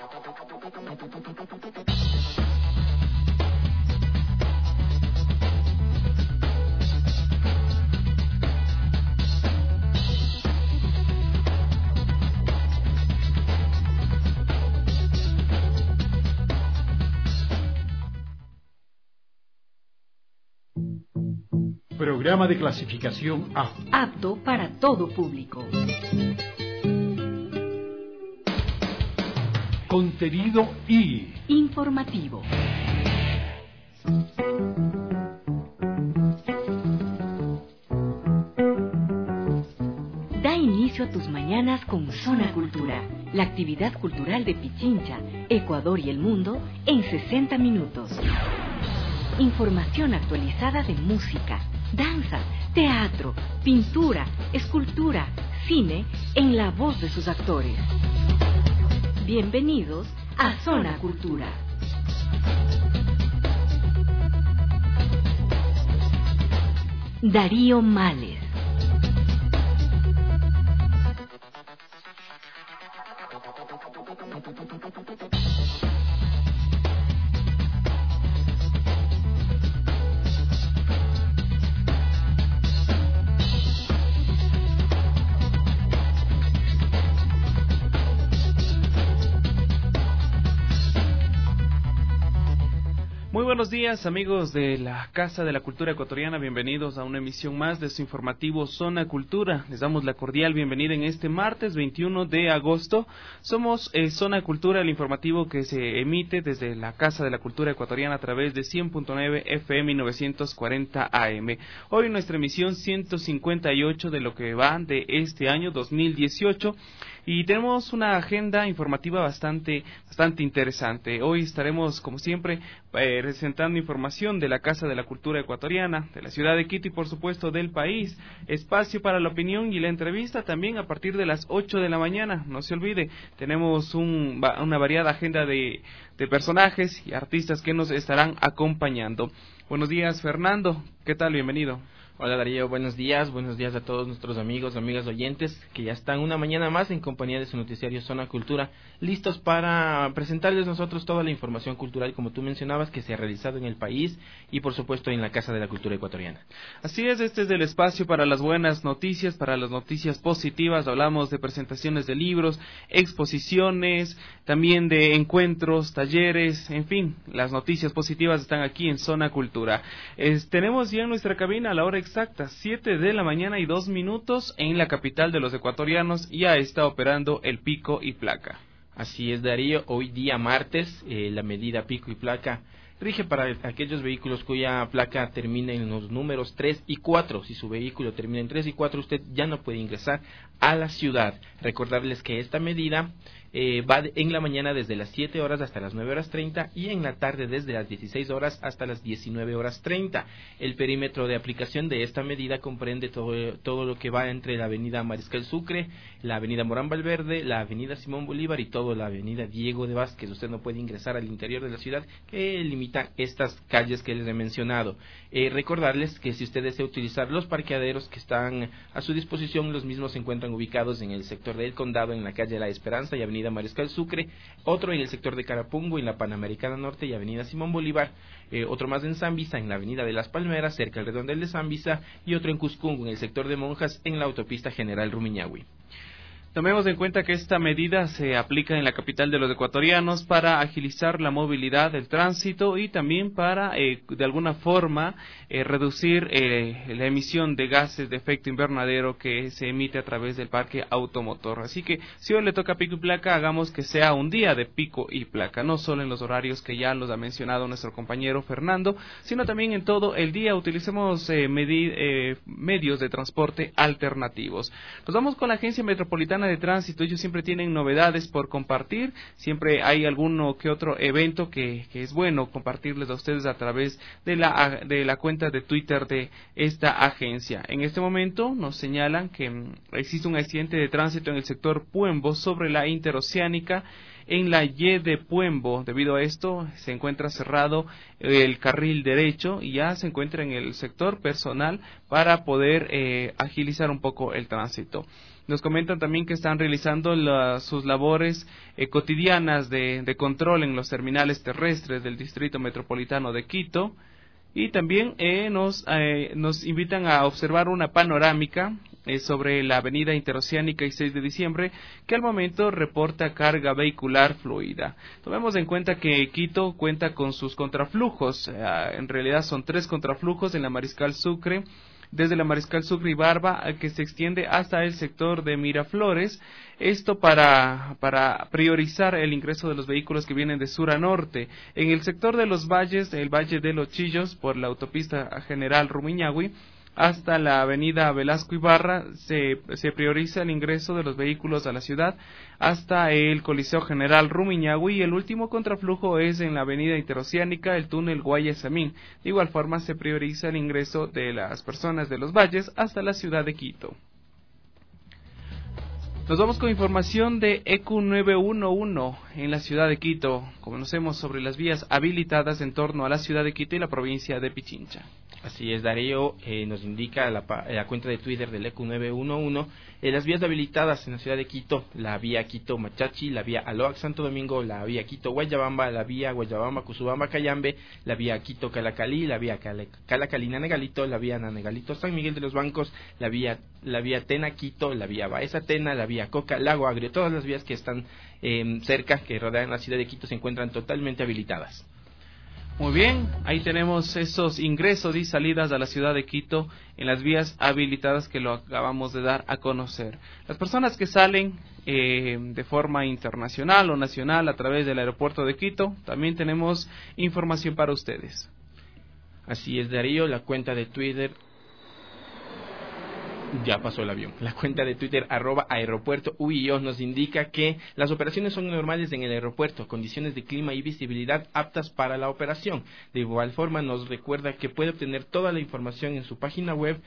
Programa de clasificación A. Apto para todo público. Contenido I. Informativo. Da inicio a tus mañanas con Zona Cultura, la actividad cultural de Pichincha, Ecuador y el mundo en 60 minutos. Información actualizada de música, danza, teatro, pintura, escultura, cine, en la voz de sus actores. Bienvenidos a Zona Cultura. Darío Males. Muy buenos días, amigos de la Casa de la Cultura Ecuatoriana, bienvenidos a una emisión más de su informativo Zona Cultura. Les damos la cordial bienvenida en este martes 21 de agosto. Somos Zona Cultura, el informativo que se emite desde la Casa de la Cultura Ecuatoriana a través de 100.9 FM y 940 AM. Hoy nuestra emisión 158 de lo que va de este año 2018. Y tenemos una agenda informativa bastante interesante. Hoy estaremos, como siempre, presentando información de la Casa de la Cultura Ecuatoriana, de la ciudad de Quito y, por supuesto, del país. Espacio para la opinión y la entrevista también a partir de las 8 de la mañana. No se olvide, tenemos una variada agenda de personajes y artistas que nos estarán acompañando. Buenos días, Fernando. ¿Qué tal? Bienvenido. Hola Darío, buenos días a todos nuestros amigos, amigas oyentes que ya están una mañana más en compañía de su noticiario Zona Cultura, listos para presentarles nosotros toda la información cultural, como tú mencionabas, que se ha realizado en el país y por supuesto en la Casa de la Cultura Ecuatoriana. Así es, este es el espacio para las buenas noticias, para las noticias positivas. Hablamos de presentaciones de libros, exposiciones, también de encuentros, talleres, en fin, las noticias positivas están aquí en Zona Cultura. Tenemos ya en nuestra cabina a la hora exacta, 7 de la mañana y 2 minutos en la capital de los ecuatorianos. Ya está operando el pico y placa. Así es, Darío, hoy día martes, la medida pico y placa rige para aquellos vehículos cuya placa termina en los números 3 y 4. Si su vehículo termina en 3 y 4, usted ya no puede ingresar a la ciudad. Recordarles que esta medida va en la mañana desde las 7 horas hasta las 9 horas 30 y en la tarde desde las 16 horas hasta las 19 horas 30. El perímetro de aplicación de esta medida comprende todo lo que va entre la avenida Mariscal Sucre, la avenida Morán Valverde, la avenida Simón Bolívar y toda la avenida Diego de Vázquez. Usted no puede ingresar al interior de la ciudad, que limita estas calles que les he mencionado. Recordarles que si usted desea utilizar los parqueaderos que están a su disposición, los mismos se encuentran ubicados en el sector del Condado, en la calle La Esperanza y avenida Mariscal Sucre, otro en el sector de Carapungo, en la Panamericana Norte y avenida Simón Bolívar, otro más en Zambisa, en la avenida de Las Palmeras, cerca del redondel de Zambisa, y otro en Cuscungo, en el sector de Monjas, en la autopista General Rumiñahui. Tomemos en cuenta que esta medida se aplica en la capital de los ecuatorianos para agilizar la movilidad del tránsito y también para, de alguna forma, reducir la emisión de gases de efecto invernadero que se emite a través del parque automotor. Así que, si hoy le toca pico y placa, hagamos que sea un día de pico y placa, no solo en los horarios que ya los ha mencionado nuestro compañero Fernando, sino también en todo el día. Utilicemos medios de transporte alternativos. Nos vamos con la Agencia Metropolitana de Tránsito. Ellos siempre tienen novedades por compartir, siempre hay alguno que otro evento que es bueno compartirles a ustedes a través de la cuenta de Twitter de esta agencia. En este momento nos señalan que existe un accidente de tránsito en el sector Puembo sobre la Interoceánica en la Y de Puembo. Debido a esto se encuentra cerrado el carril derecho y ya se encuentra en el sector personal para poder agilizar un poco el tránsito. Nos comentan también que están realizando sus labores cotidianas de control en los terminales terrestres del Distrito Metropolitano de Quito. Y también nos invitan a observar una panorámica sobre la avenida Interoceánica y 6 de diciembre, que al momento reporta carga vehicular fluida. Tomemos en cuenta que Quito cuenta con sus contraflujos, en realidad son 3 contraflujos en la Mariscal Sucre, desde la Mariscal Sucre y Barba, que se extiende hasta el sector de Miraflores, esto para priorizar el ingreso de los vehículos que vienen de sur a norte. En el sector de los valles, el Valle de los Chillos, por la autopista General Rumiñahui, hasta la avenida Velasco Ibarra, se prioriza el ingreso de los vehículos a la ciudad hasta el Coliseo General Rumiñahui, y el último contraflujo es en la avenida Interoceánica, el túnel Guayasamín. De igual forma se prioriza el ingreso de las personas de los valles hasta la ciudad de Quito. Nos vamos con información de EQ 911 en la ciudad de Quito. Conocemos sobre las vías habilitadas en torno a la ciudad de Quito y la provincia de Pichincha. Así es, Darío, nos indica la cuenta de Twitter del EQ 911 las vías habilitadas en la ciudad de Quito: la vía Quito-Machachi, la vía Aloac Santo Domingo, la vía Quito-Guayabamba, la vía Guayabamba-Cusubamba-Cayambe, la vía Quito-Calacalí, la vía Calacalí-Nanegalito, la vía Nanegalito-San Miguel de los Bancos, la vía Tena-Quito, la vía Baeza-Tena, la vía Coca-Lago Agrio. Todas las vías que están cerca, que rodean la ciudad de Quito, se encuentran totalmente habilitadas. Muy bien, ahí tenemos esos ingresos y salidas a la ciudad de Quito en las vías habilitadas que lo acabamos de dar a conocer. Las personas que salen de forma internacional o nacional a través del aeropuerto de Quito, también tenemos información para ustedes. Así es, Darío, la cuenta de Twitter... Ya pasó el avión. La cuenta de Twitter @aeropuerto_UIO nos indica que las operaciones son normales en el aeropuerto, condiciones de clima y visibilidad aptas para la operación. De igual forma nos recuerda que puede obtener toda la información en su página web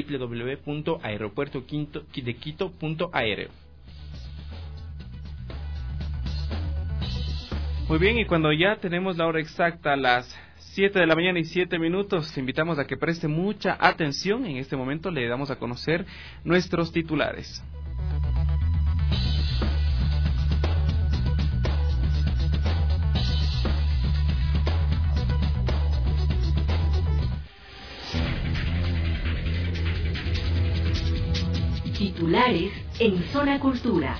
www.aeropuertodequito.aero. Muy bien, y cuando ya tenemos la hora exacta, las 7 de la mañana y 7 minutos, invitamos a que preste mucha atención. En este momento le damos a conocer nuestros titulares. Titulares en Zona Cultura.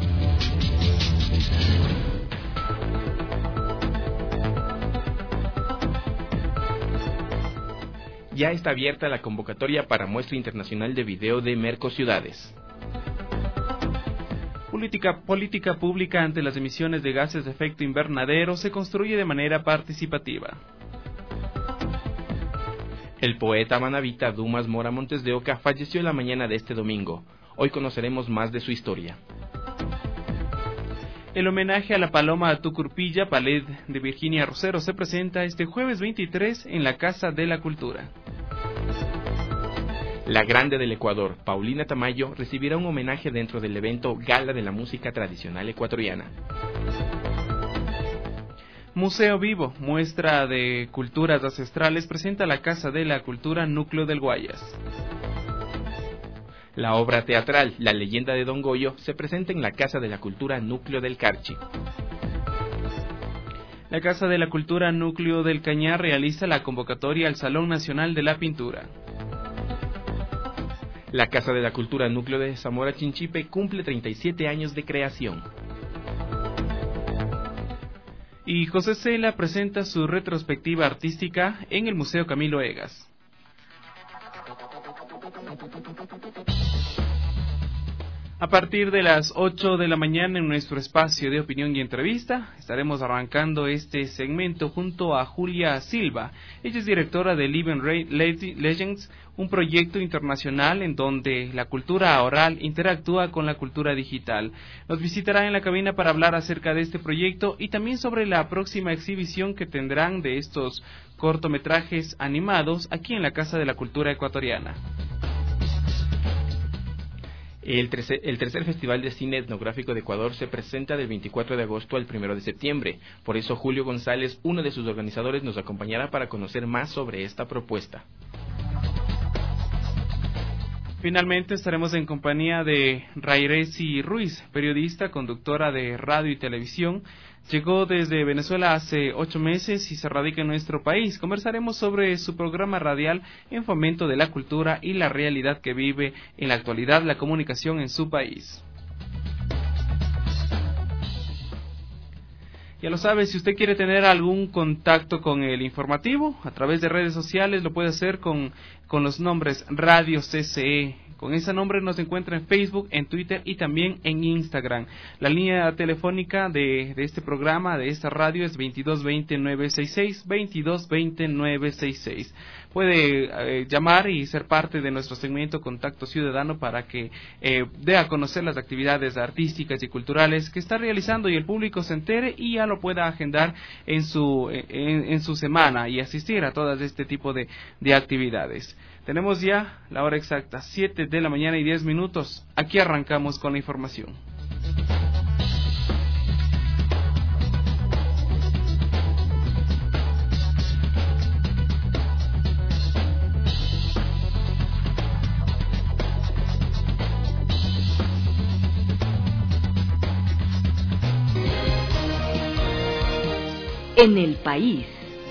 Ya está abierta la convocatoria para muestra internacional de video de Mercociudades. Política pública ante las emisiones de gases de efecto invernadero se construye de manera participativa. El poeta manabita Dumas Mora Montes de Oca falleció la mañana de este domingo. Hoy conoceremos más de su historia. El homenaje a la paloma Tucurpilla, ballet de Virginia Rosero, se presenta este jueves 23 en la Casa de la Cultura. La Grande del Ecuador, Paulina Tamayo, recibirá un homenaje dentro del evento Gala de la Música Tradicional Ecuatoriana. Museo Vivo, muestra de culturas ancestrales, presenta la Casa de la Cultura Núcleo del Guayas. La obra teatral La Leyenda de Don Goyo se presenta en la Casa de la Cultura Núcleo del Carchi. La Casa de la Cultura Núcleo del Cañar realiza la convocatoria al Salón Nacional de la Pintura. La Casa de la Cultura Núcleo de Zamora Chinchipe cumple 37 años de creación. Y José Cela presenta su retrospectiva artística en el Museo Camilo Egas. A partir de las 8 de la mañana en nuestro espacio de opinión y entrevista estaremos arrancando este segmento junto a Julia Silva. Ella es directora de Living Legends, un proyecto internacional en donde la cultura oral interactúa con la cultura digital. Nos visitará en la cabina para hablar acerca de este proyecto y también sobre la próxima exhibición que tendrán de estos cortometrajes animados aquí en la Casa de la Cultura Ecuatoriana. El tercer Festival de Cine Etnográfico de Ecuador se presenta del 24 de agosto al 1 de septiembre. Por eso Julio González, uno de sus organizadores, nos acompañará para conocer más sobre esta propuesta. Finalmente estaremos en compañía de Rairesi Ruiz, periodista, conductora de radio y televisión. Llegó desde Venezuela hace 8 meses y se radica en nuestro país. Conversaremos sobre su programa radial en fomento de la cultura y la realidad que vive en la actualidad la comunicación en su país. Ya lo sabe, si usted quiere tener algún contacto con el informativo, a través de redes sociales lo puede hacer con los nombres Radio CCE. Con ese nombre nos encuentra en Facebook, en Twitter y también en Instagram. La línea telefónica de este programa, de esta radio, es 2220-966, 2220-966. Puede llamar y ser parte de nuestro segmento Contacto Ciudadano para que dé a conocer las actividades artísticas y culturales que está realizando y el público se entere y ya lo pueda agendar en su semana y asistir a todas este tipo de actividades. Tenemos ya la hora exacta, 7 de la mañana y 10 minutos. Aquí arrancamos con la información. En el país.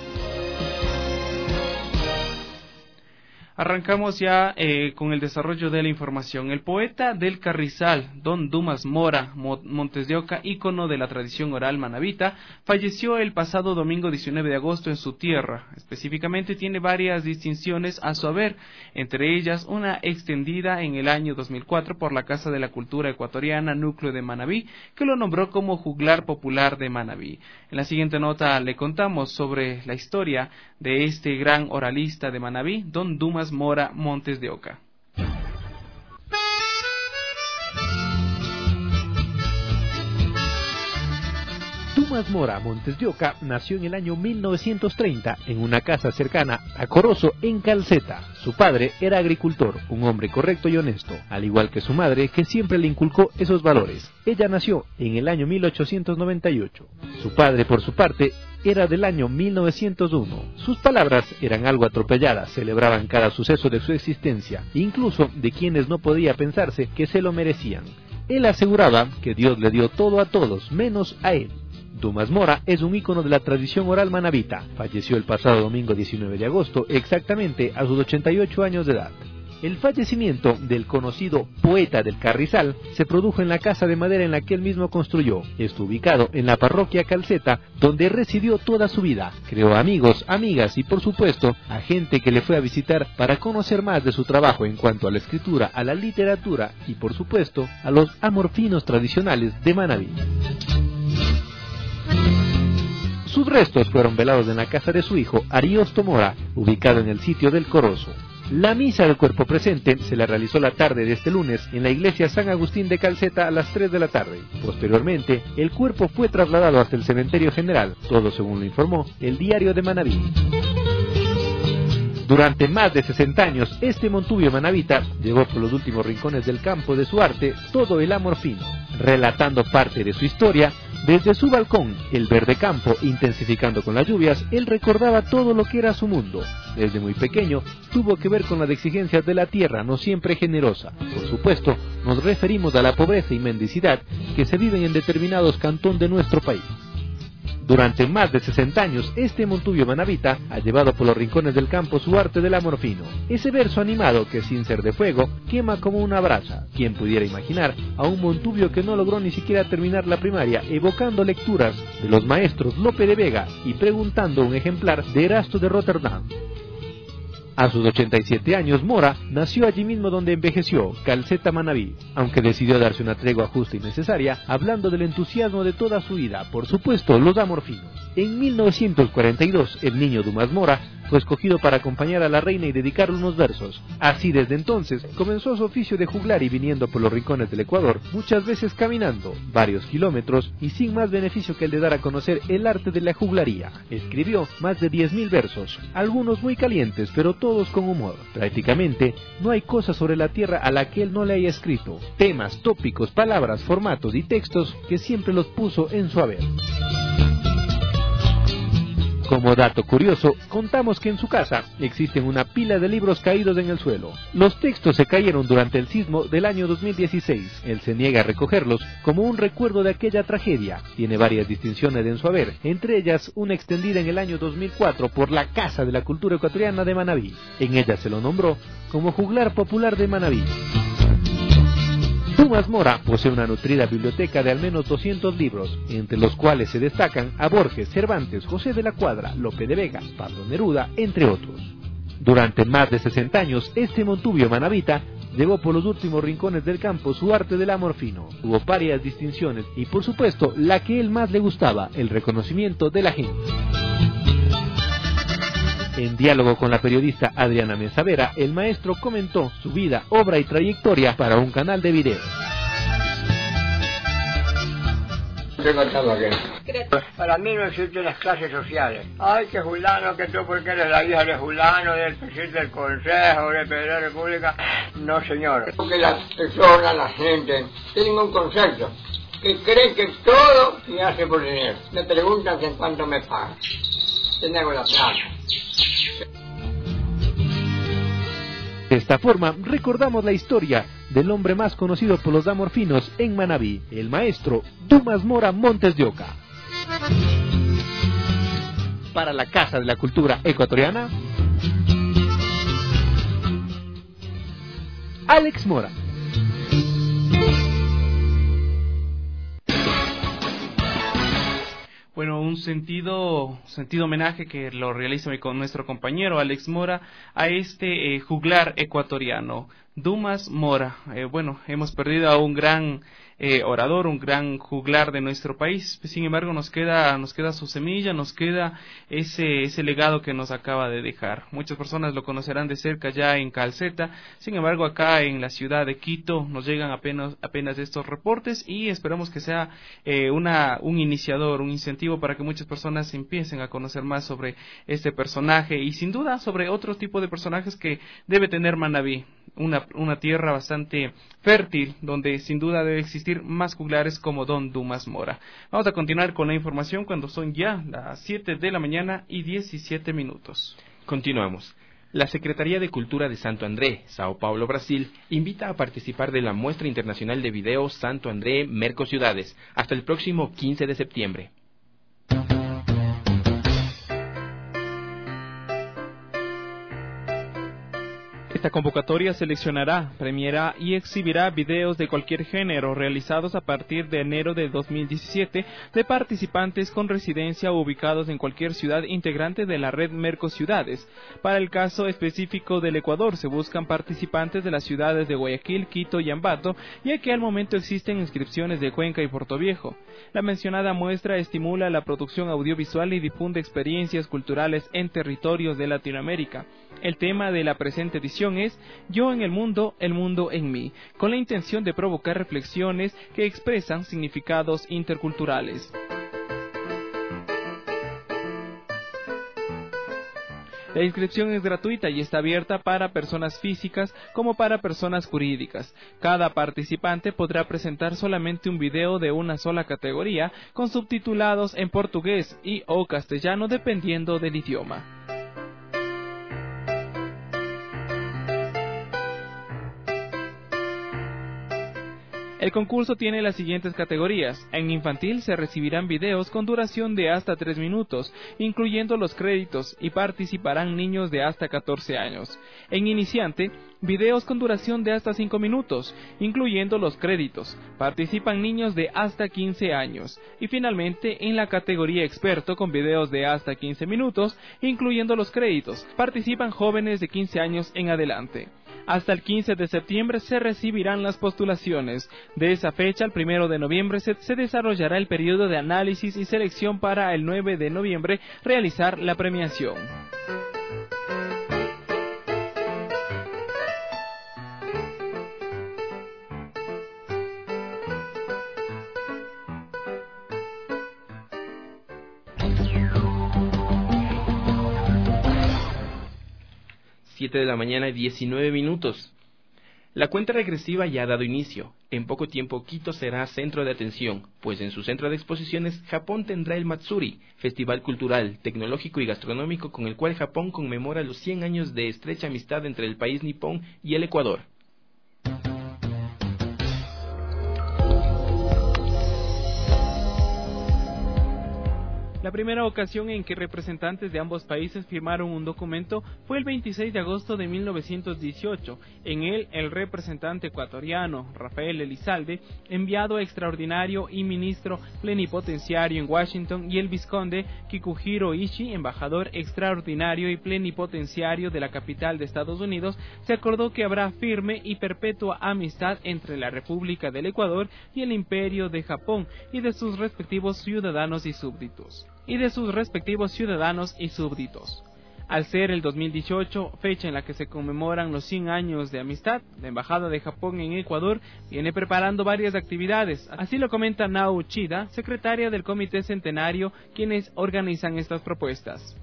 Arrancamos ya con el desarrollo de la información. El poeta del Carrizal, don Dumas Mora Montes de Oca, ícono de la tradición oral manabita, falleció el pasado domingo 19 de agosto en su tierra. Específicamente tiene varias distinciones a su haber, entre ellas una extendida en el año 2004 por la Casa de la Cultura Ecuatoriana Núcleo de Manabí, que lo nombró como Juglar Popular de Manabí. En la siguiente nota le contamos sobre la historia de este gran oralista de Manabí, don Dumas Mora Montes de Oca. Dumas Mora Montes de Oca nació en el año 1930 en una casa cercana a Corozo, en Calceta. Su padre era agricultor, un hombre correcto y honesto, al igual que su madre, que siempre le inculcó esos valores. Ella nació en el año 1898. Su padre, por su parte, era del año 1901. Sus palabras eran algo atropelladas, celebraban cada suceso de su existencia, incluso de quienes no podía pensarse que se lo merecían. Él aseguraba que Dios le dio todo a todos, menos a él. Dumas Mora es un ícono de la tradición oral manabita. Falleció el pasado domingo 19 de agosto, exactamente a sus 88 años de edad. El fallecimiento del conocido poeta del Carrizal se produjo en la casa de madera en la que él mismo construyó. Está ubicado en la parroquia Calceta, donde residió toda su vida. Creó amigos, amigas y por supuesto a gente que le fue a visitar para conocer más de su trabajo en cuanto a la escritura, a la literatura y por supuesto a los amorfinos tradicionales de Manabí. Sus restos fueron velados en la casa de su hijo Ariosto Mora, ubicado en el sitio del Corozo. La misa del cuerpo presente se la realizó la tarde de este lunes en la iglesia San Agustín de Calceta a las 3 de la tarde. Posteriormente, el cuerpo fue trasladado hasta el cementerio general, todo según lo informó el Diario de Manabí. Durante más de 60 años, este montubio manabita llevó por los últimos rincones del campo de su arte todo el amor fino, relatando parte de su historia. Desde su balcón, el verde campo, intensificando con las lluvias, él recordaba todo lo que era su mundo. Desde muy pequeño, tuvo que ver con las exigencias de la tierra, no siempre generosa. Por supuesto, nos referimos a la pobreza y mendicidad que se viven en determinados cantones de nuestro país. Durante más de 60 años, este montubio manabita ha llevado por los rincones del campo su arte del amor fino. Ese verso animado que, sin ser de fuego, quema como una brasa. ¿Quién pudiera imaginar a un montubio que no logró ni siquiera terminar la primaria, evocando lecturas de los maestros Lope de Vega y preguntando un ejemplar de Erasto de Rotterdam? A sus 87 años, Mora nació allí mismo donde envejeció, Calceta, Manabí, aunque decidió darse una tregua justa y necesaria, hablando del entusiasmo de toda su vida, por supuesto, los amorfinos. En 1942, el niño Dumas Mora fue escogido para acompañar a la reina y dedicarle unos versos. Así, desde entonces, comenzó su oficio de juglar y viniendo por los rincones del Ecuador, muchas veces caminando, varios kilómetros, y sin más beneficio que el de dar a conocer el arte de la juglaría. Escribió más de 10.000 versos, algunos muy calientes, pero todos con humor. Prácticamente, no hay cosa sobre la tierra a la que él no le haya escrito. Temas, tópicos, palabras, formatos y textos que siempre los puso en su haber. Como dato curioso, contamos que en su casa existen una pila de libros caídos en el suelo. Los textos se cayeron durante el sismo del año 2016. Él se niega a recogerlos como un recuerdo de aquella tragedia. Tiene varias distinciones en su haber, entre ellas una extendida en el año 2004 por la Casa de la Cultura Ecuatoriana de Manabí. En ella se lo nombró como Juglar Popular de Manabí. Dumas Mora posee una nutrida biblioteca de al menos 200 libros, entre los cuales se destacan a Borges, Cervantes, José de la Cuadra, Lope de Vega, Pablo Neruda, entre otros. Durante más de 60 años, este montubio manabita llevó por los últimos rincones del campo su arte del amor fino. Hubo varias distinciones y, por supuesto, la que él más le gustaba, el reconocimiento de la gente. En diálogo con la periodista Adriana Mensavera, el maestro comentó su vida, obra y trayectoria para un canal de video. Para mí no existen las clases sociales. Ay, que Julano, que tú porque eres la hija de Julano, del presidente del Consejo, de la República. No, señor. Porque las personas, la gente, tienen un concepto, que creen que todo se hace por dinero. Me preguntan en cuánto me pagan. Tengo la plata. De esta forma, recordamos la historia del hombre más conocido por los amorfinos en Manabí, el maestro Dumas Mora Montes de Oca. Para la Casa de la Cultura Ecuatoriana, Alex Mora. Bueno, un sentido homenaje que lo realiza con nuestro compañero Alex Mora a este juglar ecuatoriano, Dumas Mora. Bueno, hemos perdido a un gran orador, un gran juglar de nuestro país. Sin embargo, nos queda su semilla, nos queda ese legado que nos acaba de dejar. Muchas personas lo conocerán de cerca ya en Calceta. Sin embargo, acá en la ciudad de Quito nos llegan apenas estos reportes y esperamos que sea un iniciador, un incentivo para que muchas personas empiecen a conocer más sobre este personaje y sin duda sobre otro tipo de personajes que debe tener Manabí. Una tierra bastante fértil donde sin duda debe existir más juglares como don Dumas Mora. Vamos a continuar con la información cuando son ya las 7 de la mañana y 17 minutos. Continuamos. La Secretaría de Cultura de Santo André, Sao Paulo, Brasil, invita a participar de la muestra internacional de video Santo André Mercociudades hasta el próximo 15 de septiembre. Esta convocatoria seleccionará, premiará y exhibirá videos de cualquier género realizados a partir de enero de 2017 de participantes con residencia o ubicados en cualquier ciudad integrante de la red Mercociudades. Para el caso específico del Ecuador se buscan participantes de las ciudades de Guayaquil, Quito y Ambato, ya que al momento existen inscripciones de Cuenca y Portoviejo. La mencionada muestra estimula la producción audiovisual y difunde experiencias culturales en territorios de Latinoamérica. El tema de la presente edición es Yo en el mundo en mí, con la intención de provocar reflexiones que expresan significados interculturales. La inscripción es gratuita y está abierta para personas físicas como para personas jurídicas. Cada participante podrá presentar solamente un video de una sola categoría, con subtitulados en portugués y o castellano dependiendo del idioma. El concurso tiene las siguientes categorías. En infantil se recibirán videos con duración de hasta 3 minutos, incluyendo los créditos, y participarán niños de hasta 14 años. En iniciante, videos con duración de hasta 5 minutos, incluyendo los créditos. Participan niños de hasta 15 años. Y finalmente, en la categoría experto, con videos de hasta 15 minutos, incluyendo los créditos. Participan jóvenes de 15 años en adelante. Hasta el 15 de septiembre se recibirán las postulaciones. De esa fecha al 1 de noviembre se desarrollará el periodo de análisis y selección para el 9 de noviembre realizar la premiación. De la mañana y 19 minutos. La cuenta regresiva ya ha dado inicio. En poco tiempo Quito será centro de atención, pues en su centro de exposiciones Japón tendrá el Matsuri, festival cultural, tecnológico y gastronómico con el cual Japón conmemora los 100 años de estrecha amistad entre el país nipón y el Ecuador. La primera ocasión en que representantes de ambos países firmaron un documento fue el 26 de agosto de 1918. En él, el representante ecuatoriano, Rafael Elizalde, enviado extraordinario y ministro plenipotenciario en Washington, y el vizconde Kikuhiro Ishii, embajador extraordinario y plenipotenciario de la capital de Estados Unidos, se acordó que habrá firme y perpetua amistad entre la República del Ecuador y el Imperio de Japón y de sus respectivos ciudadanos y súbditos. Al ser el 2018, fecha en la que se conmemoran los 100 años de amistad, la Embajada de Japón en Ecuador viene preparando varias actividades. Así lo comenta Nao Uchida, secretaria del Comité Centenario, quienes organizan estas propuestas.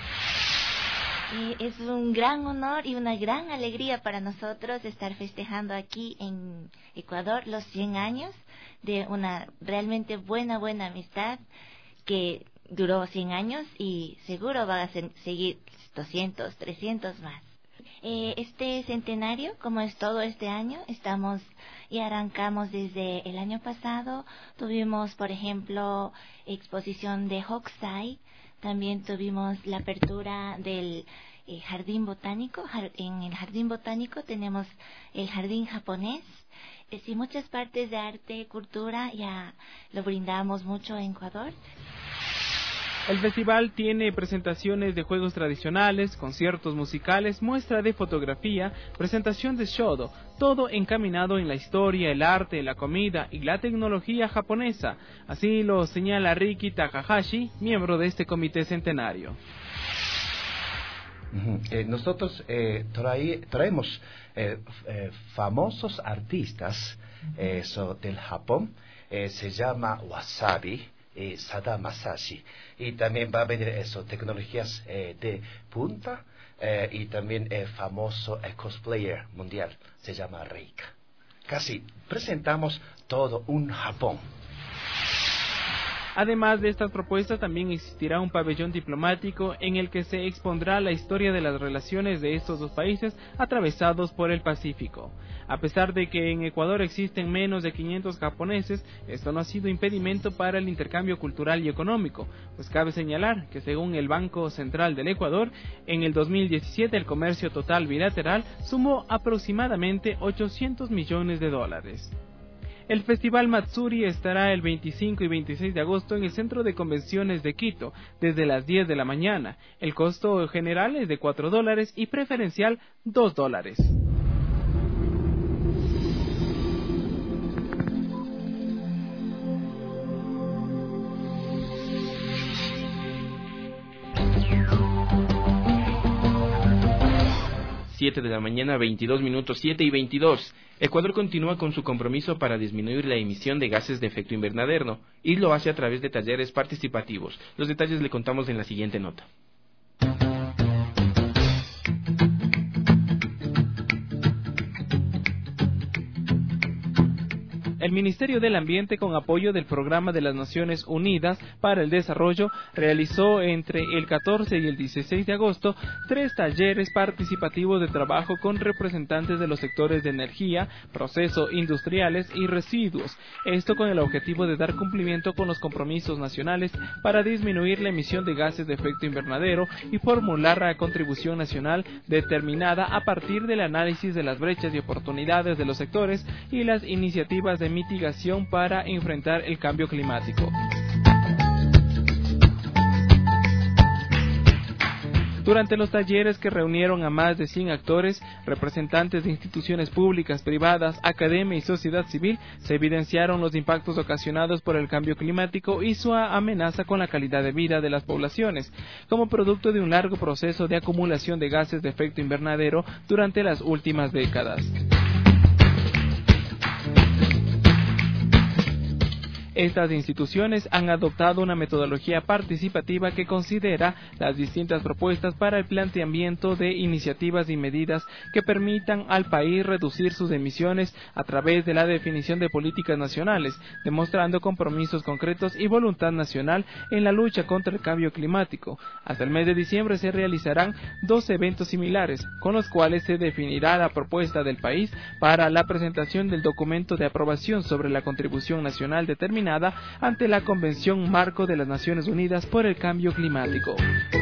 Es un gran honor y una gran alegría para nosotros estar festejando aquí en Ecuador los 100 años de una realmente buena amistad que duró 100 años y seguro va a seguir 200, 300 más. Este centenario, como es todo este año, estamos y arrancamos desde el año pasado. Tuvimos, por ejemplo, exposición de Hokusai. También tuvimos la apertura del jardín botánico. En el jardín botánico tenemos el jardín japonés. Y muchas partes de arte, cultura, ya lo brindamos mucho en Ecuador. El festival tiene presentaciones de juegos tradicionales, conciertos musicales, muestra de fotografía, presentación de shodo, todo encaminado en la historia, el arte, la comida y la tecnología japonesa. Así lo señala Riki Takahashi, miembro de este comité centenario. Nosotros traemos famosos artistas del Japón, se llama Wasabi, Sada Masashi, y también va a venir tecnologías de punta, y también famoso cosplayer mundial, se llama Reika. Casi presentamos todo un Japón. Además de estas propuestas, también existirá un pabellón diplomático en el que se expondrá la historia de las relaciones de estos dos países atravesados por el Pacífico. A pesar de que en Ecuador existen menos de 500 japoneses, esto no ha sido impedimento para el intercambio cultural y económico, pues cabe señalar que según el Banco Central del Ecuador, en el 2017 el comercio total bilateral sumó aproximadamente $800 millones. El Festival Matsuri estará el 25 y 26 de agosto en el Centro de Convenciones de Quito, desde las 10 de la mañana. El costo general es de $4 y preferencial $2. 7 de la mañana, 22 minutos, 7 y 22. Ecuador continúa con su compromiso para disminuir la emisión de gases de efecto invernadero y lo hace a través de talleres participativos. Los detalles le contamos en la siguiente nota. El Ministerio del Ambiente, con apoyo del Programa de las Naciones Unidas para el Desarrollo, realizó entre el 14 y el 16 de agosto 3 talleres participativos de trabajo con representantes de los sectores de energía, procesos industriales y residuos. Esto con el objetivo de dar cumplimiento con los compromisos nacionales para disminuir la emisión de gases de efecto invernadero y formular la contribución nacional determinada a partir del análisis de las brechas y oportunidades de los sectores y las iniciativas de mitigación para enfrentar el cambio climático. Durante los talleres, que reunieron a más de 100 actores, representantes de instituciones públicas, privadas, academia y sociedad civil, se evidenciaron los impactos ocasionados por el cambio climático y su amenaza con la calidad de vida de las poblaciones, como producto de un largo proceso de acumulación de gases de efecto invernadero durante las últimas décadas. Estas instituciones han adoptado una metodología participativa que considera las distintas propuestas para el planteamiento de iniciativas y medidas que permitan al país reducir sus emisiones a través de la definición de políticas nacionales, demostrando compromisos concretos y voluntad nacional en la lucha contra el cambio climático. Hasta el mes de diciembre se realizarán 2 eventos similares, con los cuales se definirá la propuesta del país para la presentación del documento de aprobación sobre la contribución nacional determinada ante la Convención Marco de las Naciones Unidas por el Cambio Climático.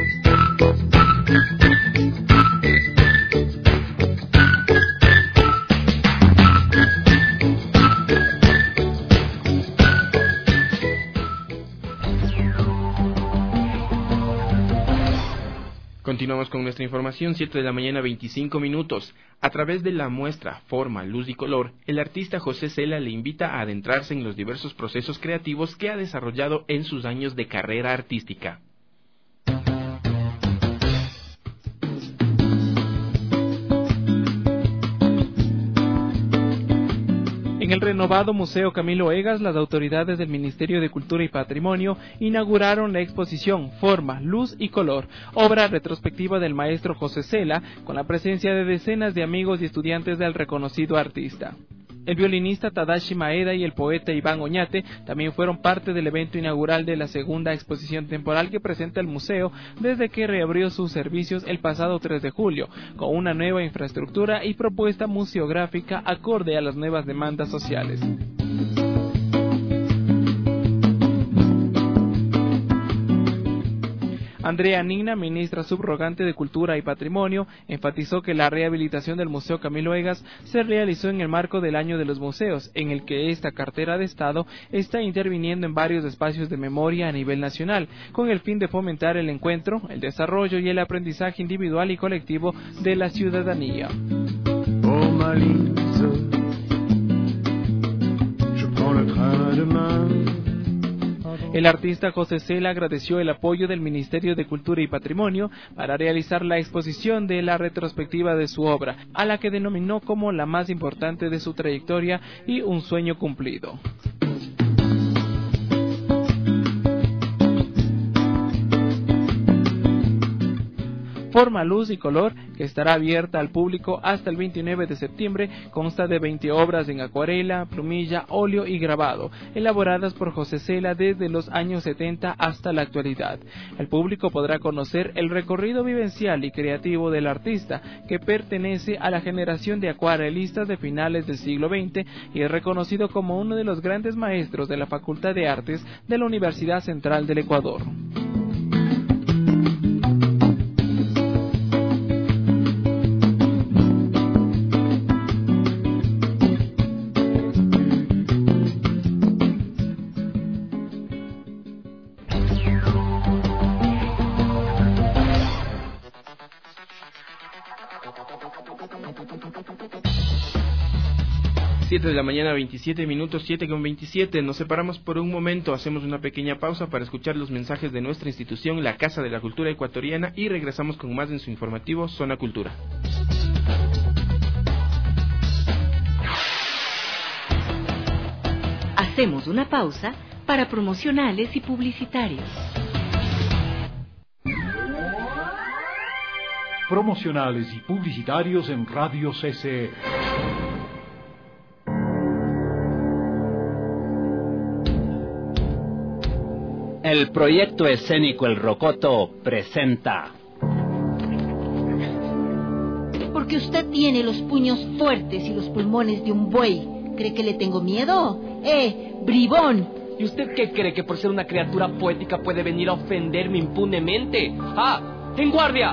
Continuamos con nuestra información, 7 de la mañana, 25 minutos. A través de la muestra Forma, Luz y Color, el artista José Cela le invita a adentrarse en los diversos procesos creativos que ha desarrollado en sus años de carrera artística. En el renovado Museo Camilo Egas, las autoridades del Ministerio de Cultura y Patrimonio inauguraron la exposición Forma, Luz y Color, obra retrospectiva del maestro José Cela, con la presencia de decenas de amigos y estudiantes del reconocido artista. El violinista Tadashi Maeda y el poeta Iván Oñate también fueron parte del evento inaugural de la segunda exposición temporal que presenta el museo desde que reabrió sus servicios el pasado 3 de julio, con una nueva infraestructura y propuesta museográfica acorde a las nuevas demandas sociales. Andrea Nigna, ministra subrogante de Cultura y Patrimonio, enfatizó que la rehabilitación del Museo Camilo Egas se realizó en el marco del Año de los Museos, en el que esta cartera de Estado está interviniendo en varios espacios de memoria a nivel nacional, con el fin de fomentar el encuentro, el desarrollo y el aprendizaje individual y colectivo de la ciudadanía. El artista José Cela agradeció el apoyo del Ministerio de Cultura y Patrimonio para realizar la exposición de la retrospectiva de su obra, a la que denominó como la más importante de su trayectoria y un sueño cumplido. Forma, Luz y Color, que estará abierta al público hasta el 29 de septiembre, consta de 20 obras en acuarela, plumilla, óleo y grabado, elaboradas por José Cela desde los años 70 hasta la actualidad. El público podrá conocer el recorrido vivencial y creativo del artista, que pertenece a la generación de acuarelistas de finales del siglo XX y es reconocido como uno de los grandes maestros de la Facultad de Artes de la Universidad Central del Ecuador. De la mañana, 27 minutos, 7:27. Nos separamos por un momento, hacemos una pequeña pausa para escuchar los mensajes de nuestra institución, la Casa de la Cultura Ecuatoriana, y regresamos con más en su informativo Zona Cultura. Hacemos una pausa para promocionales y publicitarios. Promocionales y publicitarios en Radio CC. El proyecto escénico El Rocoto presenta. Porque usted tiene los puños fuertes y los pulmones de un buey. ¿Cree que le tengo miedo? ¡Bribón! ¿Y usted qué cree, que por ser una criatura poética puede venir a ofenderme impunemente? ¡Ah! ¡En guardia!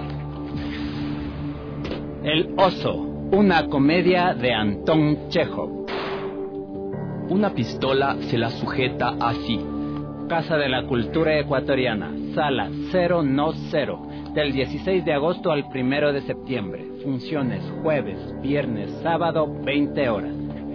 El Oso, una comedia de Antón Chejov. Una pistola se la sujeta así. Casa de la Cultura Ecuatoriana, sala 090, del 16 de agosto al 1 de septiembre. Funciones jueves, viernes, sábado, 20 horas.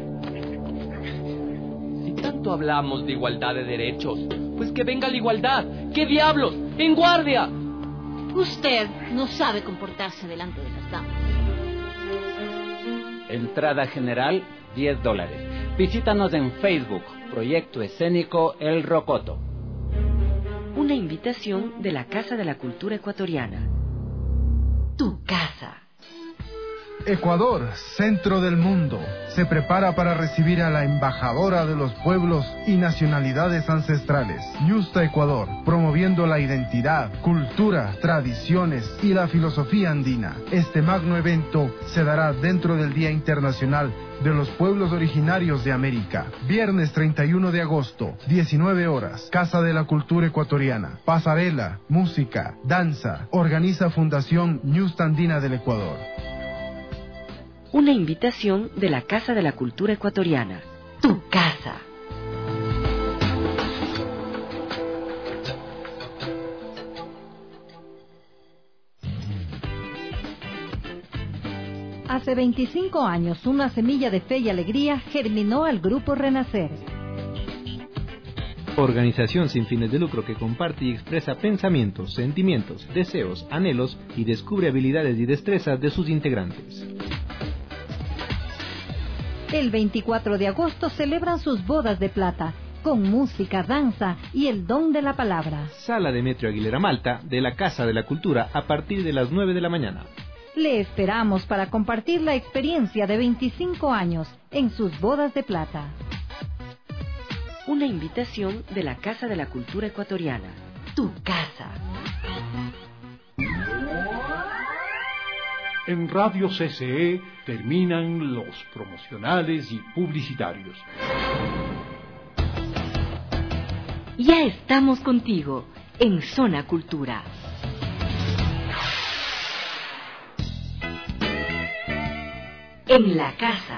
Si tanto hablamos de igualdad de derechos, pues que venga la igualdad. ¿Qué diablos? ¡En guardia! Usted no sabe comportarse delante de las damas. Entrada general, $10. Visítanos en Facebook, Proyecto Escénico El Rocoto. Una invitación de la Casa de la Cultura Ecuatoriana. Tu casa. Ecuador, centro del mundo, se prepara para recibir a la embajadora de los pueblos y nacionalidades ancestrales, Ñusta Ecuador, promoviendo la identidad, cultura, tradiciones y la filosofía andina. Este magno evento se dará dentro del Día Internacional de los Pueblos Originarios de América. Viernes 31 de agosto, 19 horas, Casa de la Cultura Ecuatoriana. Pasarela, música, danza. Organiza Fundación Ñusta Andina del Ecuador. Una invitación de la Casa de la Cultura Ecuatoriana. Tu casa. Hace 25 años, una semilla de fe y alegría germinó al Grupo Renacer. Organización sin fines de lucro que comparte y expresa pensamientos, sentimientos, deseos, anhelos y descubre habilidades y destrezas de sus integrantes. El 24 de agosto celebran sus bodas de plata, con música, danza y el don de la palabra. Sala Demetrio Aguilera Malta, de la Casa de la Cultura, a partir de las 9 de la mañana. Le esperamos para compartir la experiencia de 25 años en sus bodas de plata. Una invitación de la Casa de la Cultura Ecuatoriana. Tu casa. En Radio CCE terminan los promocionales y publicitarios. Ya estamos contigo en Zona Cultura. En la casa.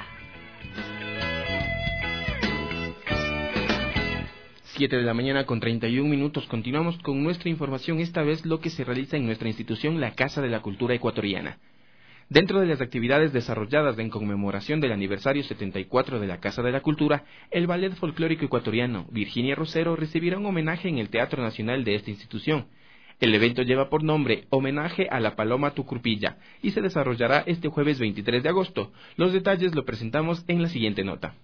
7 de la mañana con 31 minutos. Continuamos con nuestra información, esta vez lo que se realiza en nuestra institución, la Casa de la Cultura Ecuatoriana. Dentro de las actividades desarrolladas en conmemoración del aniversario 74 de la Casa de la Cultura, el Ballet Folclórico Ecuatoriano Virginia Rosero recibirá un homenaje en el Teatro Nacional de esta institución. El evento lleva por nombre Homenaje a la Paloma Tucurpilla y se desarrollará este jueves 23 de agosto. Los detalles lo presentamos en la siguiente nota.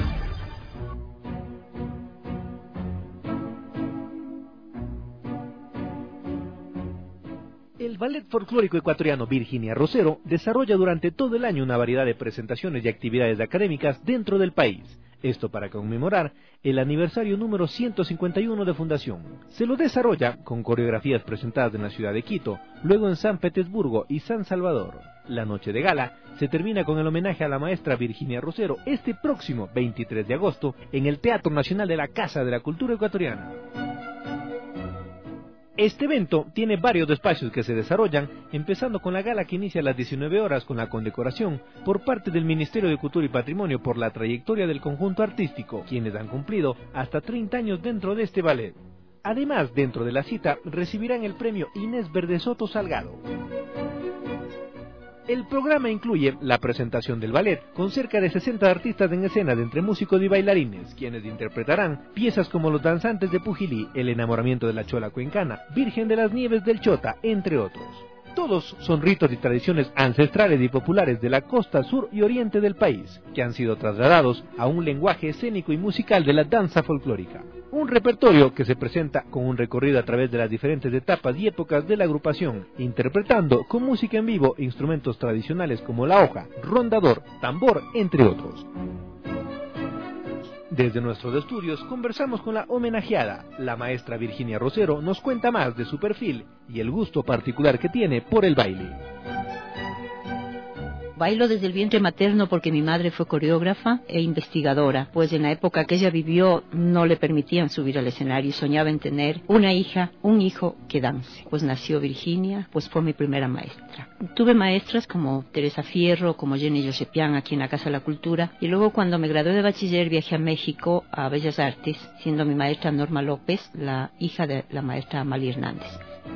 El Ballet Folclórico Ecuatoriano Virginia Rosero desarrolla durante todo el año una variedad de presentaciones y actividades académicas dentro del país. Esto para conmemorar el aniversario número 151 de fundación. Se lo desarrolla con coreografías presentadas en la ciudad de Quito, luego en San Petersburgo y San Salvador. La noche de gala se termina con el homenaje a la maestra Virginia Rosero este próximo 23 de agosto en el Teatro Nacional de la Casa de la Cultura Ecuatoriana. Este evento tiene varios espacios que se desarrollan, empezando con la gala que inicia a las 19 horas con la condecoración por parte del Ministerio de Cultura y Patrimonio por la trayectoria del conjunto artístico, quienes han cumplido hasta 30 años dentro de este ballet. Además, dentro de la cita, recibirán el premio Inés Verdesoto Salgado. El programa incluye la presentación del ballet, con cerca de 60 artistas en escena de entre músicos y bailarines, quienes interpretarán piezas como Los Danzantes de Pujilí, El Enamoramiento de la Chola Cuencana, Virgen de las Nieves del Chota, entre otros. Todos son ritos y tradiciones ancestrales y populares de la costa sur y oriente del país, que han sido trasladados a un lenguaje escénico y musical de la danza folclórica. Un repertorio que se presenta con un recorrido a través de las diferentes etapas y épocas de la agrupación, interpretando con música en vivo instrumentos tradicionales como la hoja, rondador, tambor, entre otros. Desde nuestros estudios conversamos con la homenajeada. La maestra Virginia Rosero nos cuenta más de su perfil y el gusto particular que tiene por el baile. Bailo desde el vientre materno porque mi madre fue coreógrafa e investigadora, pues en la época que ella vivió no le permitían subir al escenario y soñaba en tener una hija, un hijo que dance. Pues nació Virginia, pues fue mi primera maestra. Tuve maestras como Teresa Fierro, como Jenny Yosepian aquí en la Casa de la Cultura, y luego cuando me gradué de bachiller viajé a México a Bellas Artes, siendo mi maestra Norma López, la hija de la maestra Amalia Hernández.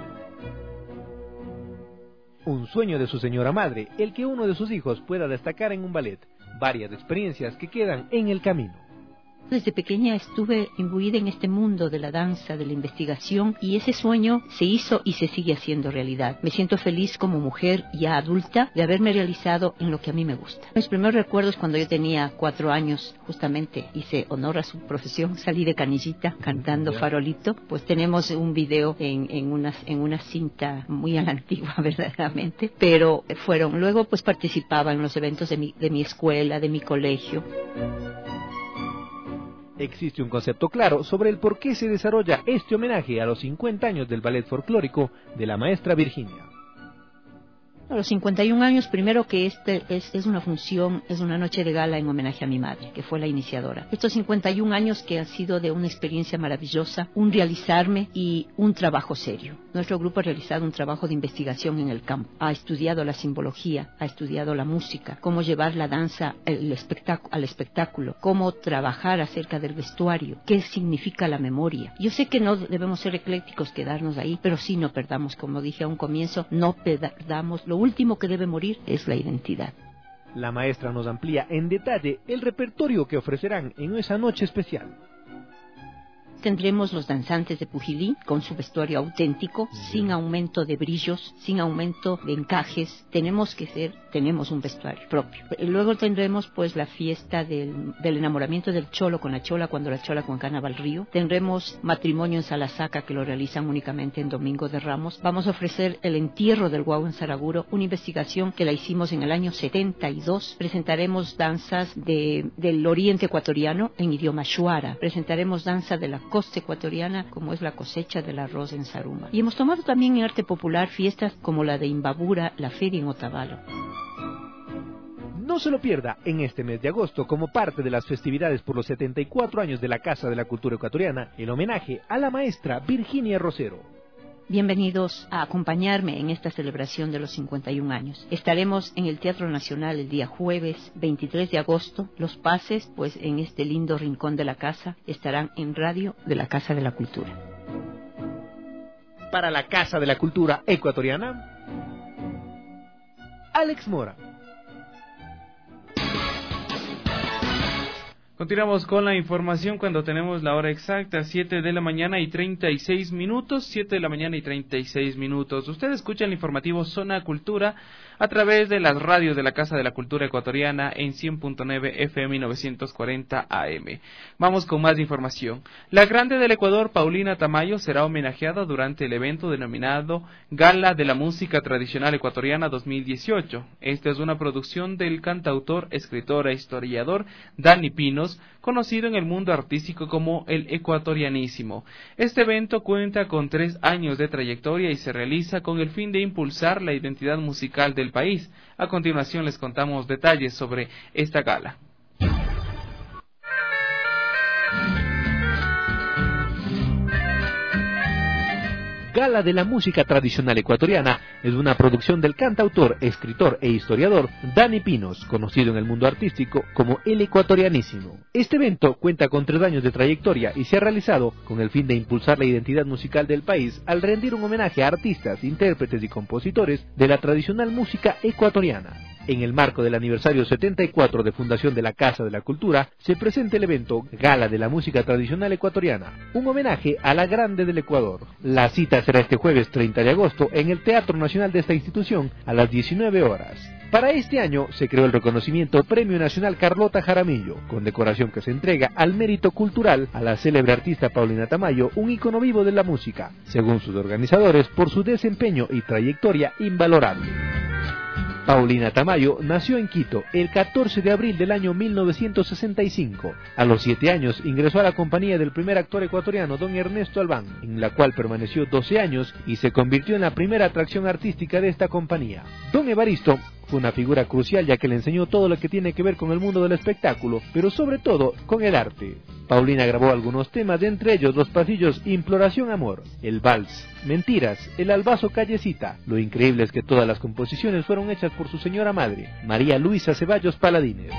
Un sueño de su señora madre, el que uno de sus hijos pueda destacar en un ballet. Varias experiencias que quedan en el camino. Desde pequeña estuve imbuida en este mundo de la danza, de la investigación, y ese sueño se hizo y se sigue haciendo realidad. Me siento feliz como mujer ya adulta de haberme realizado en lo que a mí me gusta. Mis primeros recuerdos cuando yo tenía 4 años, justamente hice honor a su profesión, salí de canillita cantando Farolito. Pues tenemos un video en una cinta muy a la antigua verdaderamente, pero luego pues participaba en los eventos de mi escuela, de mi colegio. Existe un concepto claro sobre el por qué se desarrolla este homenaje a los 50 años del ballet folclórico de la maestra Virginia. A los 51 años, primero que es una función, es una noche de gala en homenaje a mi madre, que fue la iniciadora. Estos 51 años que han sido de una experiencia maravillosa, un realizarme y un trabajo serio. Nuestro grupo ha realizado un trabajo de investigación en el campo. Ha estudiado la simbología, ha estudiado la música, cómo llevar la danza al espectáculo, cómo trabajar acerca del vestuario, qué significa la memoria. Yo sé que no debemos ser eclécticos, quedarnos ahí, pero sí no perdamos, como dije a un comienzo, no perdamos. Lo último que debe morir es la identidad. La maestra nos amplía en detalle el repertorio que ofrecerán en esa noche especial. Tendremos los danzantes de Pujilí con su vestuario auténtico, sin aumento de brillos, sin aumento de encajes. Tenemos un vestuario propio. Luego tendremos pues la fiesta del enamoramiento del cholo con la chola cuando la chola Cuencana va al río. Tendremos matrimonio en Salasaca, que lo realizan únicamente en Domingo de Ramos. Vamos a ofrecer el entierro del guau en Saraguro, una investigación que la hicimos en el año 72. Presentaremos danzas del oriente ecuatoriano en idioma shuara. Presentaremos danza de la costa ecuatoriana, como es la cosecha del arroz en Saruma. Y hemos tomado también en arte popular fiestas como la de Imbabura, la feria en Otavalo. No se lo pierda en este mes de agosto, como parte de las festividades por los 74 años de la Casa de la Cultura Ecuatoriana, el homenaje a la maestra Virginia Rosero. Bienvenidos a acompañarme en esta celebración de los 51 años. Estaremos en el Teatro Nacional el día jueves 23 de agosto. Los pases, pues en este lindo rincón de la casa, estarán en Radio de la Casa de la Cultura. Para la Casa de la Cultura Ecuatoriana, Alex Mora. Continuamos con la información cuando tenemos la hora exacta, 7 de la mañana y 36 minutos, 7 de la mañana y 36 minutos. Usted escucha el informativo Zona Cultura a través de las radios de la Casa de la Cultura Ecuatoriana en 100.9 FM y 940 AM. Vamos con más información. La Grande del Ecuador, Paulina Tamayo, será homenajeada durante el evento denominado Gala de la Música Tradicional Ecuatoriana 2018. Esta es una producción del cantautor, escritor e historiador Dani Pinos, conocido en el mundo artístico como el Ecuatorianísimo. Este evento cuenta con 3 años de trayectoria y se realiza con el fin de impulsar la identidad musical del país. A continuación les contamos detalles sobre esta gala. Gala de la Música Tradicional Ecuatoriana es una producción del cantautor, escritor e historiador Dani Pinos, conocido en el mundo artístico como el Ecuatorianísimo. Este evento cuenta con 3 años de trayectoria y se ha realizado con el fin de impulsar la identidad musical del país al rendir un homenaje a artistas, intérpretes y compositores de la tradicional música ecuatoriana. En el marco del aniversario 74 de fundación de la Casa de la Cultura, se presenta el evento Gala de la Música Tradicional Ecuatoriana, un homenaje a la Grande del Ecuador. La cita será este jueves 30 de agosto en el Teatro Nacional de esta institución a las 19 horas. Para este año se creó el reconocimiento Premio Nacional Carlota Jaramillo, condecoración que se entrega al mérito cultural a la célebre artista Paulina Tamayo, un ícono vivo de la música, según sus organizadores, por su desempeño y trayectoria invalorable. Paulina Tamayo nació en Quito el 14 de abril del año 1965. A los 7 años ingresó a la compañía del primer actor ecuatoriano, don Ernesto Albán, en la cual permaneció 12 años y se convirtió en la primera atracción artística de esta compañía. Don Evaristo fue una figura crucial ya que le enseñó todo lo que tiene que ver con el mundo del espectáculo, pero sobre todo con el arte. Paulina grabó algunos temas, de entre ellos los pasillos Imploración Amor, El Vals, Mentiras, El Albazo Callecita. Lo increíble es que todas las composiciones fueron hechas por su señora madre, María Luisa Ceballos Paladines.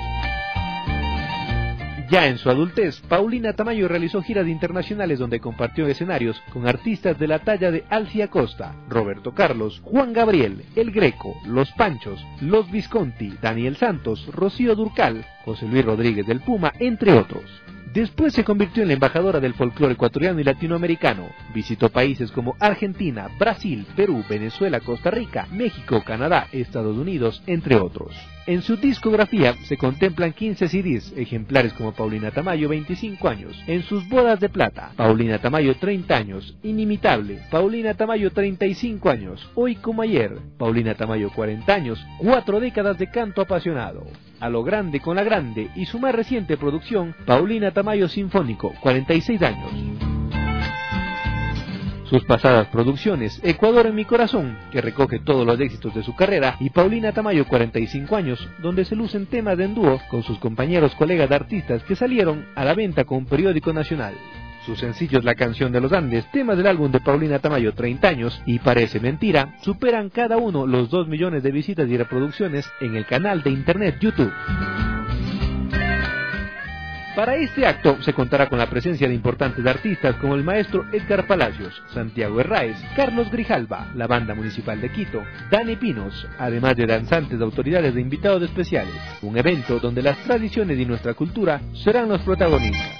Ya en su adultez, Paulina Tamayo realizó giras internacionales donde compartió escenarios con artistas de la talla de Alcia Costa, Roberto Carlos, Juan Gabriel, El Greco, Los Panchos, Los Visconti, Daniel Santos, Rocío Dúrcal, José Luis Rodríguez del Puma, entre otros. Después se convirtió en la embajadora del folclore ecuatoriano y latinoamericano. Visitó países como Argentina, Brasil, Perú, Venezuela, Costa Rica, México, Canadá, Estados Unidos, entre otros. En su discografía se contemplan 15 CDs, ejemplares como Paulina Tamayo, 25 años. En sus bodas de plata, Paulina Tamayo, 30 años. Inimitable, Paulina Tamayo, 35 años. Hoy como ayer, Paulina Tamayo, 40 años. 4 décadas de canto apasionado. A lo grande con la grande y su más reciente producción, Paulina Tamayo Sinfónico, 46 años. Sus pasadas producciones, Ecuador en mi corazón, que recoge todos los éxitos de su carrera, y Paulina Tamayo, 45 años, donde se lucen temas en dúo con sus compañeros colegas de artistas que salieron a la venta con un periódico nacional. Sus sencillos La Canción de los Andes, temas del álbum de Paulina Tamayo, 30 años, y Parece Mentira, superan cada uno los 2 millones de visitas y reproducciones en el canal de internet YouTube. Para este acto se contará con la presencia de importantes artistas como el maestro Edgar Palacios, Santiago Herráez, Carlos Grijalva, la Banda Municipal de Quito, Dani Pinos, además de danzantes de autoridades de invitados especiales. Un evento donde las tradiciones y nuestra cultura serán los protagonistas.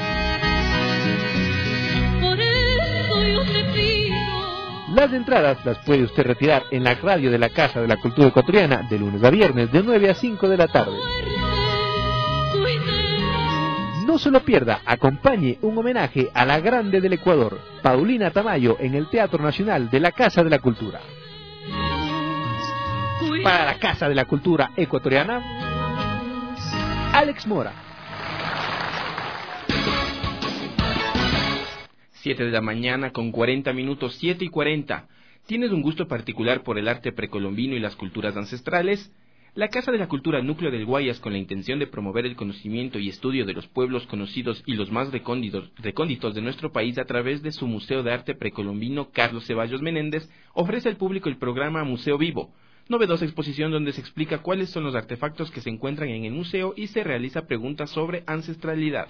Las entradas las puede usted retirar en la radio de la Casa de la Cultura Ecuatoriana de lunes a viernes de 9 a 5 de la tarde. No se lo pierda, acompañe un homenaje a la grande del Ecuador, Paulina Tamayo, en el Teatro Nacional de la Casa de la Cultura. Para la Casa de la Cultura Ecuatoriana, Alex Mora. 7 de la mañana con 40 minutos, 7:40. ¿Tienes un gusto particular por el arte precolombino y las culturas ancestrales? La Casa de la Cultura Núcleo del Guayas, con la intención de promover el conocimiento y estudio de los pueblos conocidos y los más recónditos de nuestro país a través de su Museo de Arte Precolombino Carlos Ceballos Menéndez, ofrece al público el programa Museo Vivo, novedosa exposición donde se explica cuáles son los artefactos que se encuentran en el museo y se realiza preguntas sobre ancestralidad.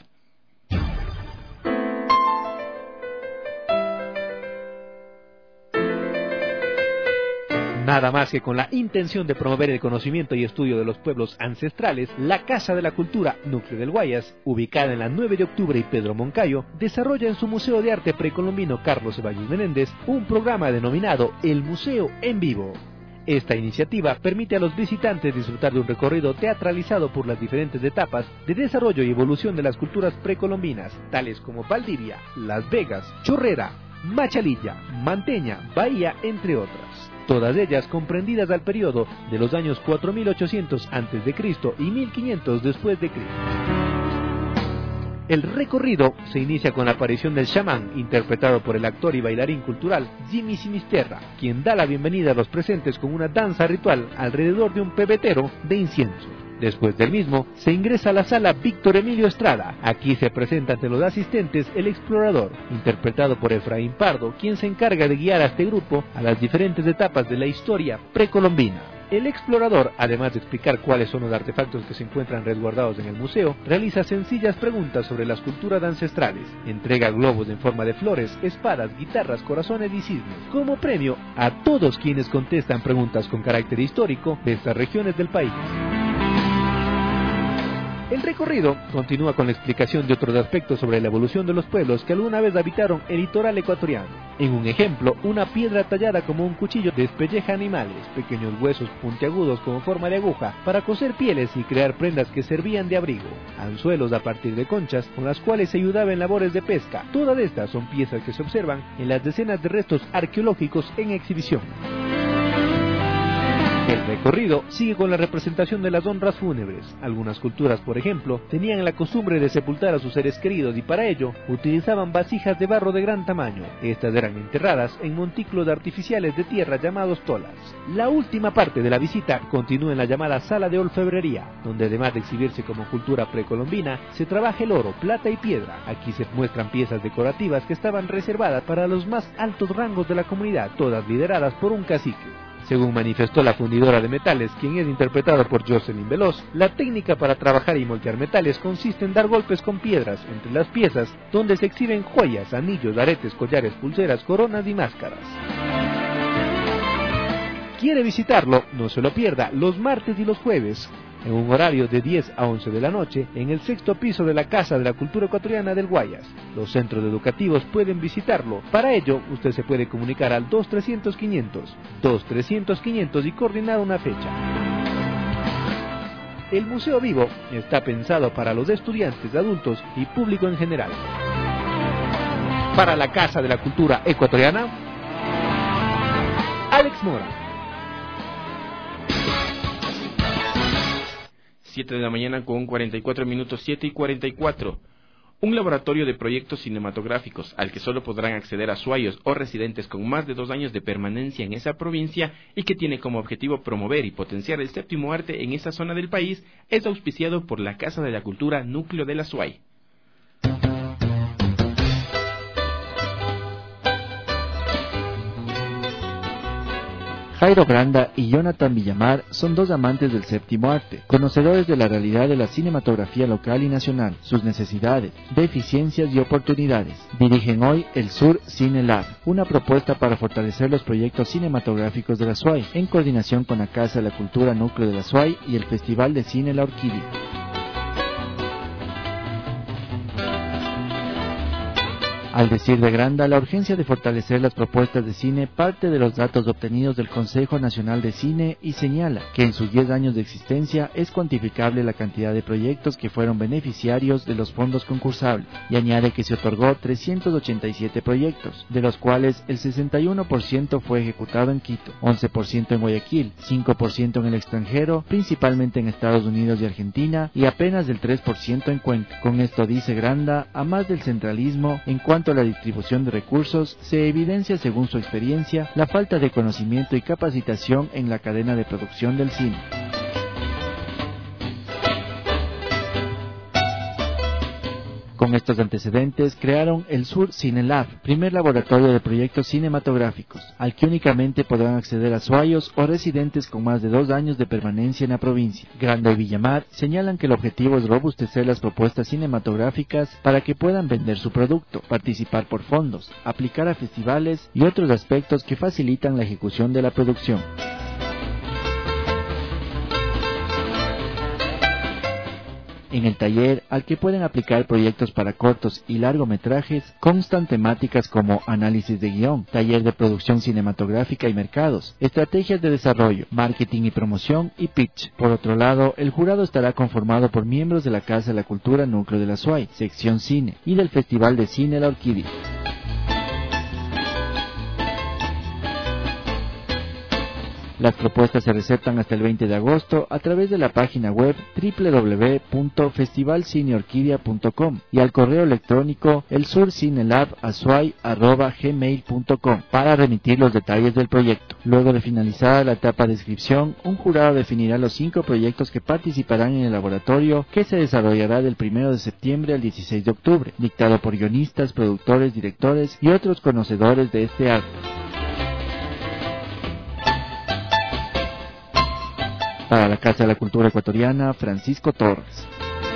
Nada más que con la intención de promover el conocimiento y estudio de los pueblos ancestrales, la Casa de la Cultura Núcleo del Guayas, ubicada en la 9 de octubre y Pedro Moncayo, desarrolla en su Museo de Arte Precolombino Carlos Ceballos Menéndez un programa denominado El Museo en Vivo. Esta iniciativa permite a los visitantes disfrutar de un recorrido teatralizado por las diferentes etapas de desarrollo y evolución de las culturas precolombinas, tales como Valdivia, Las Vegas, Chorrera, Machalilla, Manteña, Bahía, entre otras. Todas ellas comprendidas al periodo de los años 4800 a.C. y 1500 después de Cristo. El recorrido se inicia con la aparición del chamán, interpretado por el actor y bailarín cultural Jimmy Sinisterra, quien da la bienvenida a los presentes con una danza ritual alrededor de un pebetero de incienso. Después del mismo, se ingresa a la sala Víctor Emilio Estrada. Aquí se presenta ante los asistentes el explorador, interpretado por Efraín Pardo, quien se encarga de guiar a este grupo a las diferentes etapas de la historia precolombina. El explorador, además de explicar cuáles son los artefactos que se encuentran resguardados en el museo, realiza sencillas preguntas sobre las culturas ancestrales, entrega globos en forma de flores, espadas, guitarras, corazones y cisnes, como premio a todos quienes contestan preguntas con carácter histórico de estas regiones del país. El recorrido continúa con la explicación de otros aspectos sobre la evolución de los pueblos que alguna vez habitaron el litoral ecuatoriano. En un ejemplo, una piedra tallada como un cuchillo despelleja animales, pequeños huesos puntiagudos como forma de aguja para coser pieles y crear prendas que servían de abrigo, anzuelos a partir de conchas con las cuales se ayudaba en labores de pesca. Todas estas son piezas que se observan en las decenas de restos arqueológicos en exhibición. El recorrido sigue con la representación de las honras fúnebres. Algunas culturas, por ejemplo, tenían la costumbre de sepultar a sus seres queridos y para ello utilizaban vasijas de barro de gran tamaño. Estas eran enterradas en montículos artificiales de tierra llamados tolas. La última parte de la visita continúa en la llamada Sala de Orfebrería, donde además de exhibirse como cultura precolombina, se trabaja el oro, plata y piedra. Aquí se muestran piezas decorativas que estaban reservadas para los más altos rangos de la comunidad, todas lideradas por un cacique. Según manifestó la fundidora de metales, quien es interpretada por Jocelyn Veloz, la técnica para trabajar y moldear metales consiste en dar golpes con piedras entre las piezas, donde se exhiben joyas, anillos, aretes, collares, pulseras, coronas y máscaras. ¿Quiere visitarlo? No se lo pierda los martes y los jueves, en un horario de 10 a 11 de la noche, en el 6º piso de la Casa de la Cultura Ecuatoriana del Guayas. Los centros educativos pueden visitarlo. Para ello, usted se puede comunicar al 2-300-500 y coordinar una fecha. El Museo Vivo está pensado para los estudiantes, adultos y público en general. Para la Casa de la Cultura Ecuatoriana, Alex Mora. 7 de la mañana con 44 minutos, 7:44. Un laboratorio de proyectos cinematográficos al que solo podrán acceder azuayos o residentes con más de 2 años de permanencia en esa provincia y que tiene como objetivo promover y potenciar el séptimo arte en esa zona del país, es auspiciado por la Casa de la Cultura Núcleo del Azuay. Jairo Granda y Jonathan Villamar son 2 amantes del séptimo arte, conocedores de la realidad de la cinematografía local y nacional, sus necesidades, deficiencias y oportunidades. Dirigen hoy el Sur Cine Lab, una propuesta para fortalecer los proyectos cinematográficos de la Azuay, en coordinación con la Casa de la Cultura Núcleo de la Azuay y el Festival de Cine La Orquídea. Al decir de Granda, la urgencia de fortalecer las propuestas de cine parte de los datos obtenidos del Consejo Nacional de Cine y señala que en sus 10 años de existencia es cuantificable la cantidad de proyectos que fueron beneficiarios de los fondos concursables, y añade que se otorgó 387 proyectos, de los cuales el 61% fue ejecutado en Quito, 11% en Guayaquil, 5% en el extranjero, principalmente en Estados Unidos y Argentina, y apenas del 3% en Cuenca. Con esto, dice Granda, a más del centralismo en cuanto a la distribución de recursos, se evidencia, según su experiencia, la falta de conocimiento y capacitación en la cadena de producción del cine. Con estos antecedentes, crearon el Sur Cine Lab, primer laboratorio de proyectos cinematográficos, al que únicamente podrán acceder azuayos o residentes con más de 2 años de permanencia en la provincia. Granda y Villamar señalan que el objetivo es robustecer las propuestas cinematográficas para que puedan vender su producto, participar por fondos, aplicar a festivales y otros aspectos que facilitan la ejecución de la producción. En el taller, al que pueden aplicar proyectos para cortos y largometrajes, constan temáticas como análisis de guión, taller de producción cinematográfica y mercados, estrategias de desarrollo, marketing y promoción y pitch. Por otro lado, el jurado estará conformado por miembros de la Casa de la Cultura Núcleo de la Azuay, sección cine, y del Festival de Cine La Orquídea. Las propuestas se receptan hasta el 20 de agosto a través de la página web www.festivalcineorquídea.com y al correo electrónico elsurcinelab@gmail.com para remitir los detalles del proyecto. Luego de finalizada la etapa de inscripción, un jurado definirá los 5 proyectos que participarán en el laboratorio, que se desarrollará del 1 de septiembre al 16 de octubre, dictado por guionistas, productores, directores y otros conocedores de este arte. Para la Casa de la Cultura Ecuatoriana, Francisco Torres.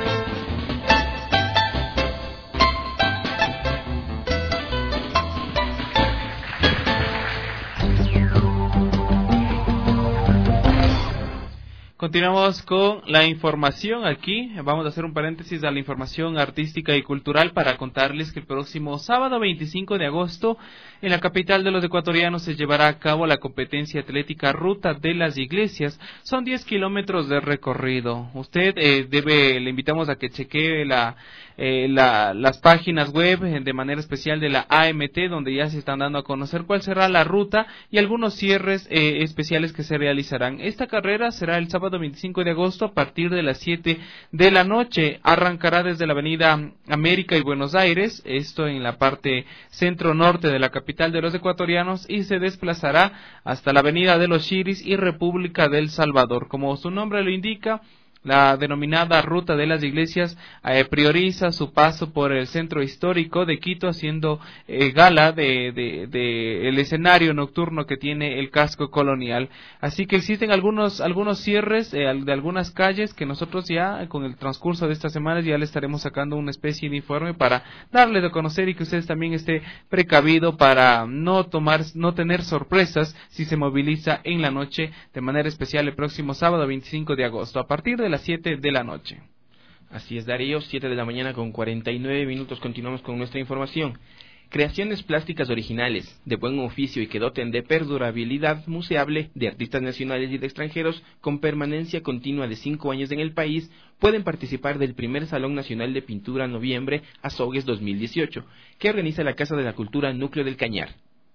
Continuamos con la información aquí. Vamos a hacer un paréntesis a la información artística y cultural para contarles que el próximo sábado 25 de agosto en la capital de los ecuatorianos se llevará a cabo la competencia atlética Ruta de las Iglesias. Son 10 kilómetros de recorrido. Usted le invitamos a que chequee las páginas web de manera especial de la AMT, donde ya se están dando a conocer cuál será la ruta y algunos cierres especiales que se realizarán. Esta carrera será el sábado 25 de agosto a partir de las 7 de la noche. Arrancará desde la avenida América y Buenos Aires, esto en la parte centro-norte de la capital de los ecuatorianos, y se desplazará hasta la avenida de los Chiris y República del Salvador. Como su nombre lo indica, la denominada Ruta de las Iglesias prioriza su paso por el centro histórico de Quito, haciendo gala de el escenario nocturno que tiene el casco colonial. Así que existen algunos cierres de algunas calles que nosotros ya con el transcurso de estas semanas ya le estaremos sacando una especie de informe para darle de conocer y que ustedes también esté precavido para no tener sorpresas si se moviliza en la noche de manera especial el próximo sábado 25 de agosto. A partir de de las 7 de la noche. Así es, Darío, 7 de la mañana con 49 minutos. Continuamos con nuestra información. Creaciones plásticas originales, de buen oficio y que doten de perdurabilidad museable de artistas nacionales y de extranjeros con permanencia continua de 5 años en el país pueden participar del primer Salón Nacional de Pintura Noviembre Azogues 2018, que organiza la Casa de la Cultura Núcleo del Cañar.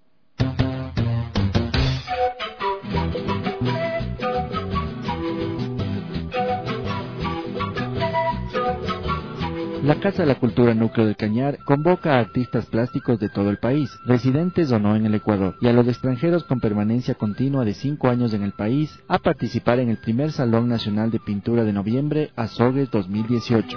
La Casa de la Cultura Núcleo del Cañar convoca a artistas plásticos de todo el país, residentes o no en el Ecuador, y a los extranjeros con permanencia continua de 5 años en el país a participar en el primer Salón Nacional de Pintura de Noviembre Azogues 2018.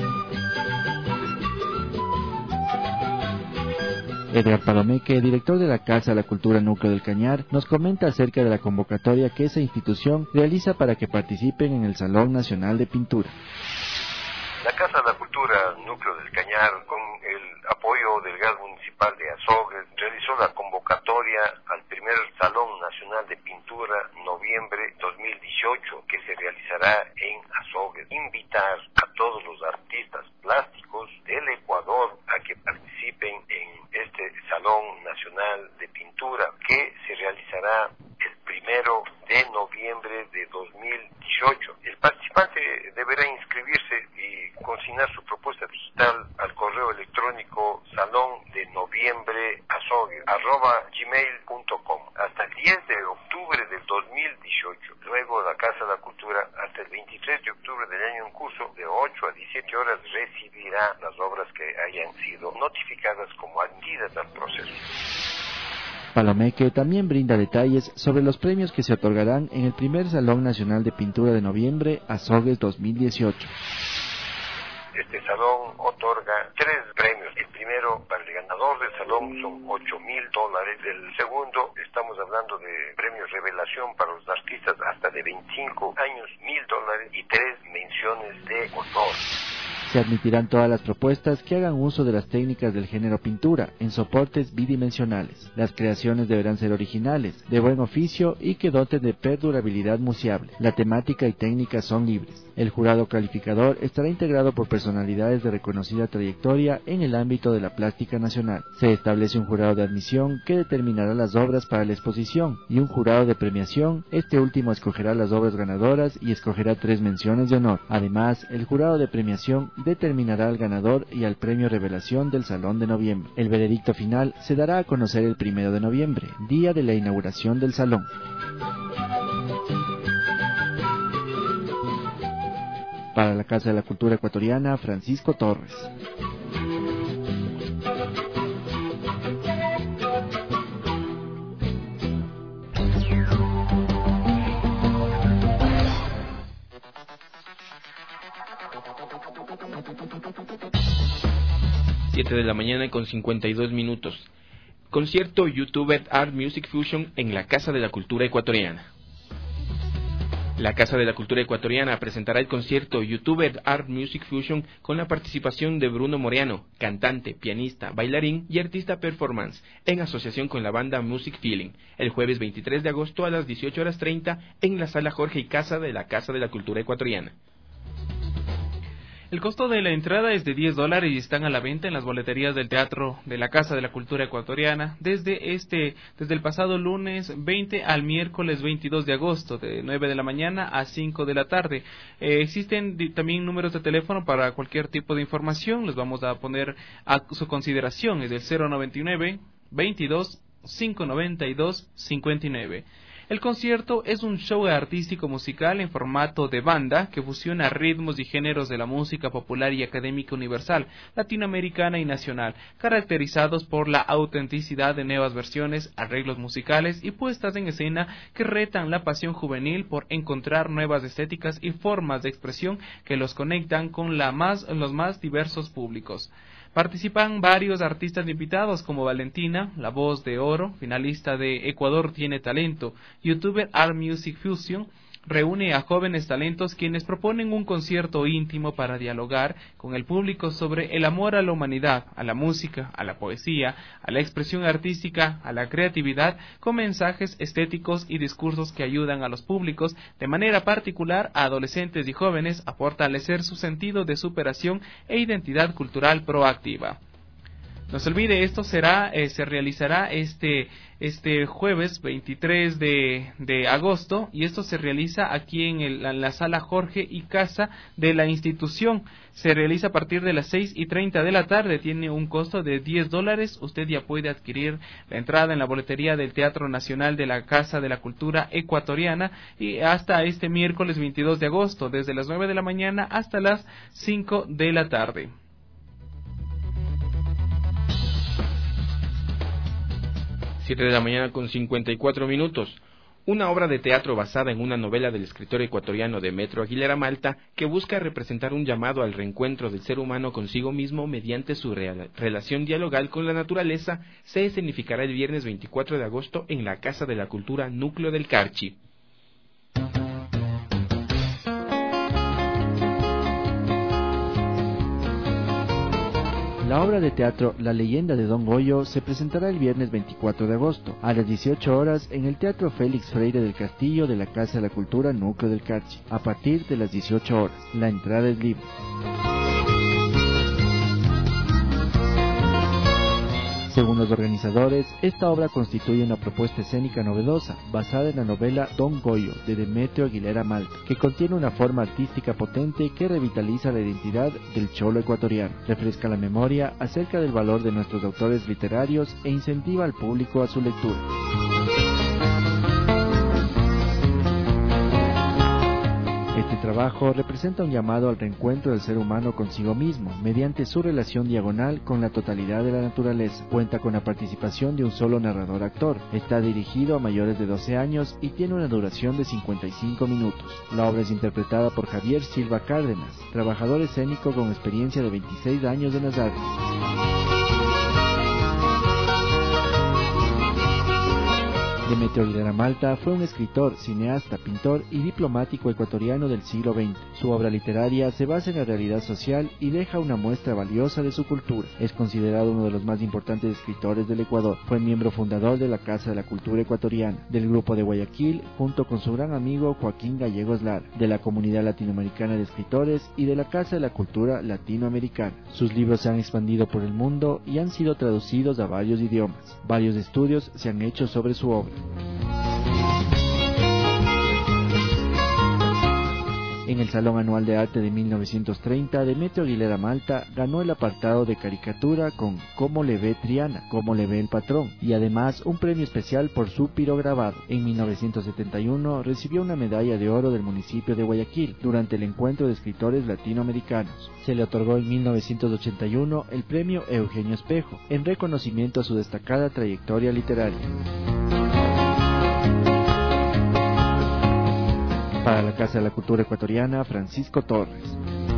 Edgar Palomeque, director de la Casa de la Cultura Núcleo del Cañar, nos comenta acerca de la convocatoria que esa institución realiza para que participen en el Salón Nacional de Pintura. La Casa de la Cultura Núcleo del Cañar, con el apoyo del Gas Municipal de Azogues, realizó la convocatoria al primer Salón Nacional de Pintura Noviembre 2018, que se realizará en Azogues. Invitar a todos los artistas plásticos del Ecuador a que participen en este Salón Nacional de Pintura, que se realizará el 1 de noviembre de 2018. El participante deberá inscribirse y consignar su propuesta digital al correo electrónico salondenovembreazogues@gmail.com hasta el 10 de octubre del 2018. Luego la Casa de la Cultura hasta el 23 de octubre del año en curso de 8 a 17 horas recibirá las obras que hayan sido notificadas como admitidas al proceso. Palomeque también brinda detalles sobre los premios que se otorgarán en el primer Salón Nacional de Pintura de Noviembre Azogues 2018. Este salón otorga 3 premios. El primero, para el ganador del salón, son $8,000. El segundo, estamos hablando de premios revelación para los artistas hasta de 25 años, $1,000 y 3 menciones de honor. Se admitirán todas las propuestas que hagan uso de las técnicas del género pintura en soportes bidimensionales. Las creaciones deberán ser originales, de buen oficio y que doten de perdurabilidad museable. La temática y técnica son libres. El jurado calificador estará integrado por personalidades de reconocida trayectoria en el ámbito de la plástica nacional. Se establece un jurado de admisión que determinará las obras para la exposición y un jurado de premiación. Este último escogerá las obras ganadoras y escogerá 3 menciones de honor. Además, el jurado de premiación determinará al ganador y al premio revelación del Salón de Noviembre. El veredicto final se dará a conocer el 1 de noviembre, día de la inauguración del salón. Para la Casa de la Cultura Ecuatoriana, Francisco Torres. De la mañana con 52 minutos. Concierto YouTuber Art Music Fusion en la Casa de la Cultura Ecuatoriana. La Casa de la Cultura Ecuatoriana presentará el concierto YouTuber Art Music Fusion con la participación de Bruno Moreano, cantante, pianista, bailarín y artista performance, en asociación con la banda Music Feeling, el jueves 23 de agosto a las 18:30 en la Sala Jorge y Casa de la Casa de la Cultura Ecuatoriana. El costo de la entrada es de $10 y están a la venta en las boleterías del Teatro de la Casa de la Cultura Ecuatoriana desde el pasado lunes 20 al miércoles 22 de agosto, de 9 de la mañana a 5 de la tarde. Existen también números de teléfono para cualquier tipo de información, les vamos a poner a su consideración, es el 099 22 592 59. El concierto es un show artístico musical en formato de banda que fusiona ritmos y géneros de la música popular y académica universal, latinoamericana y nacional, caracterizados por la autenticidad de nuevas versiones, arreglos musicales y puestas en escena que retan la pasión juvenil por encontrar nuevas estéticas y formas de expresión que los conectan con los más diversos públicos. Participan varios artistas invitados como Valentina, La Voz de Oro, finalista de Ecuador Tiene Talento, YouTuber Art Music Fusion, reúne a jóvenes talentos quienes proponen un concierto íntimo para dialogar con el público sobre el amor a la humanidad, a la música, a la poesía, a la expresión artística, a la creatividad, con mensajes estéticos y discursos que ayudan a los públicos, de manera particular a adolescentes y jóvenes, a fortalecer su sentido de superación e identidad cultural proactiva. No se olvide, esto se realizará este jueves 23 de agosto, y esto se realiza aquí en la sala Jorge y Casa de la institución. Se realiza a partir de las 6:30 de la tarde, tiene un costo de $10. Usted ya puede adquirir la entrada en la boletería del Teatro Nacional de la Casa de la Cultura Ecuatoriana, y hasta este miércoles 22 de agosto, desde las 9 de la mañana hasta las 5 de la tarde. 7 de la mañana con 54 minutos. Una obra de teatro basada en una novela del escritor ecuatoriano Demetrio Aguilera Malta, que busca representar un llamado al reencuentro del ser humano consigo mismo mediante su relación dialogal con la naturaleza, se escenificará el viernes 24 de agosto en la Casa de la Cultura Núcleo del Carchi. La obra de teatro La leyenda de Don Goyo se presentará el viernes 24 de agosto a las 18 horas en el Teatro Félix Freire del Castillo de la Casa de la Cultura Núcleo del Carchi, a partir de las 18 horas. La entrada es libre. Según los organizadores, esta obra constituye una propuesta escénica novedosa, basada en la novela Don Goyo, de Demetrio Aguilera Malta, que contiene una forma artística potente que revitaliza la identidad del cholo ecuatoriano, refresca la memoria acerca del valor de nuestros autores literarios e incentiva al público a su lectura. Este trabajo representa un llamado al reencuentro del ser humano consigo mismo, mediante su relación diagonal con la totalidad de la naturaleza. Cuenta con la participación de un solo narrador-actor. Está dirigido a mayores de 12 años y tiene una duración de 55 minutos. La obra es interpretada por Javier Silva Cárdenas, trabajador escénico con experiencia de 26 años en las artes. Demetrio Aguilera Malta fue un escritor, cineasta, pintor y diplomático ecuatoriano del siglo XX. Su obra literaria se basa en la realidad social y deja una muestra valiosa de su cultura. Es considerado uno de los más importantes escritores del Ecuador. Fue miembro fundador de la Casa de la Cultura Ecuatoriana, del Grupo de Guayaquil, junto con su gran amigo Joaquín Gallegos Lara, de la Comunidad Latinoamericana de Escritores y de la Casa de la Cultura Latinoamericana. Sus libros se han expandido por el mundo y han sido traducidos a varios idiomas. Varios estudios se han hecho sobre su obra. En el Salón Anual de Arte de 1930, Demetrio Aguilera Malta ganó el apartado de caricatura con ¿Cómo le ve Triana? ¿Cómo le ve el patrón? Y además un premio especial por su pirograbado. En 1971 recibió una medalla de oro del municipio de Guayaquil durante el encuentro de escritores latinoamericanos. Se le otorgó en 1981 el premio Eugenio Espejo, en reconocimiento a su destacada trayectoria literaria. Para la Casa de la Cultura Ecuatoriana, Francisco Torres.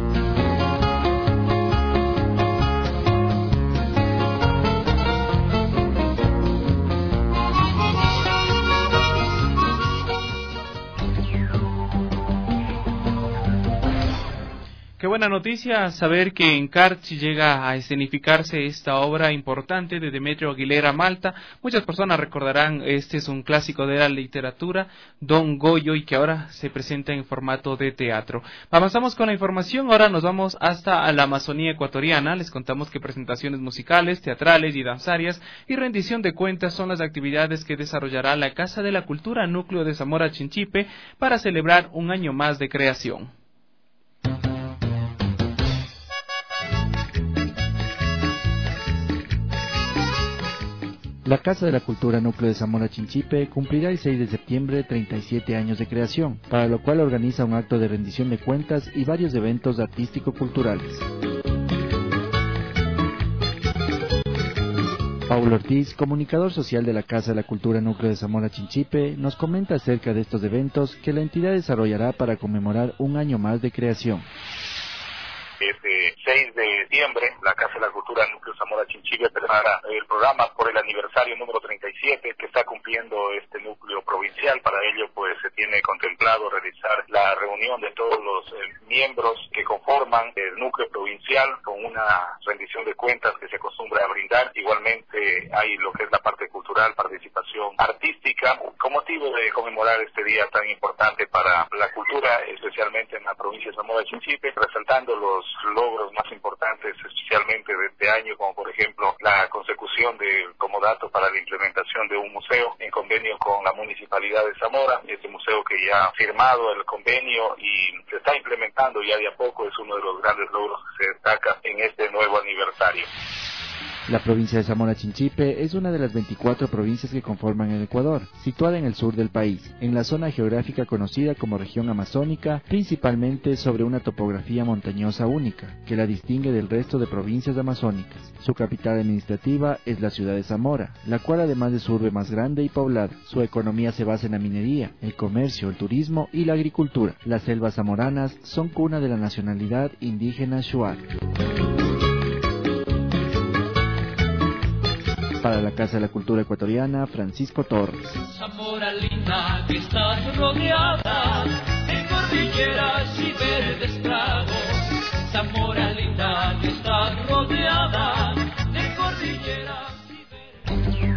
Qué buena noticia saber que en Carchi llega a escenificarse esta obra importante de Demetrio Aguilera Malta. Muchas personas recordarán, este es un clásico de la literatura, Don Goyo, y que ahora se presenta en formato de teatro. Avanzamos con la información, ahora nos vamos hasta la Amazonía ecuatoriana. Les contamos que presentaciones musicales, teatrales y danzarias y rendición de cuentas son las actividades que desarrollará la Casa de la Cultura Núcleo de Zamora Chinchipe para celebrar un año más de creación. La Casa de la Cultura Núcleo de Zamora Chinchipe cumplirá el 6 de septiembre 37 años de creación, para lo cual organiza un acto de rendición de cuentas y varios eventos artístico-culturales. Paulo Ortiz, comunicador social de la Casa de la Cultura Núcleo de Zamora Chinchipe, nos comenta acerca de estos eventos que la entidad desarrollará para conmemorar un año más de creación. Este 6 de diciembre, la Casa de la Cultura Núcleo Zamora Chinchipe prepara el programa por el aniversario número 37 que está cumpliendo este núcleo provincial. Para ello, pues se tiene contemplado realizar la reunión de todos los miembros que conforman el núcleo provincial con una rendición de cuentas que se acostumbra a brindar. Igualmente hay lo que es la parte cultural, participación artística, con motivo de conmemorar este día tan importante para la cultura, especialmente en la provincia de Zamora Chinchipe, resaltando los logros más importantes, especialmente de este año, como por ejemplo la consecución del comodato para la implementación de un museo en convenio con la Municipalidad de Zamora. Este museo que ya ha firmado el convenio y se está implementando ya de a poco, es uno de los grandes logros que se destaca en este nuevo aniversario. La provincia de Zamora Chinchipe es una de las 24 provincias que conforman el Ecuador, situada en el sur del país, en la zona geográfica conocida como región amazónica, principalmente sobre una topografía montañosa única, que la distingue del resto de provincias amazónicas. Su capital administrativa es la ciudad de Zamora, la cual además de su urbe más grande y poblada, su economía se basa en la minería, el comercio, el turismo y la agricultura. Las selvas zamoranas son cuna de la nacionalidad indígena Shuar. Para la Casa de la Cultura Ecuatoriana, Francisco Torres. Zamora linda que estás rodeada de cordilleras y verdes pragos. Zamora linda que estás rodeada de cordilleras y verdes.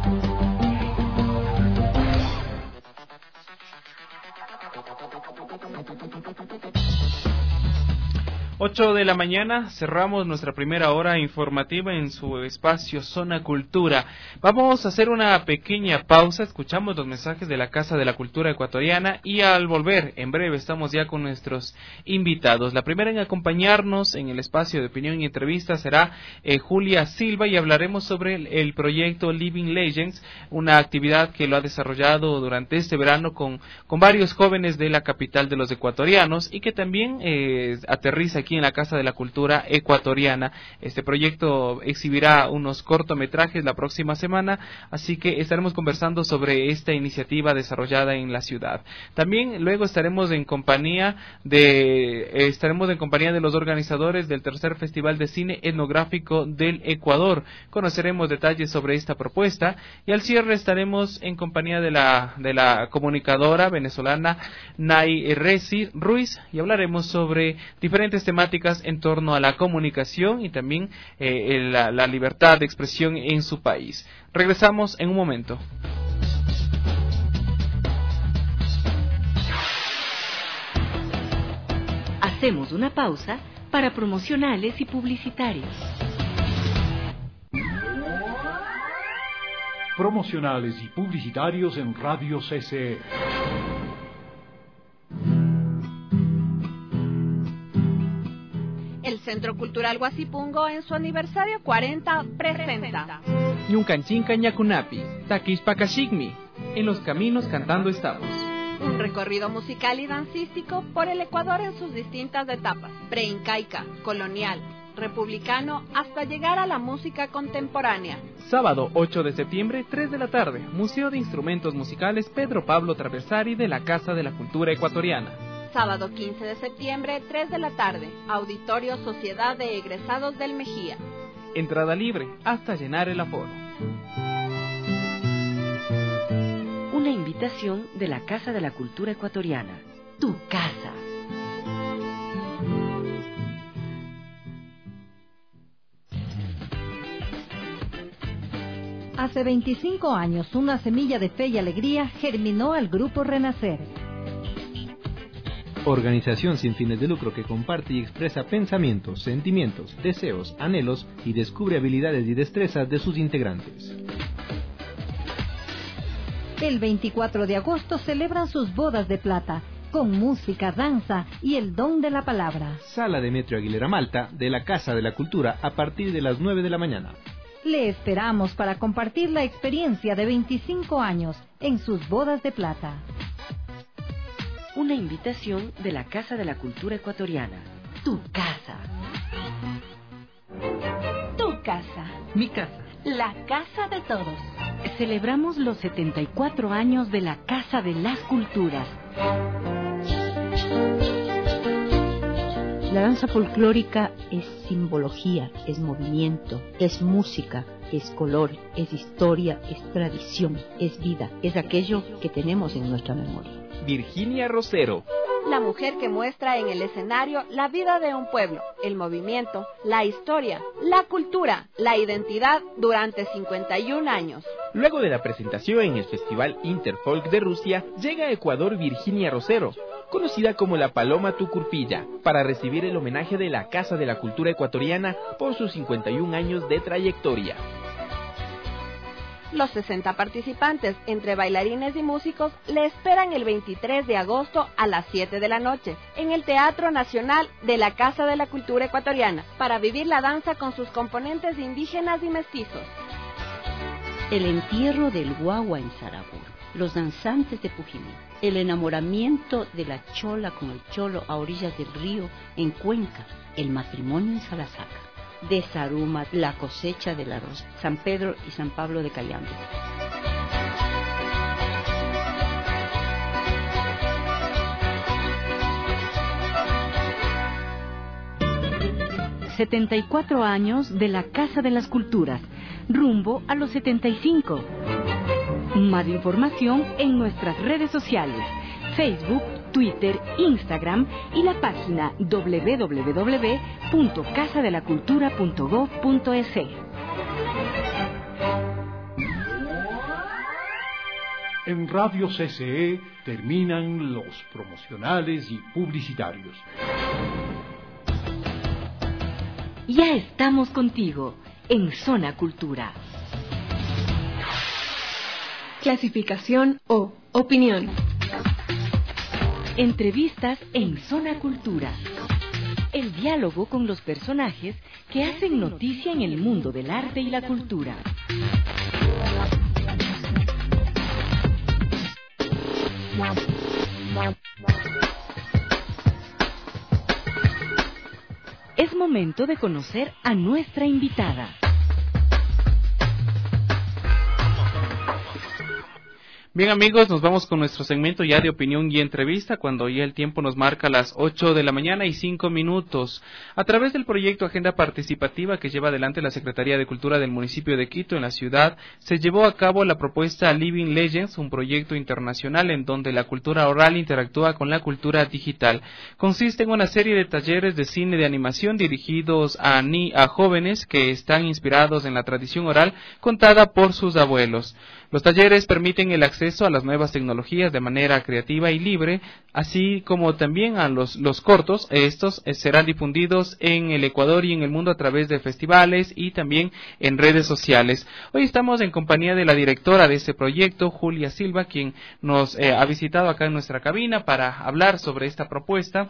8 de la mañana, cerramos nuestra primera hora informativa en su espacio Zona Cultura. Vamos a hacer una pequeña pausa, escuchamos los mensajes de la Casa de la Cultura Ecuatoriana y al volver, en breve, estamos ya con nuestros invitados. La primera en acompañarnos en el espacio de opinión y entrevista será Julia Silva y hablaremos sobre el proyecto Living Legends, una actividad que lo ha desarrollado durante este verano con varios jóvenes de la capital de los ecuatorianos y que también aterriza aquí en la Casa de la Cultura Ecuatoriana. Este proyecto exhibirá unos cortometrajes la próxima semana, así que estaremos conversando sobre esta iniciativa desarrollada en la ciudad. También luego estaremos en compañía de los organizadores del tercer Festival de Cine Etnográfico del Ecuador. Conoceremos detalles sobre esta propuesta y al cierre estaremos en compañía de la comunicadora venezolana Nay Resi Ruiz y hablaremos sobre diferentes temáticas en torno a la comunicación y también la libertad de expresión en su país. Regresamos en un momento. Hacemos una pausa para promocionales y publicitarios. Promocionales y publicitarios en Radio CCE. El Centro Cultural Guasipungo en su aniversario 40 presenta Ñuncanchinca Ñacunapi, Taquishpacashigmi, en los caminos cantando estamos. Un recorrido musical y dancístico por el Ecuador en sus distintas etapas, preincaica, colonial, republicano, hasta llegar a la música contemporánea. Sábado 8 de septiembre, 3 de la tarde, Museo de Instrumentos Musicales Pedro Pablo Traversari de la Casa de la Cultura Ecuatoriana. Sábado 15 de septiembre, 3 de la tarde, Auditorio Sociedad de Egresados del Mejía. Entrada libre hasta llenar el aforo. Una invitación de la Casa de la Cultura Ecuatoriana. Tu casa. Hace 25 años, una semilla de fe y alegría germinó al Grupo Renacer. Organización sin fines de lucro que comparte y expresa pensamientos, sentimientos, deseos, anhelos y descubre habilidades y destrezas de sus integrantes. El 24 de agosto celebran sus bodas de plata, con música, danza y el don de la palabra. Sala Demetrio Aguilera Malta, de la Casa de la Cultura, a partir de las 9 de la mañana. Le esperamos para compartir la experiencia de 25 años en sus bodas de plata. Una invitación de la Casa de la Cultura Ecuatoriana. Tu casa. Tu casa. Mi casa. La casa de todos. Celebramos los 74 años de la Casa de las Culturas. La danza folclórica es simbología, es movimiento, es música, es color, es historia, es tradición, es vida, es aquello que tenemos en nuestra memoria. Virginia Rosero. La mujer que muestra en el escenario la vida de un pueblo, el movimiento, la historia, la cultura, la identidad durante 51 años. Luego de la presentación en el Festival Interfolk de Rusia, llega a Ecuador Virginia Rosero, conocida como la Paloma Tucurpilla, para recibir el homenaje de la Casa de la Cultura Ecuatoriana por sus 51 años de trayectoria. Los 60 participantes, entre bailarines y músicos, le esperan el 23 de agosto a las 7 de la noche, en el Teatro Nacional de la Casa de la Cultura Ecuatoriana, para vivir la danza con sus componentes indígenas y mestizos. El entierro del guagua en Saraguro, los danzantes de Pujimí, el enamoramiento de la chola con el cholo a orillas del río en Cuenca, el matrimonio en Salasaca, de Saruma, la cosecha del arroz, San Pedro y San Pablo de Cayambe. ...74 años de la Casa de las Culturas... ...rumbo a los 75... Más información en nuestras redes sociales... Facebook, Twitter, Instagram y la página www.casadelacultura.gov.es. En Radio CCE terminan los promocionales y publicitarios. Ya estamos contigo en Zona Cultura. Clasificación O. Opinión. Entrevistas en Zona Cultura. El diálogo con los personajes que hacen noticia en el mundo del arte y la cultura. Es momento de conocer a nuestra invitada. Bien amigos, nos vamos con nuestro segmento ya de opinión y entrevista cuando ya el tiempo nos marca las 8 de la mañana y 5 minutos. A través del proyecto Agenda Participativa que lleva adelante la Secretaría de Cultura del municipio de Quito en la ciudad, se llevó a cabo la propuesta Living Legends, un proyecto internacional en donde la cultura oral interactúa con la cultura digital. Consiste en una serie de talleres de cine de animación dirigidos a jóvenes que están inspirados en la tradición oral contada por sus abuelos. Los talleres permiten el acceso a las nuevas tecnologías de manera creativa y libre, así como también a los cortos. Estos serán difundidos en el Ecuador y en el mundo a través de festivales y también en redes sociales. Hoy estamos en compañía de la directora de este proyecto, Julia Silva, quien nos ha visitado acá en nuestra cabina para hablar sobre esta propuesta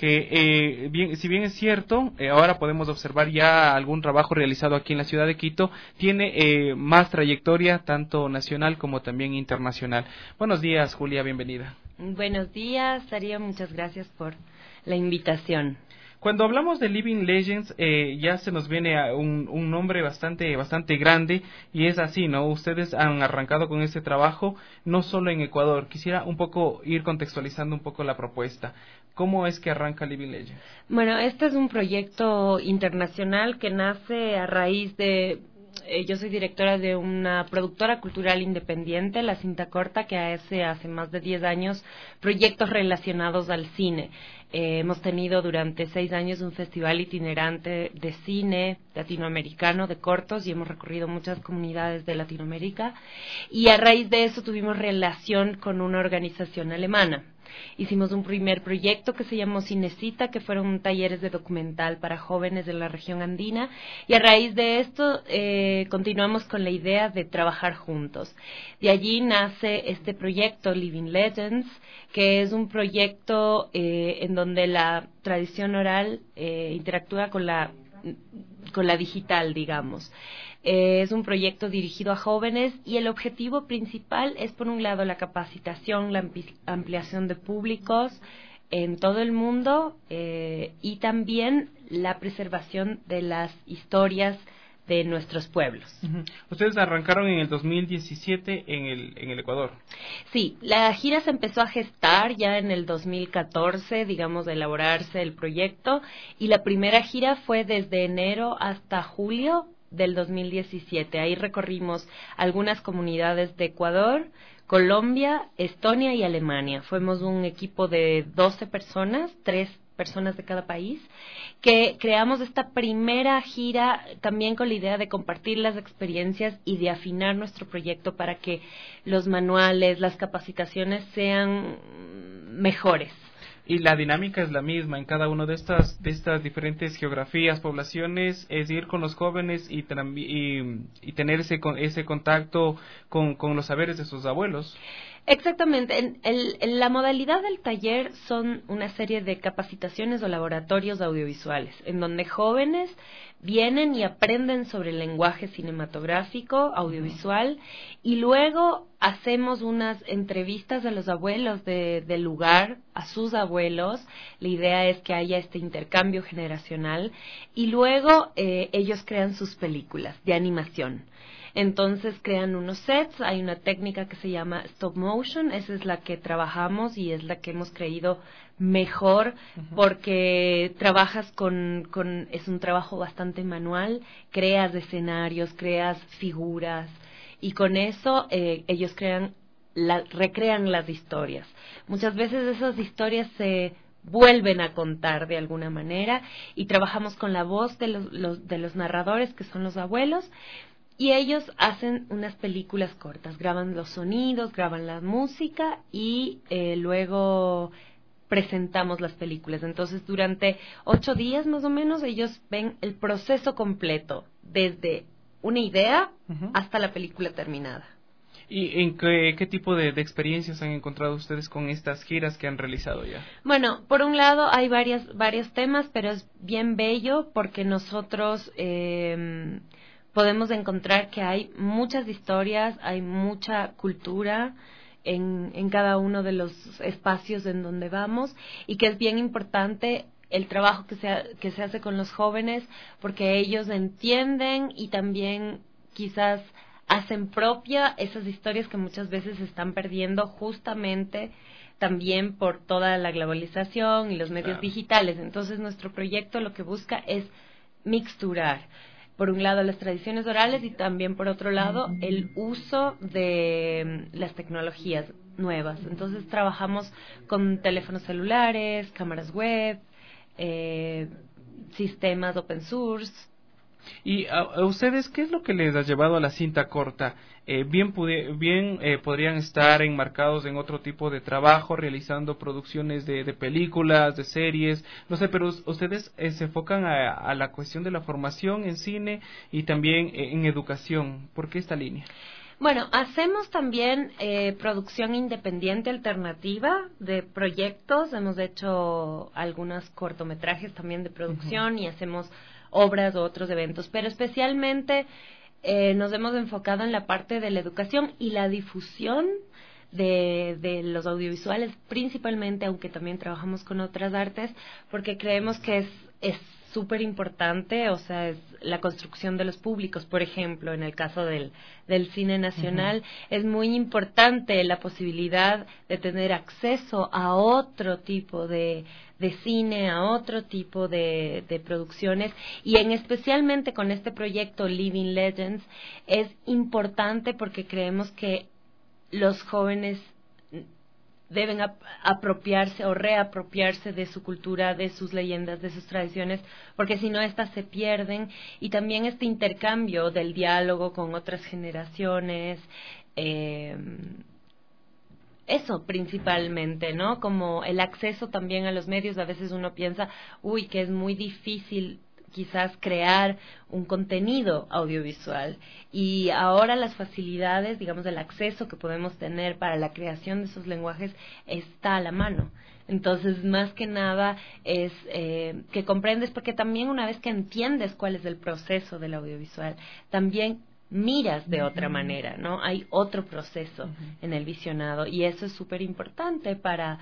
que, si bien es cierto, ahora podemos observar ya algún trabajo realizado aquí en la ciudad de Quito, tiene más trayectoria tanto nacional como también internacional. Buenos días, Julia, bienvenida. Buenos días, Darío, muchas gracias por la invitación. Cuando hablamos de Living Legends, ya se nos viene un nombre bastante grande, y es así, ¿no? Ustedes han arrancado con este trabajo, no solo en Ecuador. Quisiera un poco ir contextualizando un poco la propuesta. ¿Cómo es que arranca Living Legends? Bueno, este es un proyecto internacional que nace a raíz de... yo soy directora de una productora cultural independiente, La Cinta Corta, que hace más de 10 años proyectos relacionados al cine. Hemos tenido durante 6 años un festival itinerante de cine latinoamericano, de cortos, y hemos recorrido muchas comunidades de Latinoamérica. Y a raíz de eso tuvimos relación con una organización alemana. Hicimos un primer proyecto que se llamó Cinecita, que fueron talleres de documental para jóvenes de la región andina, y a raíz de esto continuamos con la idea de trabajar juntos. De allí nace este proyecto Living Legends, que es un proyecto en donde la tradición oral interactúa con la digital, digamos. Es un proyecto dirigido a jóvenes y el objetivo principal es, por un lado, la capacitación, la ampliación de públicos en todo el mundo y también la preservación de las historias de nuestros pueblos. Ustedes arrancaron en el 2017 en el Ecuador. Sí, la gira se empezó a gestar ya en el 2014, digamos, de elaborarse el proyecto, y la primera gira fue desde enero hasta julio del 2017. Ahí recorrimos algunas comunidades de Ecuador, Colombia, Estonia y Alemania. Fuimos un equipo de 12 personas, 3 personas de cada país, que creamos esta primera gira también con la idea de compartir las experiencias y de afinar nuestro proyecto para que los manuales, las capacitaciones sean mejores. Y la dinámica es la misma en cada una de estas diferentes geografías, poblaciones, es ir con los jóvenes y tener ese contacto con los saberes de sus abuelos. Exactamente. La modalidad del taller son una serie de capacitaciones o laboratorios audiovisuales, en donde jóvenes vienen y aprenden sobre el lenguaje cinematográfico, audiovisual, y luego hacemos unas entrevistas a los abuelos del lugar, a sus abuelos. La idea es que haya este intercambio generacional, y luego ellos crean sus películas de animación. Entonces crean unos sets, hay una técnica que se llama stop motion, esa es la que trabajamos y es la que hemos creído mejor, porque trabajas es un trabajo bastante manual, creas escenarios, creas figuras, y con eso ellos recrean las historias. Muchas veces esas historias se vuelven a contar de alguna manera, y trabajamos con la voz de los narradores, que son los abuelos, y ellos hacen unas películas cortas, graban los sonidos, graban la música y luego presentamos las películas. Entonces, durante 8 días más o menos, ellos ven el proceso completo, desde una idea hasta la película terminada. ¿Y en qué tipo de experiencias han encontrado ustedes con estas giras que han realizado ya? Bueno, por un lado hay varios temas, pero es bien bello porque nosotros podemos encontrar que hay muchas historias, hay mucha cultura en cada uno de los espacios en donde vamos, y que es bien importante el trabajo que se hace con los jóvenes, porque ellos entienden y también quizás hacen propia esas historias que muchas veces se están perdiendo justamente también por toda la globalización y los medios digitales. Entonces nuestro proyecto lo que busca es mixturar, por un lado, las tradiciones orales y también, por otro lado, el uso de las tecnologías nuevas. Entonces, trabajamos con teléfonos celulares, cámaras web, sistemas open source. ¿Y a ustedes qué es lo que les ha llevado a la cinta corta? Podrían estar enmarcados en otro tipo de trabajo, realizando producciones de películas, de series, no sé, pero ustedes se enfocan a la cuestión de la formación en cine y también en educación. ¿Por qué esta línea? Bueno, hacemos también producción independiente alternativa de proyectos. Hemos hecho algunos cortometrajes también de producción y hacemos obras o otros eventos, pero especialmente nos hemos enfocado en la parte de la educación y la difusión de los audiovisuales, principalmente, aunque también trabajamos con otras artes, porque creemos que es súper importante, o sea, es la construcción de los públicos. Por ejemplo, en el caso del cine nacional, es muy importante la posibilidad de tener acceso a otro tipo de cine, a otro tipo de producciones, y especialmente con este proyecto Living Legends es importante porque creemos que los jóvenes deben apropiarse o reapropiarse de su cultura, de sus leyendas, de sus tradiciones, porque si no estas se pierden. Y también este intercambio del diálogo con otras generaciones, eso principalmente, ¿no? Como el acceso también a los medios. A veces uno piensa, que es muy difícil quizás crear un contenido audiovisual, y ahora las facilidades, digamos, del acceso que podemos tener para la creación de esos lenguajes está a la mano. Entonces, más que nada es que comprendes, porque también una vez que entiendes cuál es el proceso del audiovisual, también miras de otra manera, ¿no? Hay otro proceso en el visionado, y eso es súper importante para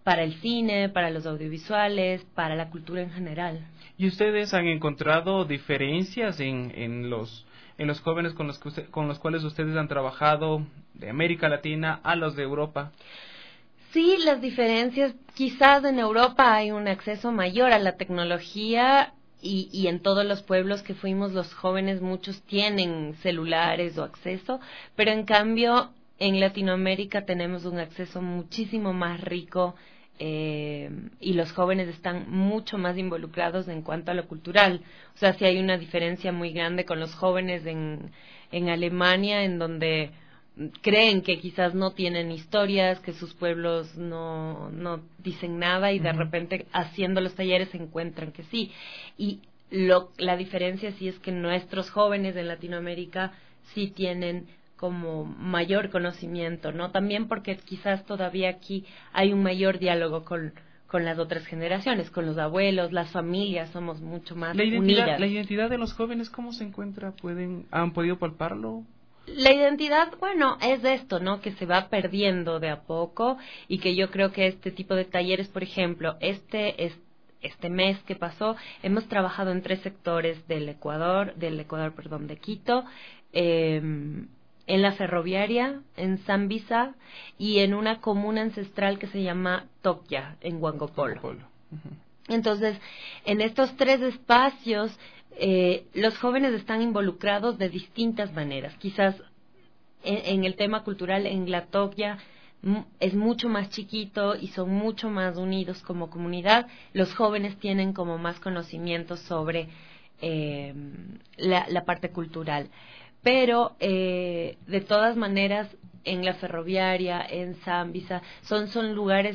para el cine, para los audiovisuales, para la cultura en general. ¿Y ustedes han encontrado diferencias en los jóvenes con los cuales ustedes han trabajado de América Latina a los de Europa? Sí, las diferencias, quizás en Europa hay un acceso mayor a la tecnología y en todos los pueblos que fuimos los jóvenes muchos tienen celulares o acceso, pero en cambio en Latinoamérica tenemos un acceso muchísimo más rico y los jóvenes están mucho más involucrados en cuanto a lo cultural. O sea, sí hay una diferencia muy grande con los jóvenes en Alemania, en donde creen que quizás no tienen historias, que sus pueblos no dicen nada y de repente haciendo los talleres se encuentran que sí. Y la diferencia sí es que nuestros jóvenes en Latinoamérica sí tienen como mayor conocimiento, ¿no? También porque quizás todavía aquí hay un mayor diálogo con las otras generaciones, con los abuelos, las familias, somos mucho más unidas. ¿La identidad de los jóvenes cómo se encuentra? ¿Han podido palparlo? La identidad, bueno, es esto, ¿no? Que se va perdiendo de a poco y que yo creo que este tipo de talleres, por ejemplo, este mes que pasó, hemos trabajado en 3 sectores de Quito, en la ferroviaria, en Zambisa y en una comuna ancestral que se llama Tokya, en Huangopolo. Entonces, en estos 3 espacios, los jóvenes están involucrados de distintas maneras. Quizás en el tema cultural, en la Tokya es mucho más chiquito y son mucho más unidos como comunidad. Los jóvenes tienen como más conocimiento sobre la parte cultural. Pero, de todas maneras, en la ferroviaria, en Zambisa, son lugares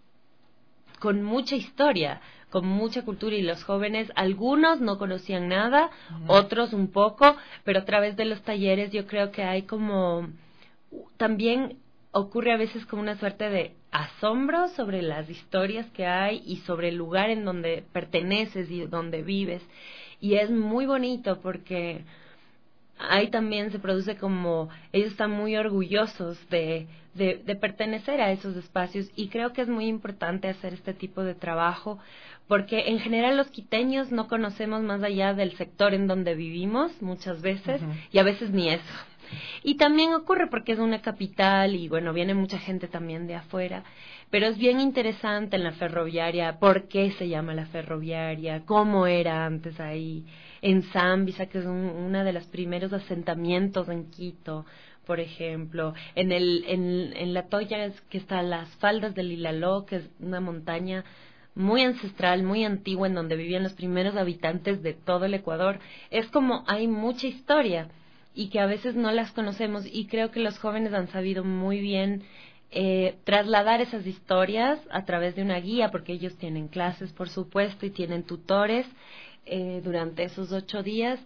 con mucha historia, con mucha cultura, y los jóvenes, algunos no conocían nada, otros un poco, pero a través de los talleres yo creo que hay como, también ocurre a veces como una suerte de asombro sobre las historias que hay y sobre el lugar en donde perteneces y donde vives, y es muy bonito porque ahí también se produce como, ellos están muy orgullosos de pertenecer a esos espacios, y creo que es muy importante hacer este tipo de trabajo porque en general los quiteños no conocemos más allá del sector en donde vivimos muchas veces y a veces ni eso. Y también ocurre porque es una capital y bueno, viene mucha gente también de afuera, pero es bien interesante en la ferroviaria, por qué se llama la ferroviaria, cómo era antes ahí, en Zambisa, que es uno de los primeros asentamientos en Quito, por ejemplo, en la Toya, que están las faldas del Ilaló, que es una montaña muy ancestral, muy antigua, en donde vivían los primeros habitantes de todo el Ecuador. Es como hay mucha historia y que a veces no las conocemos, y creo que los jóvenes han sabido muy bien trasladar esas historias a través de una guía, porque ellos tienen clases, por supuesto, y tienen tutores durante esos 8 días,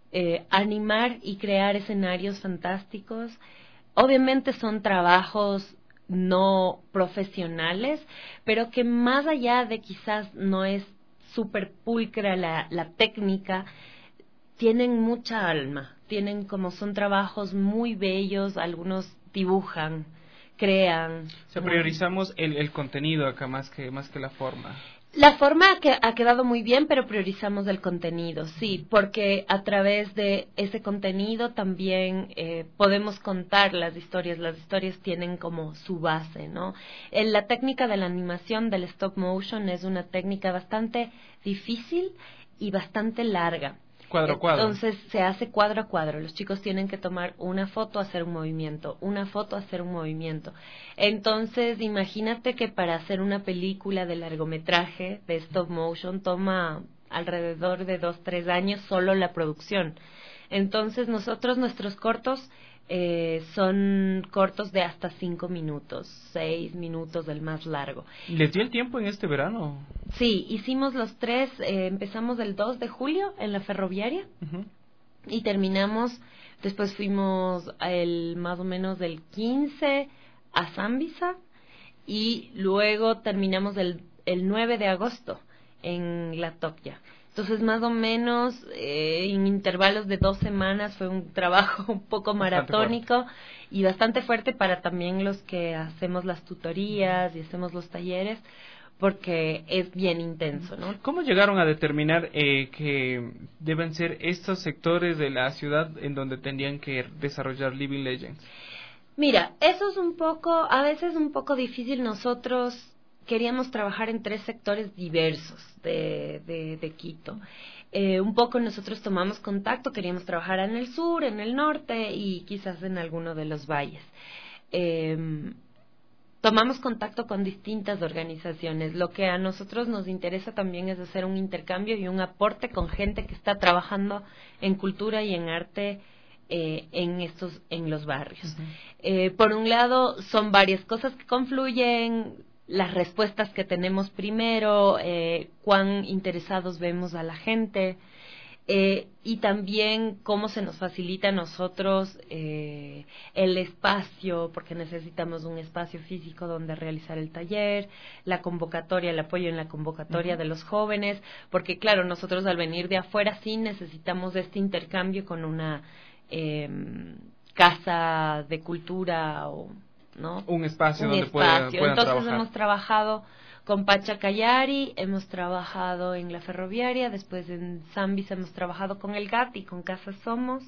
animar y crear escenarios fantásticos. Obviamente son trabajos no profesionales, pero que más allá de quizás no es súper pulcra la técnica, tienen mucha alma, tienen como son trabajos muy bellos, algunos dibujan, crean. O sea, priorizamos el contenido acá más que la forma. La forma ha quedado muy bien, pero priorizamos el contenido, sí, porque a través de ese contenido también podemos contar las historias. Las historias tienen como su base, ¿no? La técnica de la animación del stop motion es una técnica bastante difícil y bastante larga. Cuadro a cuadro. Entonces se hace cuadro a cuadro. Los chicos tienen que tomar una foto, hacer un movimiento, una foto, hacer un movimiento. Entonces imagínate que para hacer una película de largometraje de stop motion toma alrededor de 2-3 años solo la producción. Entonces nuestros cortos son cortos de hasta 5 minutos, 6 minutos del más largo. ¿Les dio el tiempo en este verano? Sí, hicimos los 3, empezamos el 2 de julio en la ferroviaria y terminamos, después fuimos más o menos del 15 a Zambisa y luego terminamos el 9 de agosto en la Tokya. Entonces, más o menos, en intervalos de 2 semanas fue un trabajo un poco maratónico y bastante fuerte para también los que hacemos las tutorías y hacemos los talleres, porque es bien intenso, ¿no? ¿Cómo llegaron a determinar que deben ser estos sectores de la ciudad en donde tendrían que desarrollar Living Legends? Mira, eso es a veces un poco difícil. Nosotros queríamos trabajar en 3 sectores diversos de Quito. Un poco nosotros tomamos contacto, queríamos trabajar en el sur, en el norte y quizás en alguno de los valles. Tomamos contacto con distintas organizaciones. Lo que a nosotros nos interesa también es hacer un intercambio y un aporte con gente que está trabajando en cultura y en arte en los barrios. Por un lado, son varias cosas que confluyen, las respuestas que tenemos primero, cuán interesados vemos a la gente, y también cómo se nos facilita a nosotros el espacio, porque necesitamos un espacio físico donde realizar el taller, la convocatoria, el apoyo en la convocatoria de los jóvenes, porque claro, nosotros al venir de afuera sí necesitamos este intercambio con una casa de cultura o ¿no? Un espacio donde puedan Entonces trabajar. Hemos trabajado con Pachacayari, hemos trabajado en la ferroviaria, después en Zambis hemos trabajado con el GAT y con Casa Somos,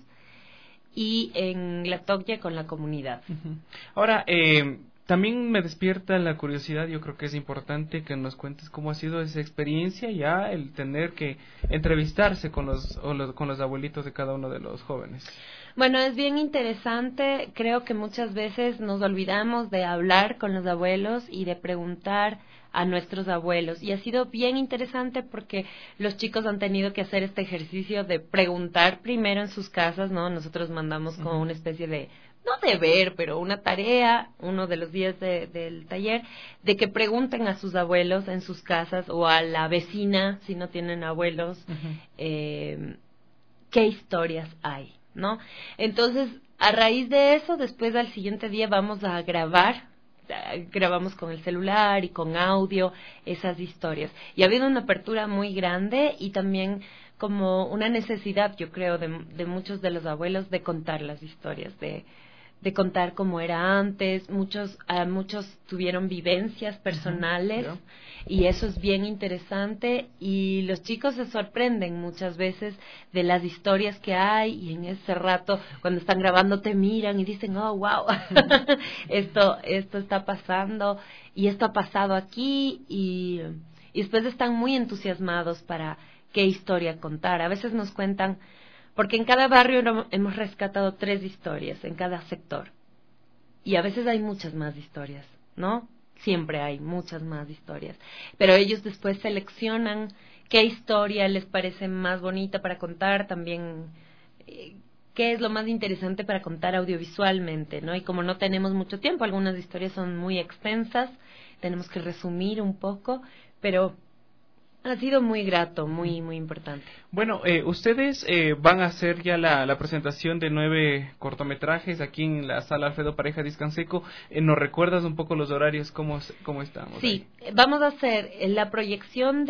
y en La Tocya con la comunidad. Ahora, también me despierta la curiosidad. Yo creo que es importante que nos cuentes cómo ha sido esa experiencia ya, el tener que entrevistarse con los abuelitos de cada uno de los jóvenes. Bueno, es bien interesante. Creo que muchas veces nos olvidamos de hablar con los abuelos y de preguntar a nuestros abuelos. Y ha sido bien interesante porque los chicos han tenido que hacer este ejercicio de preguntar primero en sus casas, ¿no? Nosotros mandamos como una especie de, no deber, pero una tarea, uno de los días del taller, de que pregunten a sus abuelos en sus casas o a la vecina, si no tienen abuelos, qué historias hay, ¿no? Entonces, a raíz de eso, después al siguiente día vamos a grabamos con el celular y con audio esas historias. Y ha habido una apertura muy grande y también como una necesidad, yo creo, de muchos de los abuelos de contar las historias, de contar cómo era antes. Muchos tuvieron vivencias personales y eso es bien interesante, y los chicos se sorprenden muchas veces de las historias que hay, y en ese rato cuando están grabando te miran y dicen, oh wow, esto está pasando y esto ha pasado aquí, y después están muy entusiasmados para qué historia contar. A veces nos cuentan, porque en cada barrio hemos rescatado 3 historias, en cada sector. Y a veces hay muchas más historias, ¿no? Siempre hay muchas más historias. Pero ellos después seleccionan qué historia les parece más bonita para contar, también qué es lo más interesante para contar audiovisualmente, ¿no? Y como no tenemos mucho tiempo, algunas historias son muy extensas, tenemos que resumir un poco, pero ha sido muy grato, muy muy importante. Bueno, ustedes van a hacer ya la presentación de 9 cortometrajes aquí en la sala Alfredo Pareja Discanseco. ¿Nos recuerdas un poco los horarios? ¿Cómo estamos? Sí, vamos a hacer la proyección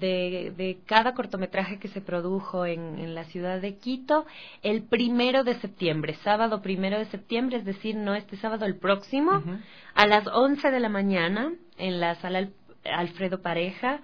de cada cortometraje que se produjo en la ciudad de Quito el 1 de septiembre, sábado 1 de septiembre, es decir, no este sábado, el próximo, a las 11 de la mañana en la sala Alfredo Pareja.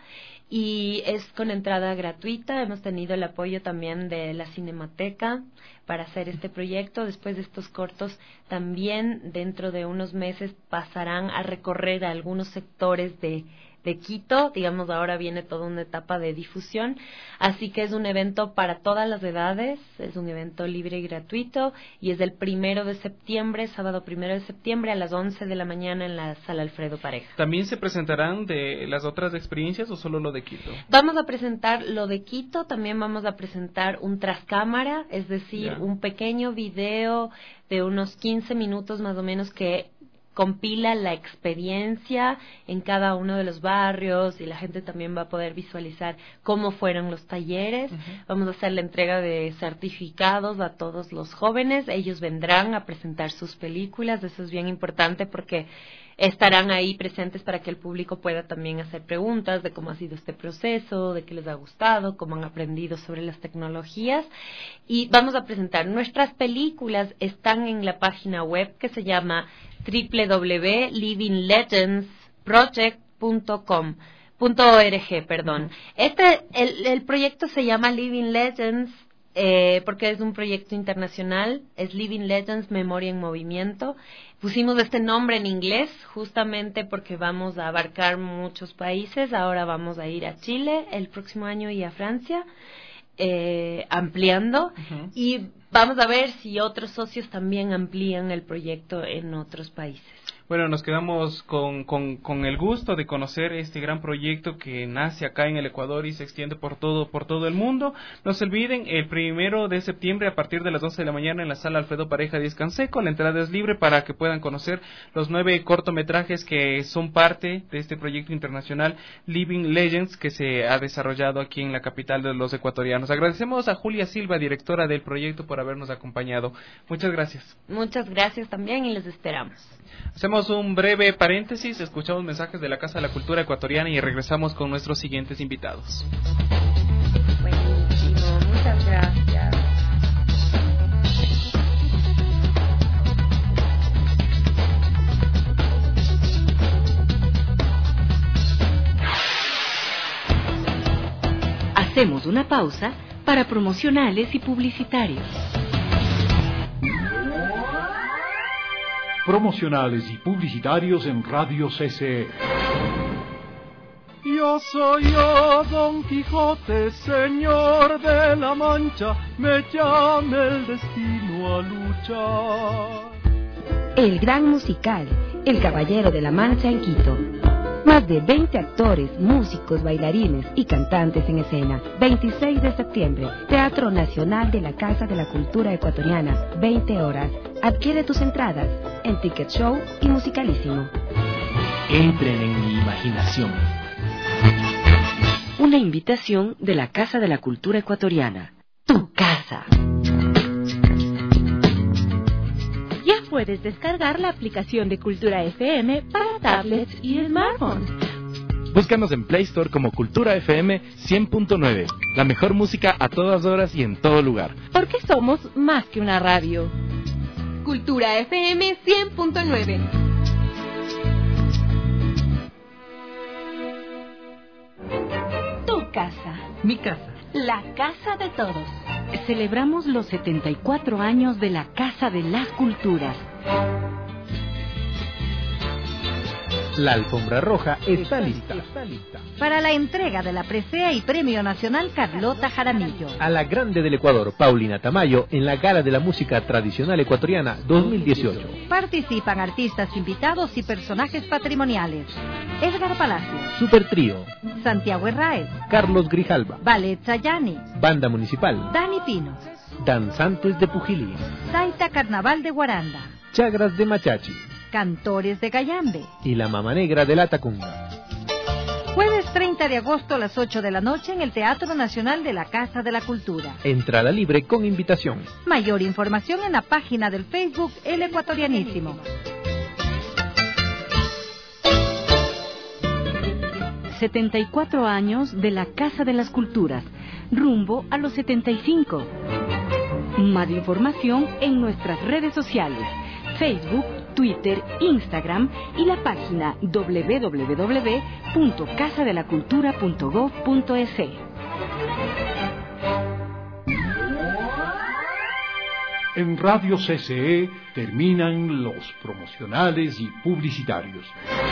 Y es con entrada gratuita. Hemos tenido el apoyo también de la Cinemateca para hacer este proyecto. Después de estos cortos, también dentro de unos meses pasarán a recorrer a algunos sectores de Quito. Digamos, ahora viene toda una etapa de difusión. Así que es un evento para todas las edades, es un evento libre y gratuito, y es del 1 de septiembre, sábado 1 de septiembre a las 11 de la mañana en la sala Alfredo Pareja. ¿También se presentarán de las otras experiencias o solo lo de Quito? Vamos a presentar lo de Quito, también vamos a presentar un trascámara, es decir, un pequeño video de unos 15 minutos más o menos que compila la experiencia en cada uno de los barrios y la gente también va a poder visualizar cómo fueron los talleres. Vamos a hacer la entrega de certificados a todos los jóvenes. Ellos vendrán a presentar sus películas. Eso es bien importante porque estarán ahí presentes para que el público pueda también hacer preguntas de cómo ha sido este proceso, de qué les ha gustado, cómo han aprendido sobre las tecnologías. Y vamos a presentar nuestras películas. Están en la página web que se llama www.livinglegendsproject.org. El proyecto se llama Living Legends porque es un proyecto internacional, es Living Legends, Memoria en Movimiento. Pusimos este nombre en inglés justamente porque vamos a abarcar muchos países. Ahora vamos a ir a Chile el próximo año y a Francia, ampliando. Y vamos a ver si otros socios también amplían el proyecto en otros países. Bueno, nos quedamos con el gusto de conocer este gran proyecto que nace acá en el Ecuador y se extiende por todo el mundo. No se olviden, el 1 de septiembre a partir de las 12 de la mañana en la sala Alfredo Pareja Díaz Canseco. La entrada es libre para que puedan conocer los 9 cortometrajes que son parte de este proyecto internacional Living Legends que se ha desarrollado aquí en la capital de los ecuatorianos. Agradecemos a Julia Silva, directora del proyecto, por habernos acompañado. Muchas gracias. Muchas gracias también y les esperamos. Hacemos un breve paréntesis, escuchamos mensajes de la Casa de la Cultura Ecuatoriana y regresamos con nuestros siguientes invitados. Buenísimo, muchas gracias. Hacemos una pausa para promocionales y publicitarios. Promocionales y publicitarios en Radio CCE. Yo soy yo, Don Quijote, señor de la Mancha, me llame el destino a luchar. El gran musical, El Caballero de la Mancha en Quito. Más de 20 actores, músicos, bailarines y cantantes en escena. 26 de septiembre, Teatro Nacional de la Casa de la Cultura Ecuatoriana, 20 horas. Adquiere tus entradas en Ticket Show y Musicalísimo. Entren en mi imaginación. Una invitación de la Casa de la Cultura Ecuatoriana. Tu casa. Ya puedes descargar la aplicación de Cultura FM para tablets y smartphones. Búscanos en Play Store como Cultura FM 100.9. La mejor música a todas horas y en todo lugar. Porque somos más que una radio. Cultura FM 100.9. Tu casa. Mi casa. La casa de todos. Celebramos los 74 años de la Casa de las Culturas. La alfombra roja está lista. Para la entrega de la presea y Premio Nacional Carlota Jaramillo. A la grande del Ecuador, Paulina Tamayo, en la Gala de la Música Tradicional Ecuatoriana 2018. Participan artistas invitados y personajes patrimoniales. Edgar Palacios. Super Trío. Santiago Herráez. Carlos Grijalva. Ballet Sayani. Banda Municipal. Dani Pinos. Danzantes de Pujilí. Saita Carnaval de Guaranda. Chagras de Machachi. Cantores de Cayambe. Y la Mama Negra de la Tacunga. Jueves 30 de agosto a las 8 de la noche en el Teatro Nacional de la Casa de la Cultura. Entrada libre con invitación. Mayor información en la página del Facebook El Ecuatorianísimo. ...74 años de la Casa de las Culturas... ...rumbo a los 75... Más información en nuestras redes sociales... Facebook, Twitter, Instagram y la página www.casadelacultura.gov.es. En Radio CCE terminan los promocionales y publicitarios.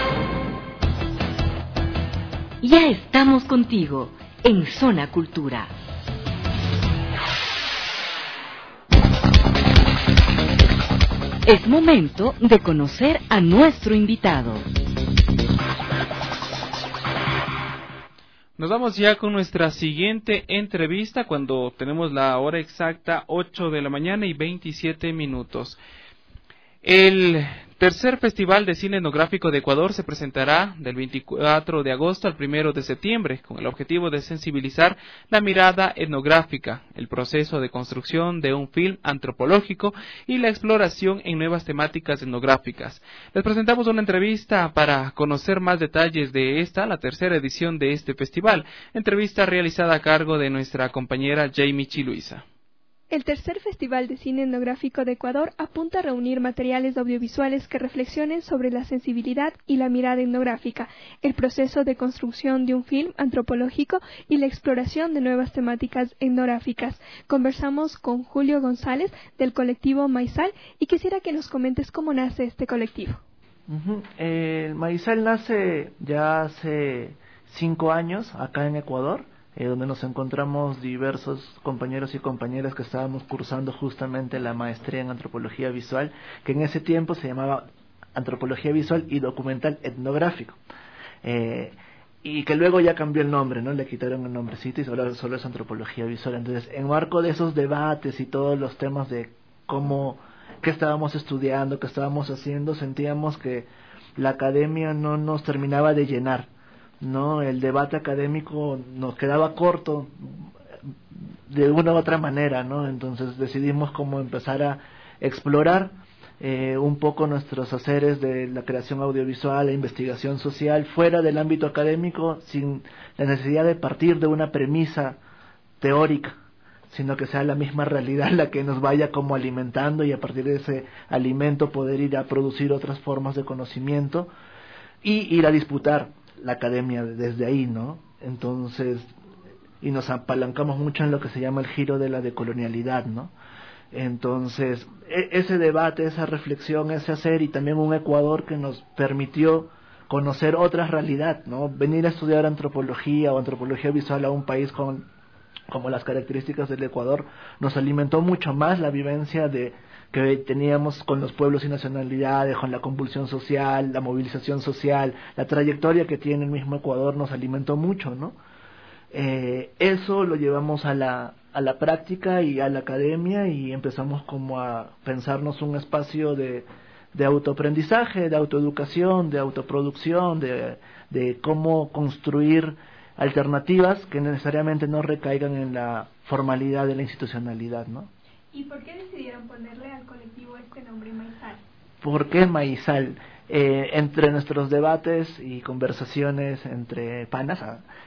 Ya estamos contigo en Zona Cultura. Es momento de conocer a nuestro invitado. Nos vamos ya con nuestra siguiente entrevista cuando tenemos la hora exacta 8 de la mañana y 27 minutos. El Tercer Festival de Cine Etnográfico de Ecuador se presentará del 24 de agosto al 1 de septiembre, con el objetivo de sensibilizar la mirada etnográfica, el proceso de construcción de un film antropológico y la exploración en nuevas temáticas etnográficas. Les presentamos una entrevista para conocer más detalles de la tercera edición de este festival, entrevista realizada a cargo de nuestra compañera Jamie Chiluisa. El tercer Festival de Cine Etnográfico de Ecuador apunta a reunir materiales audiovisuales que reflexionen sobre la sensibilidad y la mirada etnográfica, el proceso de construcción de un film antropológico y la exploración de nuevas temáticas etnográficas. Conversamos con Julio González del colectivo Maizal y quisiera que nos comentes cómo nace este colectivo. El Maizal nace ya hace 5 años acá en Ecuador, donde nos encontramos diversos compañeros y compañeras que estábamos cursando justamente la maestría en antropología visual, que en ese tiempo se llamaba antropología visual y documental etnográfico, y que luego ya cambió el nombre, ¿no? Le quitaron el nombrecito y solo es antropología visual. Entonces, en marco de esos debates y todos los temas de qué estábamos estudiando, qué estábamos haciendo, sentíamos que la academia no nos terminaba de llenar, ¿no? El debate académico nos quedaba corto de una u otra manera, ¿no? Entonces decidimos como empezar a explorar un poco nuestros haceres de la creación audiovisual, la investigación social, fuera del ámbito académico, sin la necesidad de partir de una premisa teórica, sino que sea la misma realidad la que nos vaya como alimentando, y a partir de ese alimento poder ir a producir otras formas de conocimiento y ir a disputar la academia desde ahí, ¿no? Entonces, y nos apalancamos mucho en lo que se llama el giro de la decolonialidad, ¿no? Entonces, ese debate, esa reflexión, ese hacer, y también un Ecuador que nos permitió conocer otra realidad, ¿no? Venir a estudiar antropología o antropología visual a un país como las características del Ecuador nos alimentó mucho más la vivencia que teníamos con los pueblos y nacionalidades, con la convulsión social, la movilización social, la trayectoria que tiene el mismo Ecuador nos alimentó mucho, ¿no? Eso lo llevamos a la práctica y a la academia, y empezamos como a pensarnos un espacio de autoaprendizaje, de autoeducación, de autoproducción, de cómo construir alternativas que necesariamente no recaigan en la formalidad de la institucionalidad, ¿no? ¿Y por qué decidieron ponerle al colectivo este nombre, Maizal? ¿Por qué Maizal? Entre nuestros debates y conversaciones entre panas,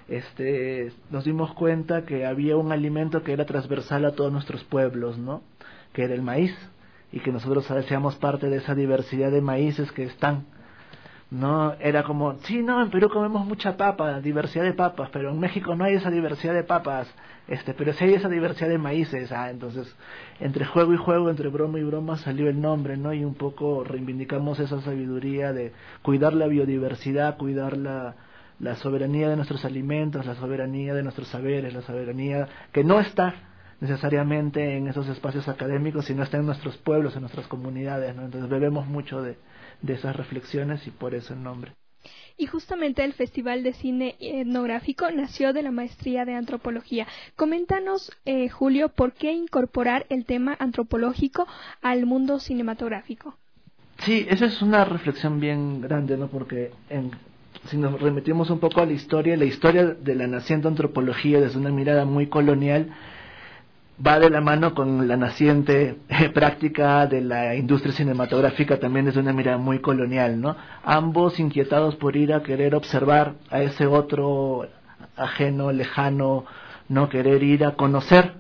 nos dimos cuenta que había un alimento que era transversal a todos nuestros pueblos, ¿no? Que era el maíz, y que nosotros hacíamos parte de esa diversidad de maíces que están, ¿no? Era como, sí, no, en Perú comemos mucha papa, diversidad de papas, pero en México no hay esa diversidad de papas, pero sí hay esa diversidad de maíces. Entonces, entre juego y juego, entre broma y broma salió el nombre, ¿no? Y un poco reivindicamos esa sabiduría de cuidar la biodiversidad, cuidar la soberanía de nuestros alimentos, la soberanía de nuestros saberes, la soberanía que no está necesariamente en esos espacios académicos, sino está en nuestros pueblos, en nuestras comunidades, ¿no? Entonces bebemos mucho de esas reflexiones, y por eso el nombre. Y justamente el Festival de Cine Etnográfico nació de la maestría de antropología. Coméntanos, Julio, ¿por qué incorporar el tema antropológico al mundo cinematográfico? Sí, esa es una reflexión bien grande, ¿no? Porque si nos remitimos un poco a la historia de la naciente antropología desde una mirada muy colonial va de la mano con la naciente práctica de la industria cinematográfica también desde una mirada muy colonial, ¿no? Ambos inquietados por ir a querer observar a ese otro ajeno, lejano, no querer ir a conocer.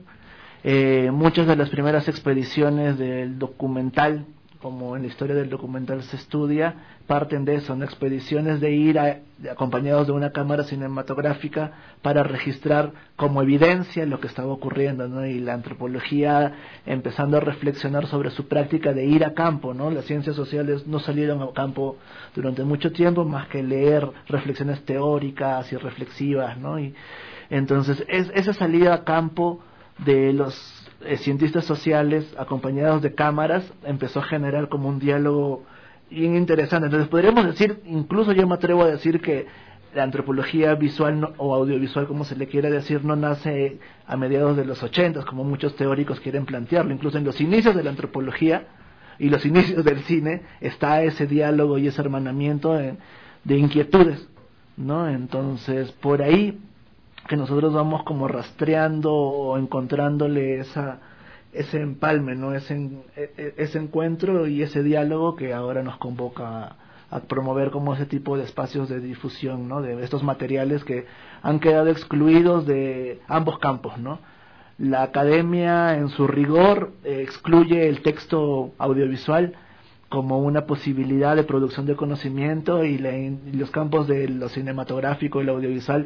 Muchas de las primeras expediciones del documental, como en la historia del documental se estudia, parten de eso, ¿no? Expediciones de ir acompañados de una cámara cinematográfica para registrar como evidencia lo que estaba ocurriendo, ¿no? Y la antropología empezando a reflexionar sobre su práctica de ir a campo, ¿no? Las ciencias sociales no salieron a campo durante mucho tiempo más que leer reflexiones teóricas y reflexivas, ¿no? Y entonces esa salida a campo de los cientistas sociales acompañados de cámaras empezó a generar como un diálogo bien interesante. Entonces podríamos decir, incluso yo me atrevo a decir que la antropología visual o audiovisual, como se le quiera decir, no nace a mediados de los 80, como muchos teóricos quieren plantearlo. Incluso en los inicios de la antropología y los inicios del cine, está ese diálogo y ese hermanamiento de inquietudes, ¿no? Entonces, por ahí que nosotros vamos como rastreando o encontrándole ese empalme, ¿no? Ese encuentro y ese diálogo que ahora nos convoca a promover como ese tipo de espacios de difusión, ¿no? De estos materiales que han quedado excluidos de ambos campos, ¿no? La academia, en su rigor, excluye el texto audiovisual como una posibilidad de producción de conocimiento, y los campos de lo cinematográfico y lo audiovisual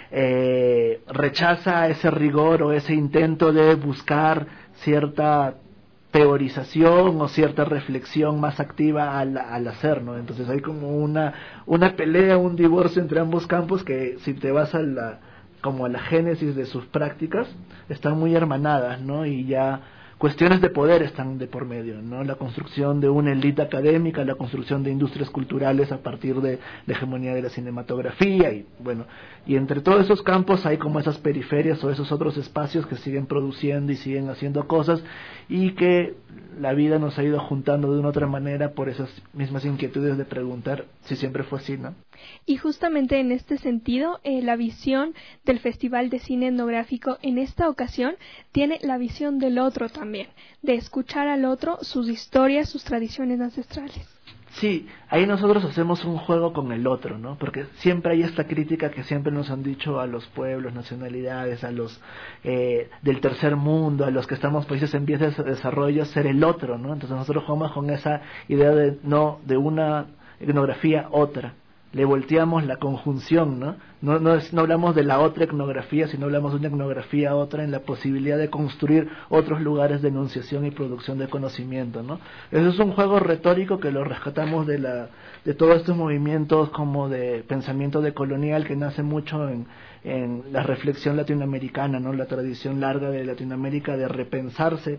rechaza ese rigor o ese intento de buscar cierta teorización o cierta reflexión más activa al hacer, ¿no? Entonces hay como una pelea, un divorcio entre ambos campos que, si te vas a la génesis de sus prácticas, están muy hermanadas, ¿no? Y ya cuestiones de poder están de por medio, ¿no? La construcción de una élite académica, la construcción de industrias culturales a partir de la hegemonía de la cinematografía, y bueno, y entre todos esos campos hay como esas periferias o esos otros espacios que siguen produciendo y siguen haciendo cosas, y que la vida nos ha ido juntando de una u otra manera por esas mismas inquietudes de preguntar si siempre fue así, ¿no? Y justamente en este sentido, la visión del Festival de Cine Etnográfico en esta ocasión tiene la visión del otro también, de escuchar al otro, sus historias, sus tradiciones ancestrales. Sí, ahí nosotros hacemos un juego con el otro, ¿no? Porque siempre hay esta crítica que siempre nos han dicho a los pueblos, nacionalidades, a los del tercer mundo, a los que estamos países en vías de desarrollo, ser el otro, ¿no? Entonces nosotros jugamos con esa idea de una etnografía otra. Le volteamos la conjunción, ¿no? No hablamos de la otra etnografía, sino hablamos de una etnografía otra en la posibilidad de construir otros lugares de enunciación y producción de conocimiento, ¿no? Eso es un juego retórico que lo rescatamos de todos estos movimientos como de pensamiento decolonial que nace mucho en la reflexión latinoamericana, ¿no? La tradición larga de Latinoamérica de repensarse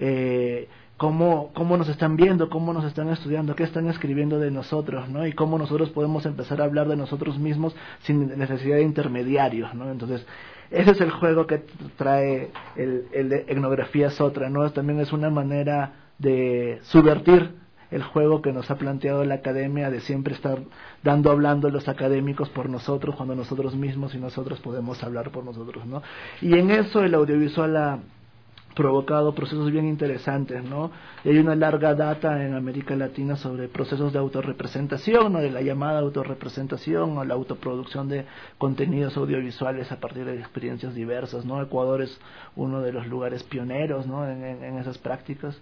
cómo nos están viendo, cómo nos están estudiando, qué están escribiendo de nosotros, ¿no? Y cómo nosotros podemos empezar a hablar de nosotros mismos sin necesidad de intermediarios, ¿no? Entonces, ese es el juego que trae el de Etnografías Otra, ¿no? También es una manera de subvertir el juego que nos ha planteado la academia de siempre estar hablando los académicos por nosotros, cuando nosotros mismos y nosotros podemos hablar por nosotros, ¿no? Y en eso el audiovisual ha provocado procesos bien interesantes, ¿no? Y hay una larga data en América Latina sobre procesos de autorrepresentación, ¿no? De la llamada autorrepresentación o la autoproducción de contenidos audiovisuales a partir de experiencias diversas, ¿no? Ecuador es uno de los lugares pioneros, ¿no? en esas prácticas,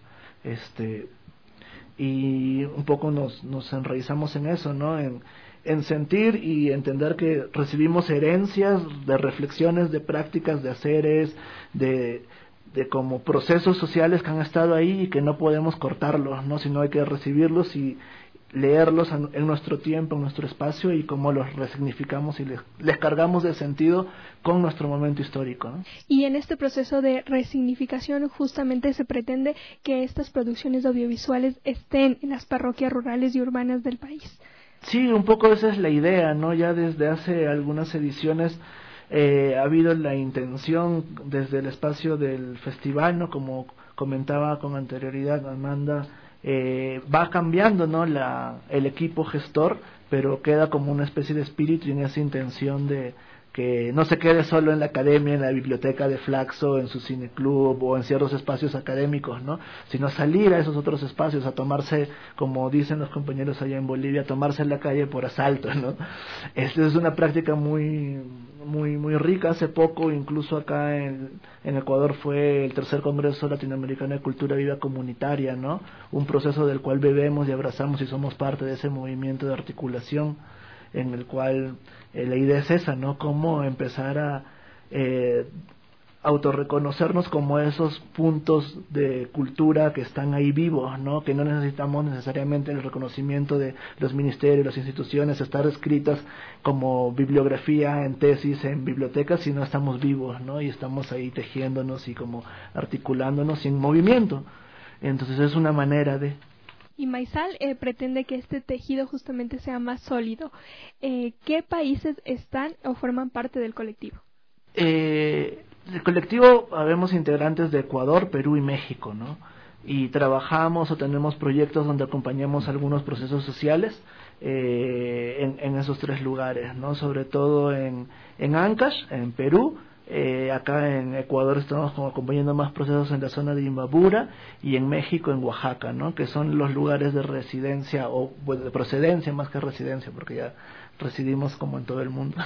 y un poco nos enraizamos en eso, ¿no? En sentir y entender que recibimos herencias de reflexiones, de prácticas, de haceres, de como procesos sociales que han estado ahí y que no podemos cortarlos, ¿no? Sino hay que recibirlos y leerlos en nuestro tiempo, en nuestro espacio, y cómo los resignificamos y les cargamos de sentido con nuestro momento histórico, ¿no? Y en este proceso de resignificación justamente se pretende que estas producciones audiovisuales estén en las parroquias rurales y urbanas del país. Sí, un poco esa es la idea, ¿no? Ya desde hace algunas ediciones ha habido la intención desde el espacio del festival, ¿no? Como comentaba con anterioridad Amanda, va cambiando, ¿no? El equipo gestor, pero queda como una especie de espíritu y en esa intención de que no se quede solo en la academia, en la biblioteca de Flaxo, en su cineclub o en ciertos espacios académicos, ¿no? Sino salir a esos otros espacios, a tomarse, como dicen los compañeros allá en Bolivia, a tomarse la calle por asalto, ¿no? Esta es una práctica muy rica. Hace poco, incluso acá en Ecuador, fue el tercer Congreso Latinoamericano de Cultura Viva Comunitaria, ¿no? Un proceso del cual bebemos y abrazamos y somos parte de ese movimiento de articulación, en el cual la idea es esa, ¿no? Cómo empezar a autorreconocernos como esos puntos de cultura que están ahí vivos, ¿no? Que no necesitamos necesariamente el reconocimiento de los ministerios, las instituciones, estar escritas como bibliografía en tesis, en bibliotecas, sino estamos vivos, ¿no? Y estamos ahí tejiéndonos y como articulándonos y en movimiento. Entonces es una manera de... Y Maizal pretende que este tejido justamente sea más sólido. ¿Qué países están o forman parte del colectivo? El colectivo, habemos integrantes de Ecuador, Perú y México, ¿no? y trabajamos o tenemos proyectos donde acompañamos algunos procesos sociales en esos 3 lugares, ¿no? Sobre todo en Ancash, en Perú. Acá en Ecuador estamos como acompañando más procesos en la zona de Imbabura, y en México en Oaxaca, ¿no? Que son los lugares de residencia o de procedencia más que residencia, porque ya residimos como en todo el mundo,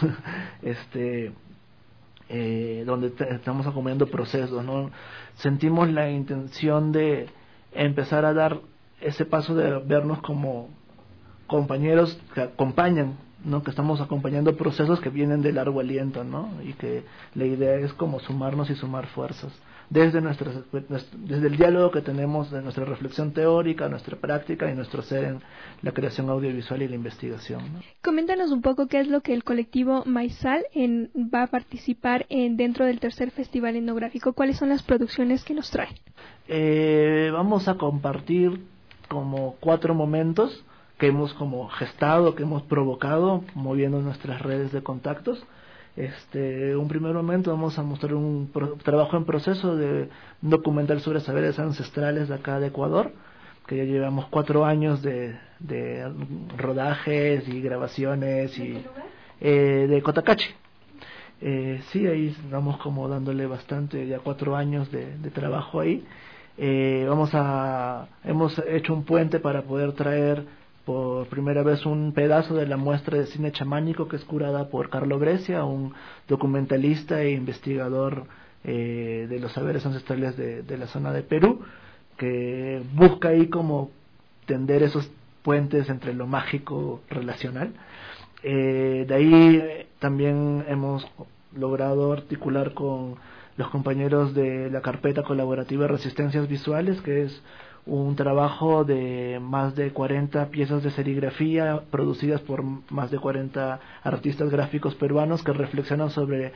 donde estamos acompañando procesos, ¿no? Sentimos la intención de empezar a dar ese paso de vernos como compañeros que acompañan, ¿no? Que estamos acompañando procesos que vienen de largo aliento, ¿no? Y que la idea es como sumarnos y sumar fuerzas desde el diálogo que tenemos, de nuestra reflexión teórica, nuestra práctica y nuestro ser en la creación audiovisual y la investigación, ¿no? Coméntanos un poco qué es lo que el colectivo Maizal va a participar dentro del tercer Festival Etnográfico. ¿Cuáles son las producciones que nos traen? Vamos a compartir como 4 momentos que hemos como gestado, que hemos provocado, moviendo nuestras redes de contactos. Un primer momento vamos a mostrar un trabajo en proceso de un documental sobre saberes ancestrales de acá de Ecuador, que ya llevamos 4 años de rodajes y grabaciones. ¿De de Cotacachi. Sí, ahí estamos como dándole bastante, ya 4 años de trabajo ahí. Hemos hecho un puente para poder traer por primera vez un pedazo de la muestra de cine chamánico que es curada por Carlo Brescia, un documentalista e investigador de los saberes ancestrales de la zona de Perú, que busca ahí como tender esos puentes entre lo mágico relacional. De ahí también hemos logrado articular con los compañeros de la carpeta colaborativa Resistencias Visuales, que es un trabajo de más de 40 piezas de serigrafía producidas por más de 40 artistas gráficos peruanos que reflexionan sobre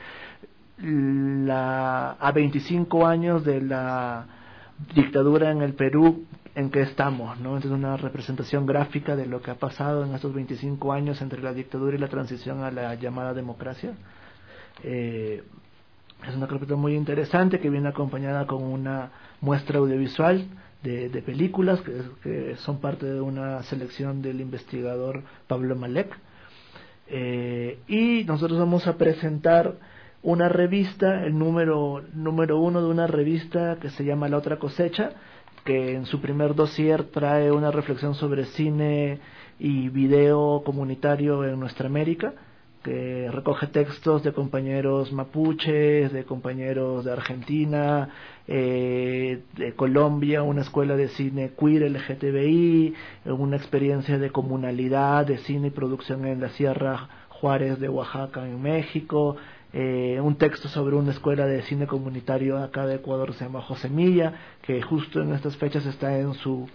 a 25 años de la dictadura en el Perú en que estamos, ¿no? Entonces una representación gráfica de lo que ha pasado en estos 25 años entre la dictadura y la transición a la llamada democracia. Es una carpeta muy interesante que viene acompañada con una muestra audiovisual de películas que son parte de una selección del investigador Pablo Malek, y nosotros vamos a presentar una revista, el número 1 de una revista que se llama La Otra Cosecha, que en su primer dossier trae una reflexión sobre cine y video comunitario en nuestra América, que recoge textos de compañeros mapuches, de compañeros de Argentina, de Colombia, una escuela de cine queer LGTBI, una experiencia de comunalidad, de cine y producción en la Sierra Juárez de Oaxaca, en México, un texto sobre una escuela de cine comunitario acá de Ecuador, se llama Josemilla, que justo en estas fechas está en su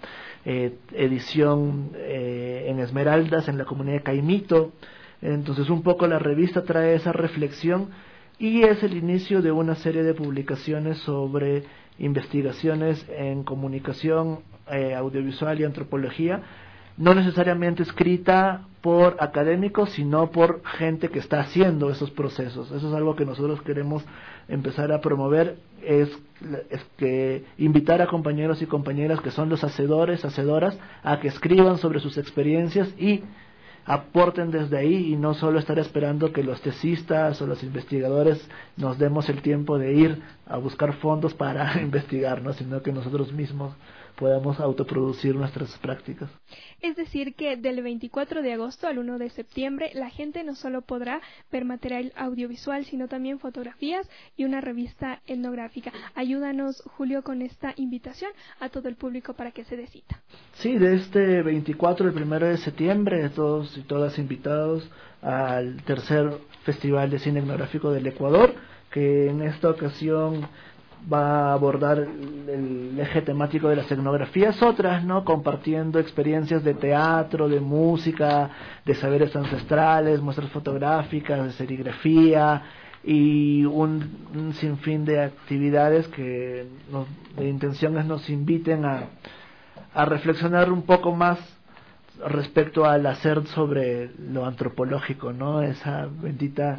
edición en Esmeraldas, en la comunidad de Caimito. Entonces un poco la revista trae esa reflexión y es el inicio de una serie de publicaciones sobre investigaciones en comunicación audiovisual y antropología, no necesariamente escrita por académicos, sino por gente que está haciendo esos procesos. Eso es algo que nosotros queremos empezar a promover, es que invitar a compañeros y compañeras que son los hacedores, hacedoras, a que escriban sobre sus experiencias y aporten desde ahí, y no solo estar esperando que los tesistas o los investigadores nos demos el tiempo de ir a buscar fondos para investigar, ¿no? Sino que nosotros mismos podamos autoproducir nuestras prácticas. Es decir, que del 24 de agosto al 1 de septiembre la gente no solo podrá ver material audiovisual, sino también fotografías y una revista etnográfica. Ayúdanos, Julio, con esta invitación a todo el público para que se dé cita. Sí, de este 24 al 1 de septiembre, todos y todas invitados al tercer Festival de Cine Etnográfico del Ecuador, que en esta ocasión va a abordar el eje temático de las etnografías otras, ¿no? Compartiendo experiencias de teatro, de música, de saberes ancestrales, muestras fotográficas, de serigrafía y un sinfín de actividades que de intenciones nos inviten a reflexionar un poco más respecto al hacer sobre lo antropológico, ¿no? Esa bendita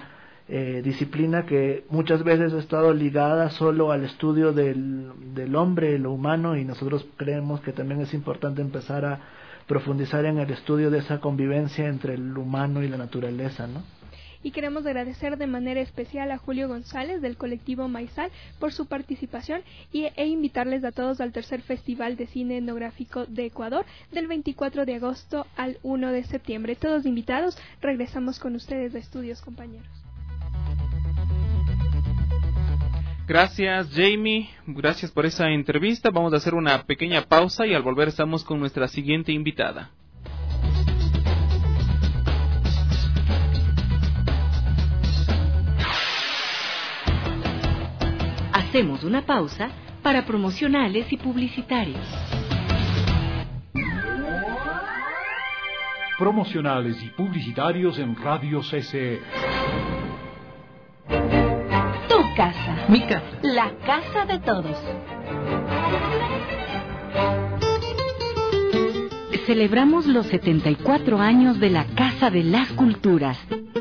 disciplina que muchas veces ha estado ligada solo al estudio del hombre, lo humano, y nosotros creemos que también es importante empezar a profundizar en el estudio de esa convivencia entre el humano y la naturaleza, ¿no? Y queremos agradecer de manera especial a Julio González del colectivo Maizal por su participación e invitarles a todos al tercer Festival de Cine Etnográfico de Ecuador del 24 de agosto al 1 de septiembre. Todos invitados, regresamos con ustedes de estudios, compañeros. Gracias, Jamie. Gracias por esa entrevista. Vamos a hacer una pequeña pausa y al volver estamos con nuestra siguiente invitada. Hacemos una pausa para promocionales y publicitarios. Promocionales y publicitarios en Radio CCE. Tu casa. Mi casa. La casa de todos. Celebramos los 74 años de la Casa de las Culturas.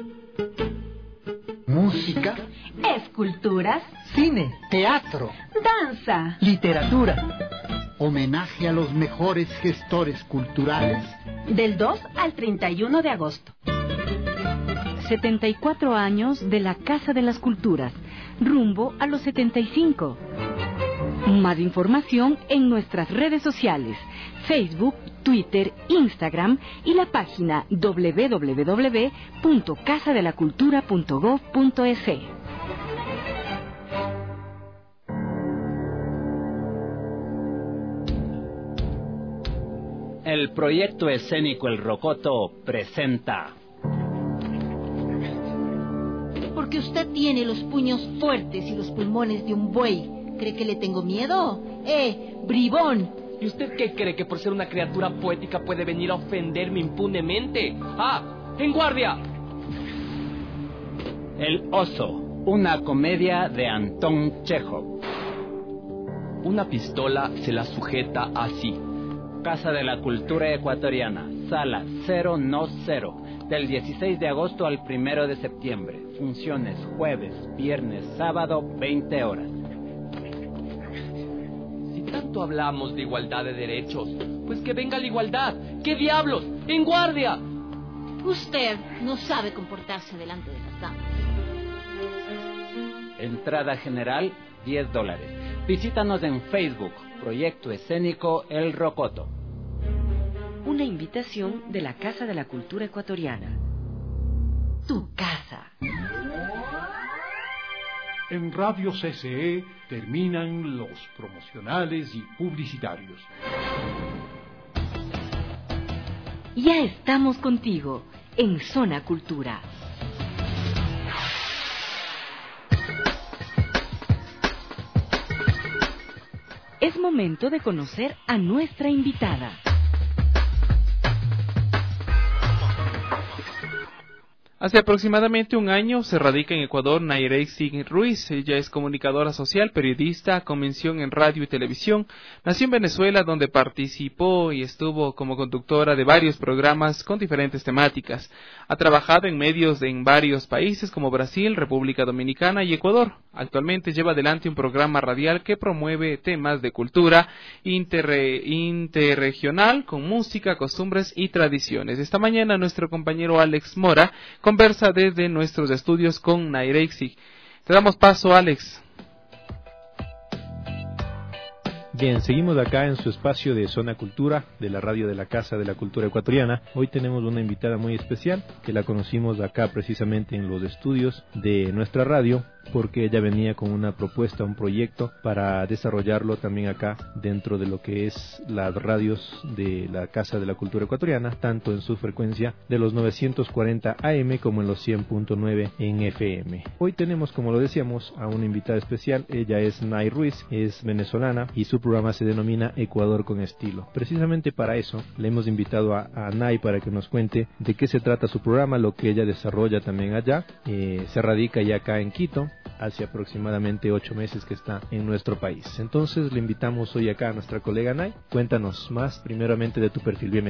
Música. Esculturas. Cine. Teatro. Danza. Literatura. Homenaje a los mejores gestores culturales. Del 2 al 31 de agosto. 74 años de la Casa de las Culturas, rumbo a los 75. Más información en nuestras redes sociales, Facebook, Twitter, Instagram y la página www.casadelacultura.gov.es. El proyecto escénico El Rocoto presenta. Porque usted tiene los puños fuertes y los pulmones de un buey. ¿Cree que le tengo miedo? Bribón! ¿Y usted qué cree, que por ser una criatura poética puede venir a ofenderme impunemente? ¡Ah! ¡En guardia! El Oso, una comedia de Antón Chejov. Una pistola se la sujeta así. Casa de la Cultura Ecuatoriana, sala 090, del 16 de agosto al 1 de septiembre. Funciones jueves, viernes, sábado, 20 horas. Si tanto hablamos de igualdad de derechos, pues que venga la igualdad. ¿Qué diablos? ¡En guardia! Usted no sabe comportarse delante de las damas. Entrada general, $10. Visítanos en Facebook, Proyecto Escénico El Rocoto. Una invitación de la Casa de la Cultura Ecuatoriana. Tu casa. En Radio CCE terminan los promocionales y publicitarios. Ya estamos contigo en Zona Cultura. Es momento de conocer a nuestra invitada. Hace aproximadamente un año se radica en Ecuador Nairexi Ruiz. Ella es comunicadora social, periodista, con mención en radio y televisión. Nació en Venezuela, donde participó y estuvo como conductora de varios programas con diferentes temáticas. Ha trabajado en medios en varios países como Brasil, República Dominicana y Ecuador. Actualmente lleva adelante un programa radial que promueve temas de cultura interregional con música, costumbres y tradiciones. Esta mañana nuestro compañero Alex Mora conversa desde nuestros estudios con Nairexi. Te damos paso, Alex. Bien, seguimos acá en su espacio de Zona Cultura, de la radio de la Casa de la Cultura Ecuatoriana. Hoy tenemos una invitada muy especial, que la conocimos acá precisamente en los estudios de nuestra radio, porque ella venía con una propuesta, un proyecto para desarrollarlo también acá dentro de lo que es las radios de la Casa de la Cultura Ecuatoriana, tanto en su frecuencia de los 940 AM como en los 100.9 en FM. Hoy tenemos, como lo decíamos, a una invitada especial. Ella es Nay Ruiz, es venezolana y su programa se denomina Ecuador con Estilo. Precisamente para eso le hemos invitado a Nay para que nos cuente de qué se trata su programa, lo que ella desarrolla también allá. Se radica ya acá en Quito, hace aproximadamente 8 meses que está en nuestro país. Entonces le invitamos hoy acá a nuestra colega Nay. Cuéntanos más primeramente de tu perfil. Bienvenida.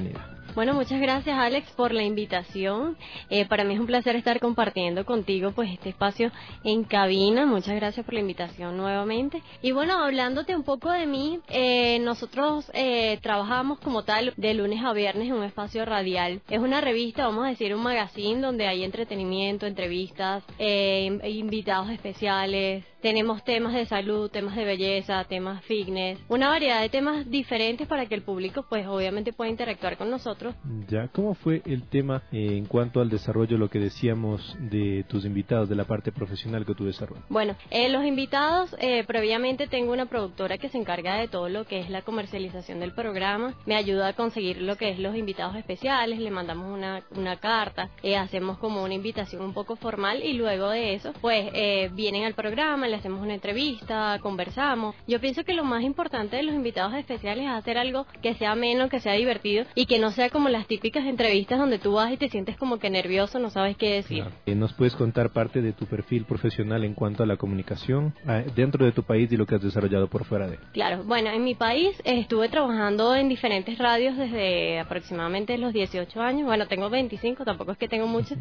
Bueno, muchas gracias, Alex, por la invitación. Para mí es un placer estar compartiendo contigo pues este espacio en cabina. Muchas gracias por la invitación nuevamente. Y bueno, hablándote un poco de mí, nosotros trabajamos como tal de lunes a viernes en un espacio radial. Es una revista, vamos a decir un magazine, donde hay entretenimiento, entrevistas, invitados especiales. Tenemos temas de salud, temas de belleza, temas fitness, una variedad de temas diferentes para que el público pues obviamente pueda interactuar con nosotros. Ya, ¿cómo fue el tema en cuanto al desarrollo, lo que decíamos de tus invitados, de la parte profesional que tú desarrollas? Bueno, los invitados, previamente tengo una productora que se encarga de todo lo que es la comercialización del programa, me ayuda a conseguir lo que es los invitados especiales, le mandamos una carta, hacemos como una invitación un poco formal y luego de eso pues vienen al programa, le hacemos una entrevista, conversamos. Yo pienso que lo más importante de los invitados especiales es hacer algo que sea ameno, que sea divertido y que no sea como las típicas entrevistas donde tú vas y te sientes como que nervioso, no sabes qué decir. Claro. ¿Nos puedes contar parte de tu perfil profesional en cuanto a la comunicación dentro de tu país y lo que has desarrollado por fuera de él? Claro, bueno, en mi país estuve trabajando en diferentes radios desde aproximadamente los 18 años, bueno, tengo 25, tampoco es que tengo mucho.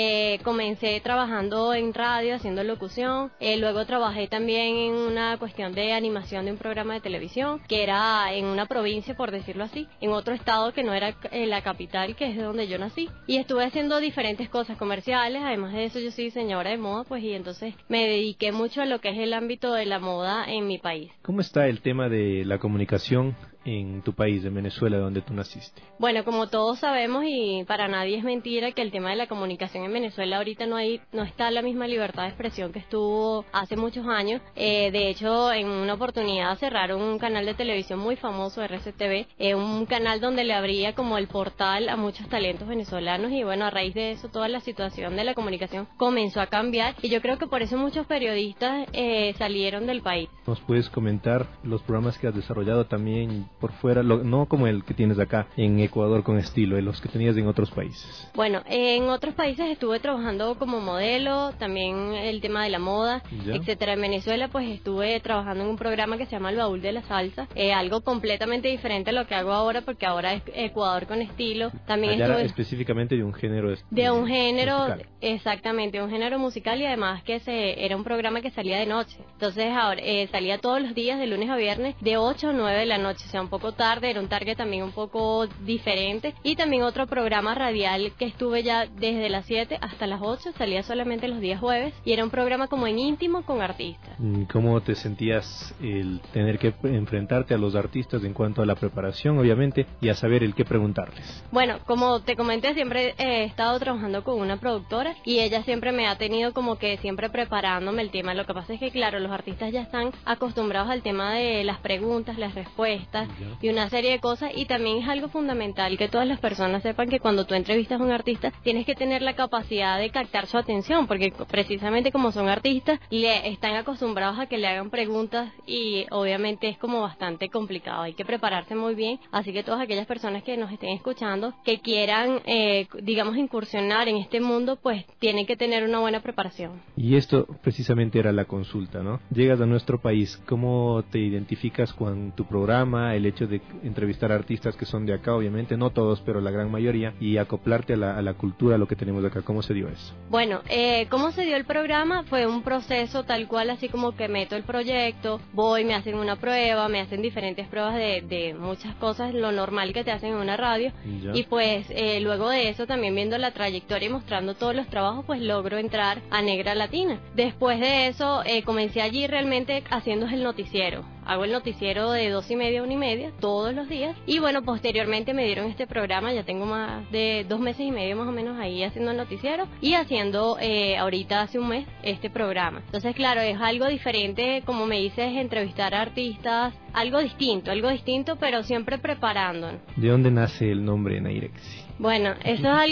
Comencé trabajando en radio, haciendo locución, luego trabajé también en una cuestión de animación de un programa de televisión, que era en una provincia, por decirlo así, en otro estado que no era la capital, que es de donde yo nací, y estuve haciendo diferentes cosas comerciales. Además de eso yo soy diseñadora de moda, pues, y entonces me dediqué mucho a lo que es el ámbito de la moda en mi país. ¿Cómo está el tema de la comunicación en tu país, en Venezuela, donde tú naciste? Bueno, como todos sabemos, y para nadie es mentira, que el tema de la comunicación en Venezuela ahorita no está la misma libertad de expresión que estuvo hace muchos años. De hecho, en una oportunidad cerraron un canal de televisión muy famoso, RCTV, un canal donde le abría como el portal a muchos talentos venezolanos, y bueno, a raíz de eso toda la situación de la comunicación comenzó a cambiar, y yo creo que por eso muchos periodistas salieron del país. ¿Nos puedes comentar los programas que has desarrollado también por fuera, no como el que tienes acá en Ecuador con estilo, los que tenías en otros países? Bueno, en otros países estuve trabajando como modelo, también el tema de la moda, etcétera. En Venezuela pues estuve trabajando en un programa que se llama El Baúl de la Salsa, algo completamente diferente a lo que hago ahora, porque ahora es Ecuador con estilo. También allá estuve específicamente de un género musical. Exactamente, un género musical, y además que era un programa que salía de noche. Entonces ahora salía todos los días de lunes a viernes de 8 a 9 de la noche, o sea, un poco tarde, era un target también un poco diferente. Y también otro programa radial que estuve ya desde las 7 hasta las 8, salía solamente los días jueves, y era un programa como en íntimo con artistas. ¿Cómo te sentías el tener que enfrentarte a los artistas en cuanto a la preparación, obviamente, y a saber el qué preguntarles? Bueno, como te comenté, siempre he estado trabajando con una productora, y ella siempre me ha tenido como que siempre preparándome el tema. Lo que pasa es que, claro, los artistas ya están acostumbrados al tema de las preguntas, las respuestas y una serie de cosas, y también es algo fundamental que todas las personas sepan que cuando tú entrevistas a un artista tienes que tener la capacidad de captar su atención, porque precisamente como son artistas le están acostumbrados a que le hagan preguntas, y obviamente es como bastante complicado, hay que prepararse muy bien. Así que todas aquellas personas que nos estén escuchando, que quieran digamos incursionar en este mundo, pues tienen que tener una buena preparación. Y esto precisamente era la consulta, ¿no? Llegas a nuestro país, ¿cómo te identificas con tu programa, el hecho de entrevistar a artistas que son de acá, obviamente, no todos, pero la gran mayoría, y acoplarte a la cultura, a lo que tenemos acá? ¿Cómo se dio eso? Bueno, ¿cómo se dio el programa? Fue un proceso tal cual, así como que meto el proyecto, voy, me hacen una prueba, me hacen diferentes pruebas de muchas cosas, lo normal que te hacen en una radio, y pues luego de eso, también viendo la trayectoria y mostrando todos los trabajos, pues logro entrar a Negra Latina. Después de eso, comencé allí realmente haciendo el noticiero. Hago el noticiero de 2:30 a 1:30 todos los días, y bueno, posteriormente me dieron este programa. Ya tengo más de 2 meses y medio más o menos ahí haciendo el noticiero, y haciendo ahorita hace un mes este programa. Entonces, claro, es algo diferente, como me dices, entrevistar a artistas, algo distinto, pero siempre preparándonos. ¿De dónde nace el nombre Nairexi? Bueno, eso es algo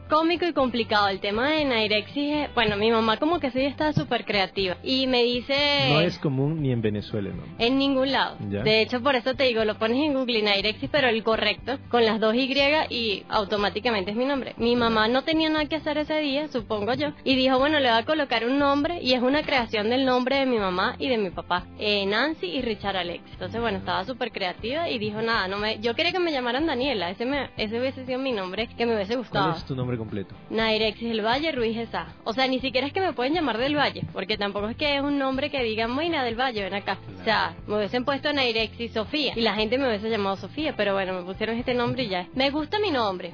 cómico y complicado. El tema de Nairexis, bueno, mi mamá como que sí está súper creativa y me dice... No es común ni en Venezuela, ¿no? En ningún lado. ¿Ya? De hecho, por eso te digo, lo pones en Google Nairexis, pero el correcto, con las 2 Y y automáticamente es mi nombre. Mi mamá no tenía nada que hacer ese día, supongo yo, y dijo, bueno, le voy a colocar un nombre y es una creación del nombre de mi mamá y de mi papá, Nancy y Richard Alex. Entonces, bueno, estaba súper creativa y dijo, nada, yo quería que me llamaran Daniela, ese hubiese sido mi nombre que me hubiese gustado. ¿Cuál es tu nombre completo? Nairexis del Valle Ruiz Esa. O sea, ni siquiera es que me pueden llamar del Valle, porque tampoco es que es un nombre que digan, Moina del Valle, ven acá. Claro. O sea, me hubiesen puesto Nairexis Sofía y la gente me hubiese llamado Sofía, pero bueno, me pusieron este nombre y ya. Me gusta mi nombre,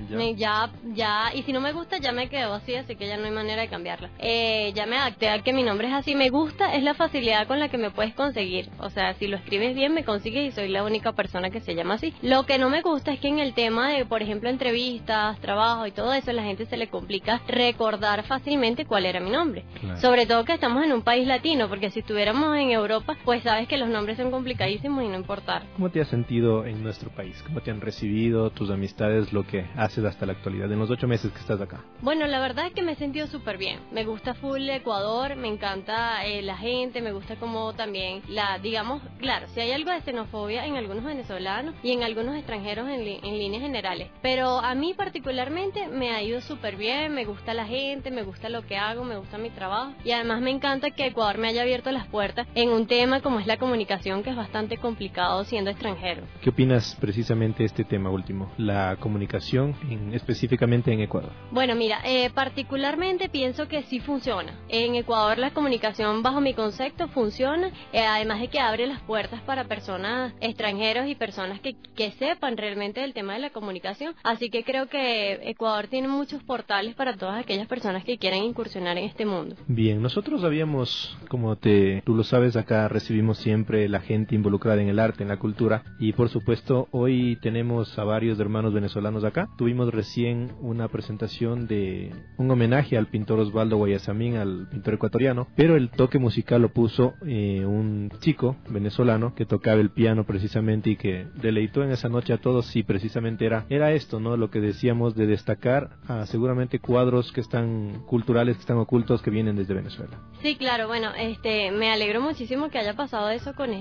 ya, y si no me gusta ya me quedo así, así que ya no hay manera de cambiarla. Ya me adapté a que mi nombre es así. Me gusta es la facilidad con la que me puedes conseguir. O sea, si lo escribes bien me consigues y soy la única persona que se llama así. Lo que no me gusta es que en el tema de, por ejemplo, entrevistas, trabajo y todo eso, la gente se le complica recordar fácilmente cuál era mi nombre. Claro. Sobre todo que estamos en un país latino, porque si estuviéramos en Europa, pues sabes que los nombres son complicadísimos y no importar. ¿Cómo te has sentido en nuestro país? ¿Cómo te han recibido tus amistades, lo que haces hasta la actualidad, en los 8 meses que estás acá? Bueno, la verdad es que me he sentido súper bien. Me gusta full Ecuador, me encanta la gente, me gusta como también digamos, claro, si hay algo de xenofobia en algunos venezolanos y en algunos extranjeros en líneas generales, pero a mí particularmente me ha ido súper bien, me gusta la gente, me gusta lo que hago, me gusta mi trabajo y además me encanta que Ecuador me haya abierto las puertas en un tema como es la comunicación, que es bastante complicado siendo extranjero. ¿Qué opinas precisamente de este tema último, la comunicación específicamente en Ecuador? Bueno, mira, particularmente pienso que sí funciona. En Ecuador la comunicación, bajo mi concepto, funciona, además de que abre las puertas para personas extranjeros y personas que sepan realmente del tema de la comunicación. Así que creo que Ecuador tiene muchos portales para todas aquellas personas que quieran incursionar en este mundo. Bien, nosotros habíamos, como tú lo sabes, acá recibimos siempre la gente involucrada en el arte, en la cultura, y por supuesto hoy tenemos a varios hermanos venezolanos acá. Tuvimos recién una presentación de un homenaje al pintor Osvaldo Guayasamín, al pintor ecuatoriano, pero el toque musical lo puso un chico venezolano que tocaba el piano precisamente y que deleitó en esa noche a todos, y precisamente era esto, ¿no? Lo que decíamos de destacar seguramente cuadros que están culturales, que están ocultos, que vienen desde Venezuela. Sí, claro, bueno, me alegro muchísimo que haya pasado eso con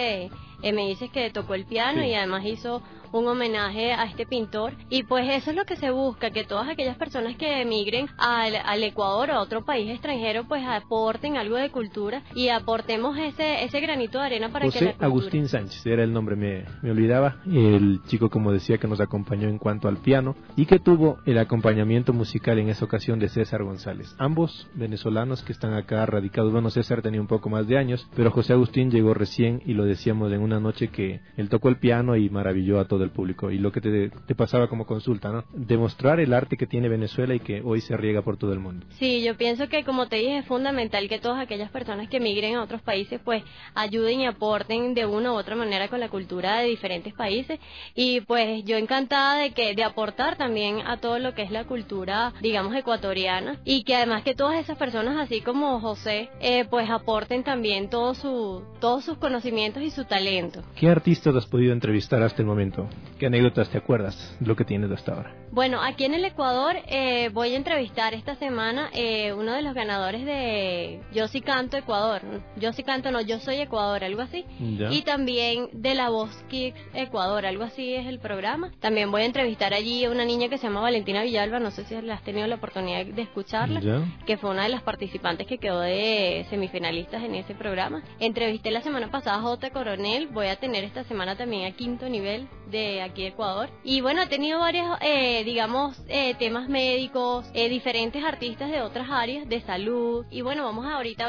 me dices que tocó el piano, sí, y además hizo un homenaje a este pintor, y pues eso es lo que se busca, que todas aquellas personas que emigren al Ecuador o a otro país extranjero pues aporten algo de cultura y aportemos ese granito de arena para José que la cultura... Agustín Sánchez era el nombre, me olvidaba, el chico, como decía, que nos acompañó en cuanto al piano y que tuvo el acompañamiento musical en esa ocasión de César González, ambos venezolanos que están acá radicados. Bueno, César tenía un poco más de años, pero José Agustín llegó recién, y lo decíamos en una noche que él tocó el piano y maravilló a todo el público. Y lo que te pasaba como consulta, ¿no? Demostrar el arte que tiene Venezuela y que hoy se riega por todo el mundo. Sí, yo pienso que, como te dije, es fundamental que todas aquellas personas que emigren a otros países pues ayuden y aporten de una u otra manera con la cultura de diferentes países, y pues yo encantada de aportar también a todo lo que es la cultura, digamos, ecuatoriana, y que además que todas esas personas, así como José, pues aporten también todos sus conocimientos y su talento. ¿Qué artistas has podido entrevistar hasta el momento? ¿Qué anécdotas te acuerdas de lo que tienes hasta ahora? Bueno, aquí en el Ecuador voy a entrevistar esta semana uno de los ganadores de Yo Sí Canto Ecuador. Yo Soy Ecuador, algo así. Ya. Y también de La Voz Kids Ecuador, algo así es el programa. También voy a entrevistar allí a una niña que se llama Valentina Villalba, no sé si has tenido la oportunidad de escucharla, ya, que fue una de las participantes que quedó de semifinalistas en ese programa. Entrevisté la semana pasada a J. Coronel, voy a tener esta semana también a Quinto Nivel de aquí de Ecuador. Y bueno, he tenido varios, temas médicos, diferentes artistas de otras áreas de salud. Y bueno, vamos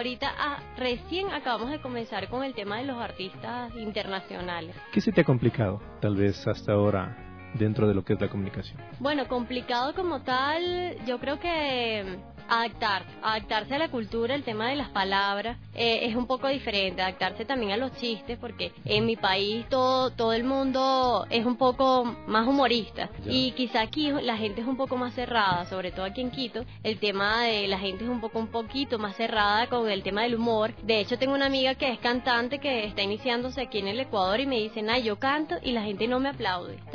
recién acabamos de comenzar con el tema de los artistas internacionales. ¿Qué se te ha complicado, tal vez hasta ahora, dentro de lo que es la comunicación? Bueno, complicado como tal, yo creo que adaptarse a la cultura, el tema de las palabras es un poco diferente, adaptarse también a los chistes, porque en mi país todo el mundo es un poco más humorista, y quizá aquí la gente es un poco más cerrada, sobre todo aquí en Quito, el tema de la gente es un poquito más cerrada con el tema del humor. De hecho, tengo una amiga que es cantante, que está iniciándose aquí en el Ecuador, y me dice, yo canto y la gente no me aplaude. Entonces me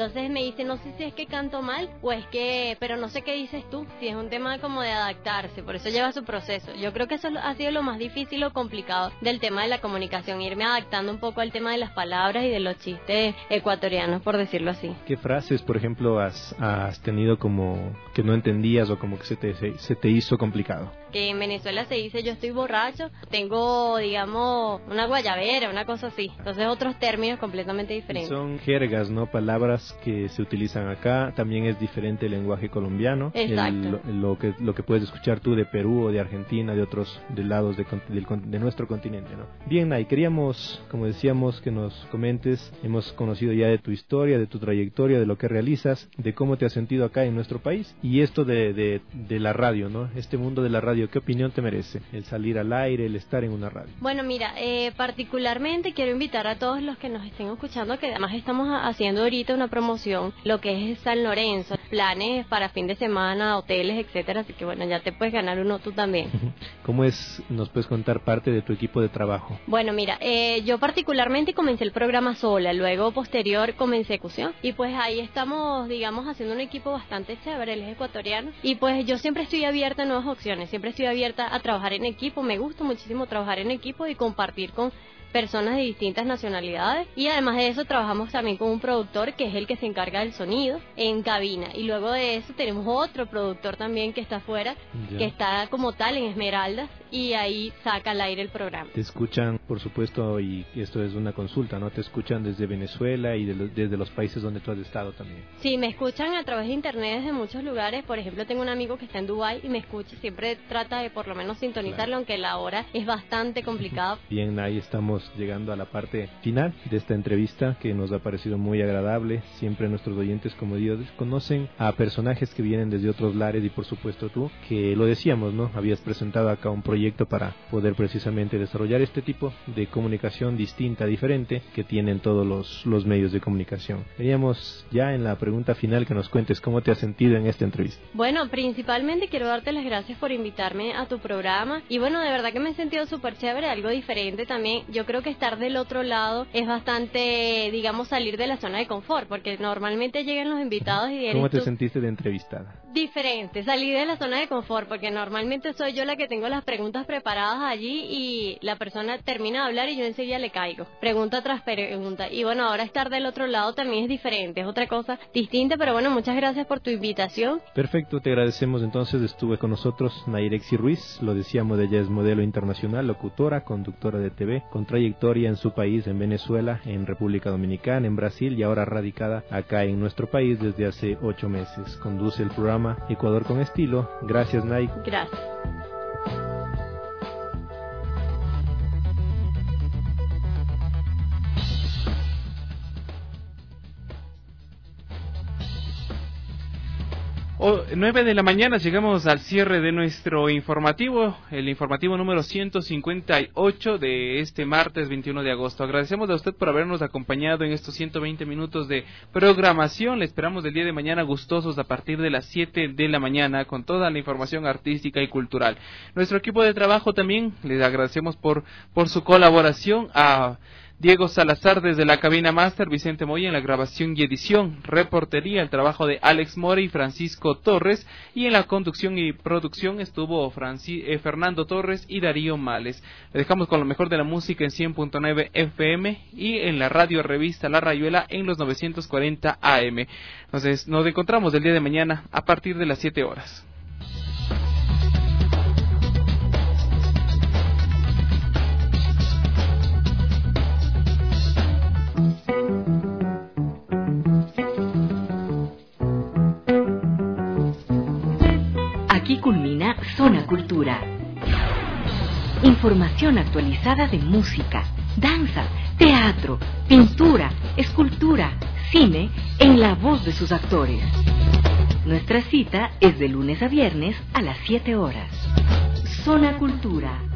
dice, no sé si es que canto mal o es que, pero no sé qué dices tú, si es un tema como de adaptarse, por eso lleva su proceso. Yo creo que eso ha sido lo más difícil o complicado del tema de la comunicación, irme adaptando un poco al tema de las palabras y de los chistes ecuatorianos, por decirlo así. ¿Qué frases, por ejemplo, has tenido como que no entendías o como que se te hizo complicado? Que en Venezuela se dice yo estoy borracho, tengo, digamos, una guayabera, una cosa así. Entonces otros términos completamente diferentes. Son jergas, ¿no? Palabras que se utilizan acá. También es diferente el lenguaje colombiano. Exacto. Lo que puedes escuchar tú de Perú o de Argentina, de otros lados de nuestro continente, ¿no? Bien, Nay, queríamos, como decíamos, que nos comentes. Hemos conocido ya de tu historia, de tu trayectoria, de lo que realizas, de cómo te has sentido acá en nuestro país y esto de la radio, ¿no? Este mundo de la radio. ¿Qué opinión te merece el salir al aire, el estar en una radio? Bueno, mira, particularmente quiero invitar a todos los que nos estén escuchando, que además estamos haciendo ahorita una promoción, lo que es San Lorenzo, planes para fin de semana, hoteles, etcétera, así que bueno, ya te puedes ganar uno tú también. ¿Cómo es? ¿Nos puedes contar parte de tu equipo de trabajo? Bueno, mira, yo particularmente comencé el programa sola, luego posterior comencé Ecución, y pues ahí estamos, digamos, haciendo un equipo bastante chévere, él es ecuatoriano, y pues yo siempre estoy abierta a nuevas opciones, siempre estoy abierta a trabajar en equipo, me gusta muchísimo trabajar en equipo y compartir con personas de distintas nacionalidades, y además de eso trabajamos también con un productor que es el que se encarga del sonido en cabina, y luego de eso tenemos otro productor también que está afuera, que está como tal en Esmeraldas, y ahí saca al aire el programa. Te escuchan, por supuesto, y esto es una consulta, ¿no? Te escuchan desde Venezuela y desde los países donde tú has estado también. Sí, me escuchan a través de internet desde muchos lugares. Por ejemplo, tengo un amigo que está en Dubái y me escucha, siempre trata de por lo menos sintonizarlo, claro, aunque la hora es bastante complicada. Bien, ahí estamos llegando a la parte final de esta entrevista que nos ha parecido muy agradable. Siempre nuestros oyentes, como Dios, conocen a personajes que vienen desde otros lares y por supuesto tú, que lo decíamos, ¿no? Habías presentado acá un proyecto para poder desarrollar este tipo de comunicación distinta, diferente, que tienen todos los medios de comunicación. Queríamos ya en la pregunta final que nos cuentes cómo te has sentido en esta entrevista. Bueno, principalmente quiero darte las gracias por invitarme a tu programa y bueno, de verdad que me he sentido súper chévere, algo diferente también. Yo creo que estar del otro lado es bastante, digamos, salir de la zona de confort, porque normalmente llegan los invitados y ¿Cómo te sentiste de entrevistada? Diferente, salí de la zona de confort, porque normalmente soy yo la que tengo las preguntas preparadas allí y la persona termina de hablar y yo enseguida le caigo, pregunta tras pregunta, y bueno, ahora estar del otro lado también es diferente, es otra cosa distinta, pero bueno, muchas gracias por tu invitación. Perfecto, te agradecemos. Entonces estuve con nosotros Nairexi Ruiz, lo decíamos, ella es modelo internacional, locutora, conductora de TV, con trayectoria en su país, en Venezuela, en República Dominicana, en Brasil y ahora radicada acá en nuestro país desde hace 8 meses. Conduce el programa Ecuador con Estilo. Gracias, Nay. Gracias. Oh, 9 de la mañana, llegamos al cierre de nuestro informativo, el informativo número 158 de este martes 21 de agosto. Agradecemos a usted por habernos acompañado en estos 120 minutos de programación. Le esperamos el día de mañana gustosos a partir de las 7 de la mañana con toda la información artística y cultural. Nuestro equipo de trabajo también les agradecemos por su colaboración, a Diego Salazar desde la cabina máster, Vicente Moya en la grabación y edición, reportería, el trabajo de Alex More y Francisco Torres, y en la conducción y producción estuvo Fernando Torres y Darío Males. Le dejamos con lo mejor de la música en 100.9 FM y en la radio revista La Rayuela en los 940 AM. Entonces nos encontramos el día de mañana a partir de las 7 horas. Aquí culmina Zona Cultura. Información actualizada de música, danza, teatro, pintura, escultura, cine, en la voz de sus actores. Nuestra cita es de lunes a viernes a las 7 horas. Zona Cultura.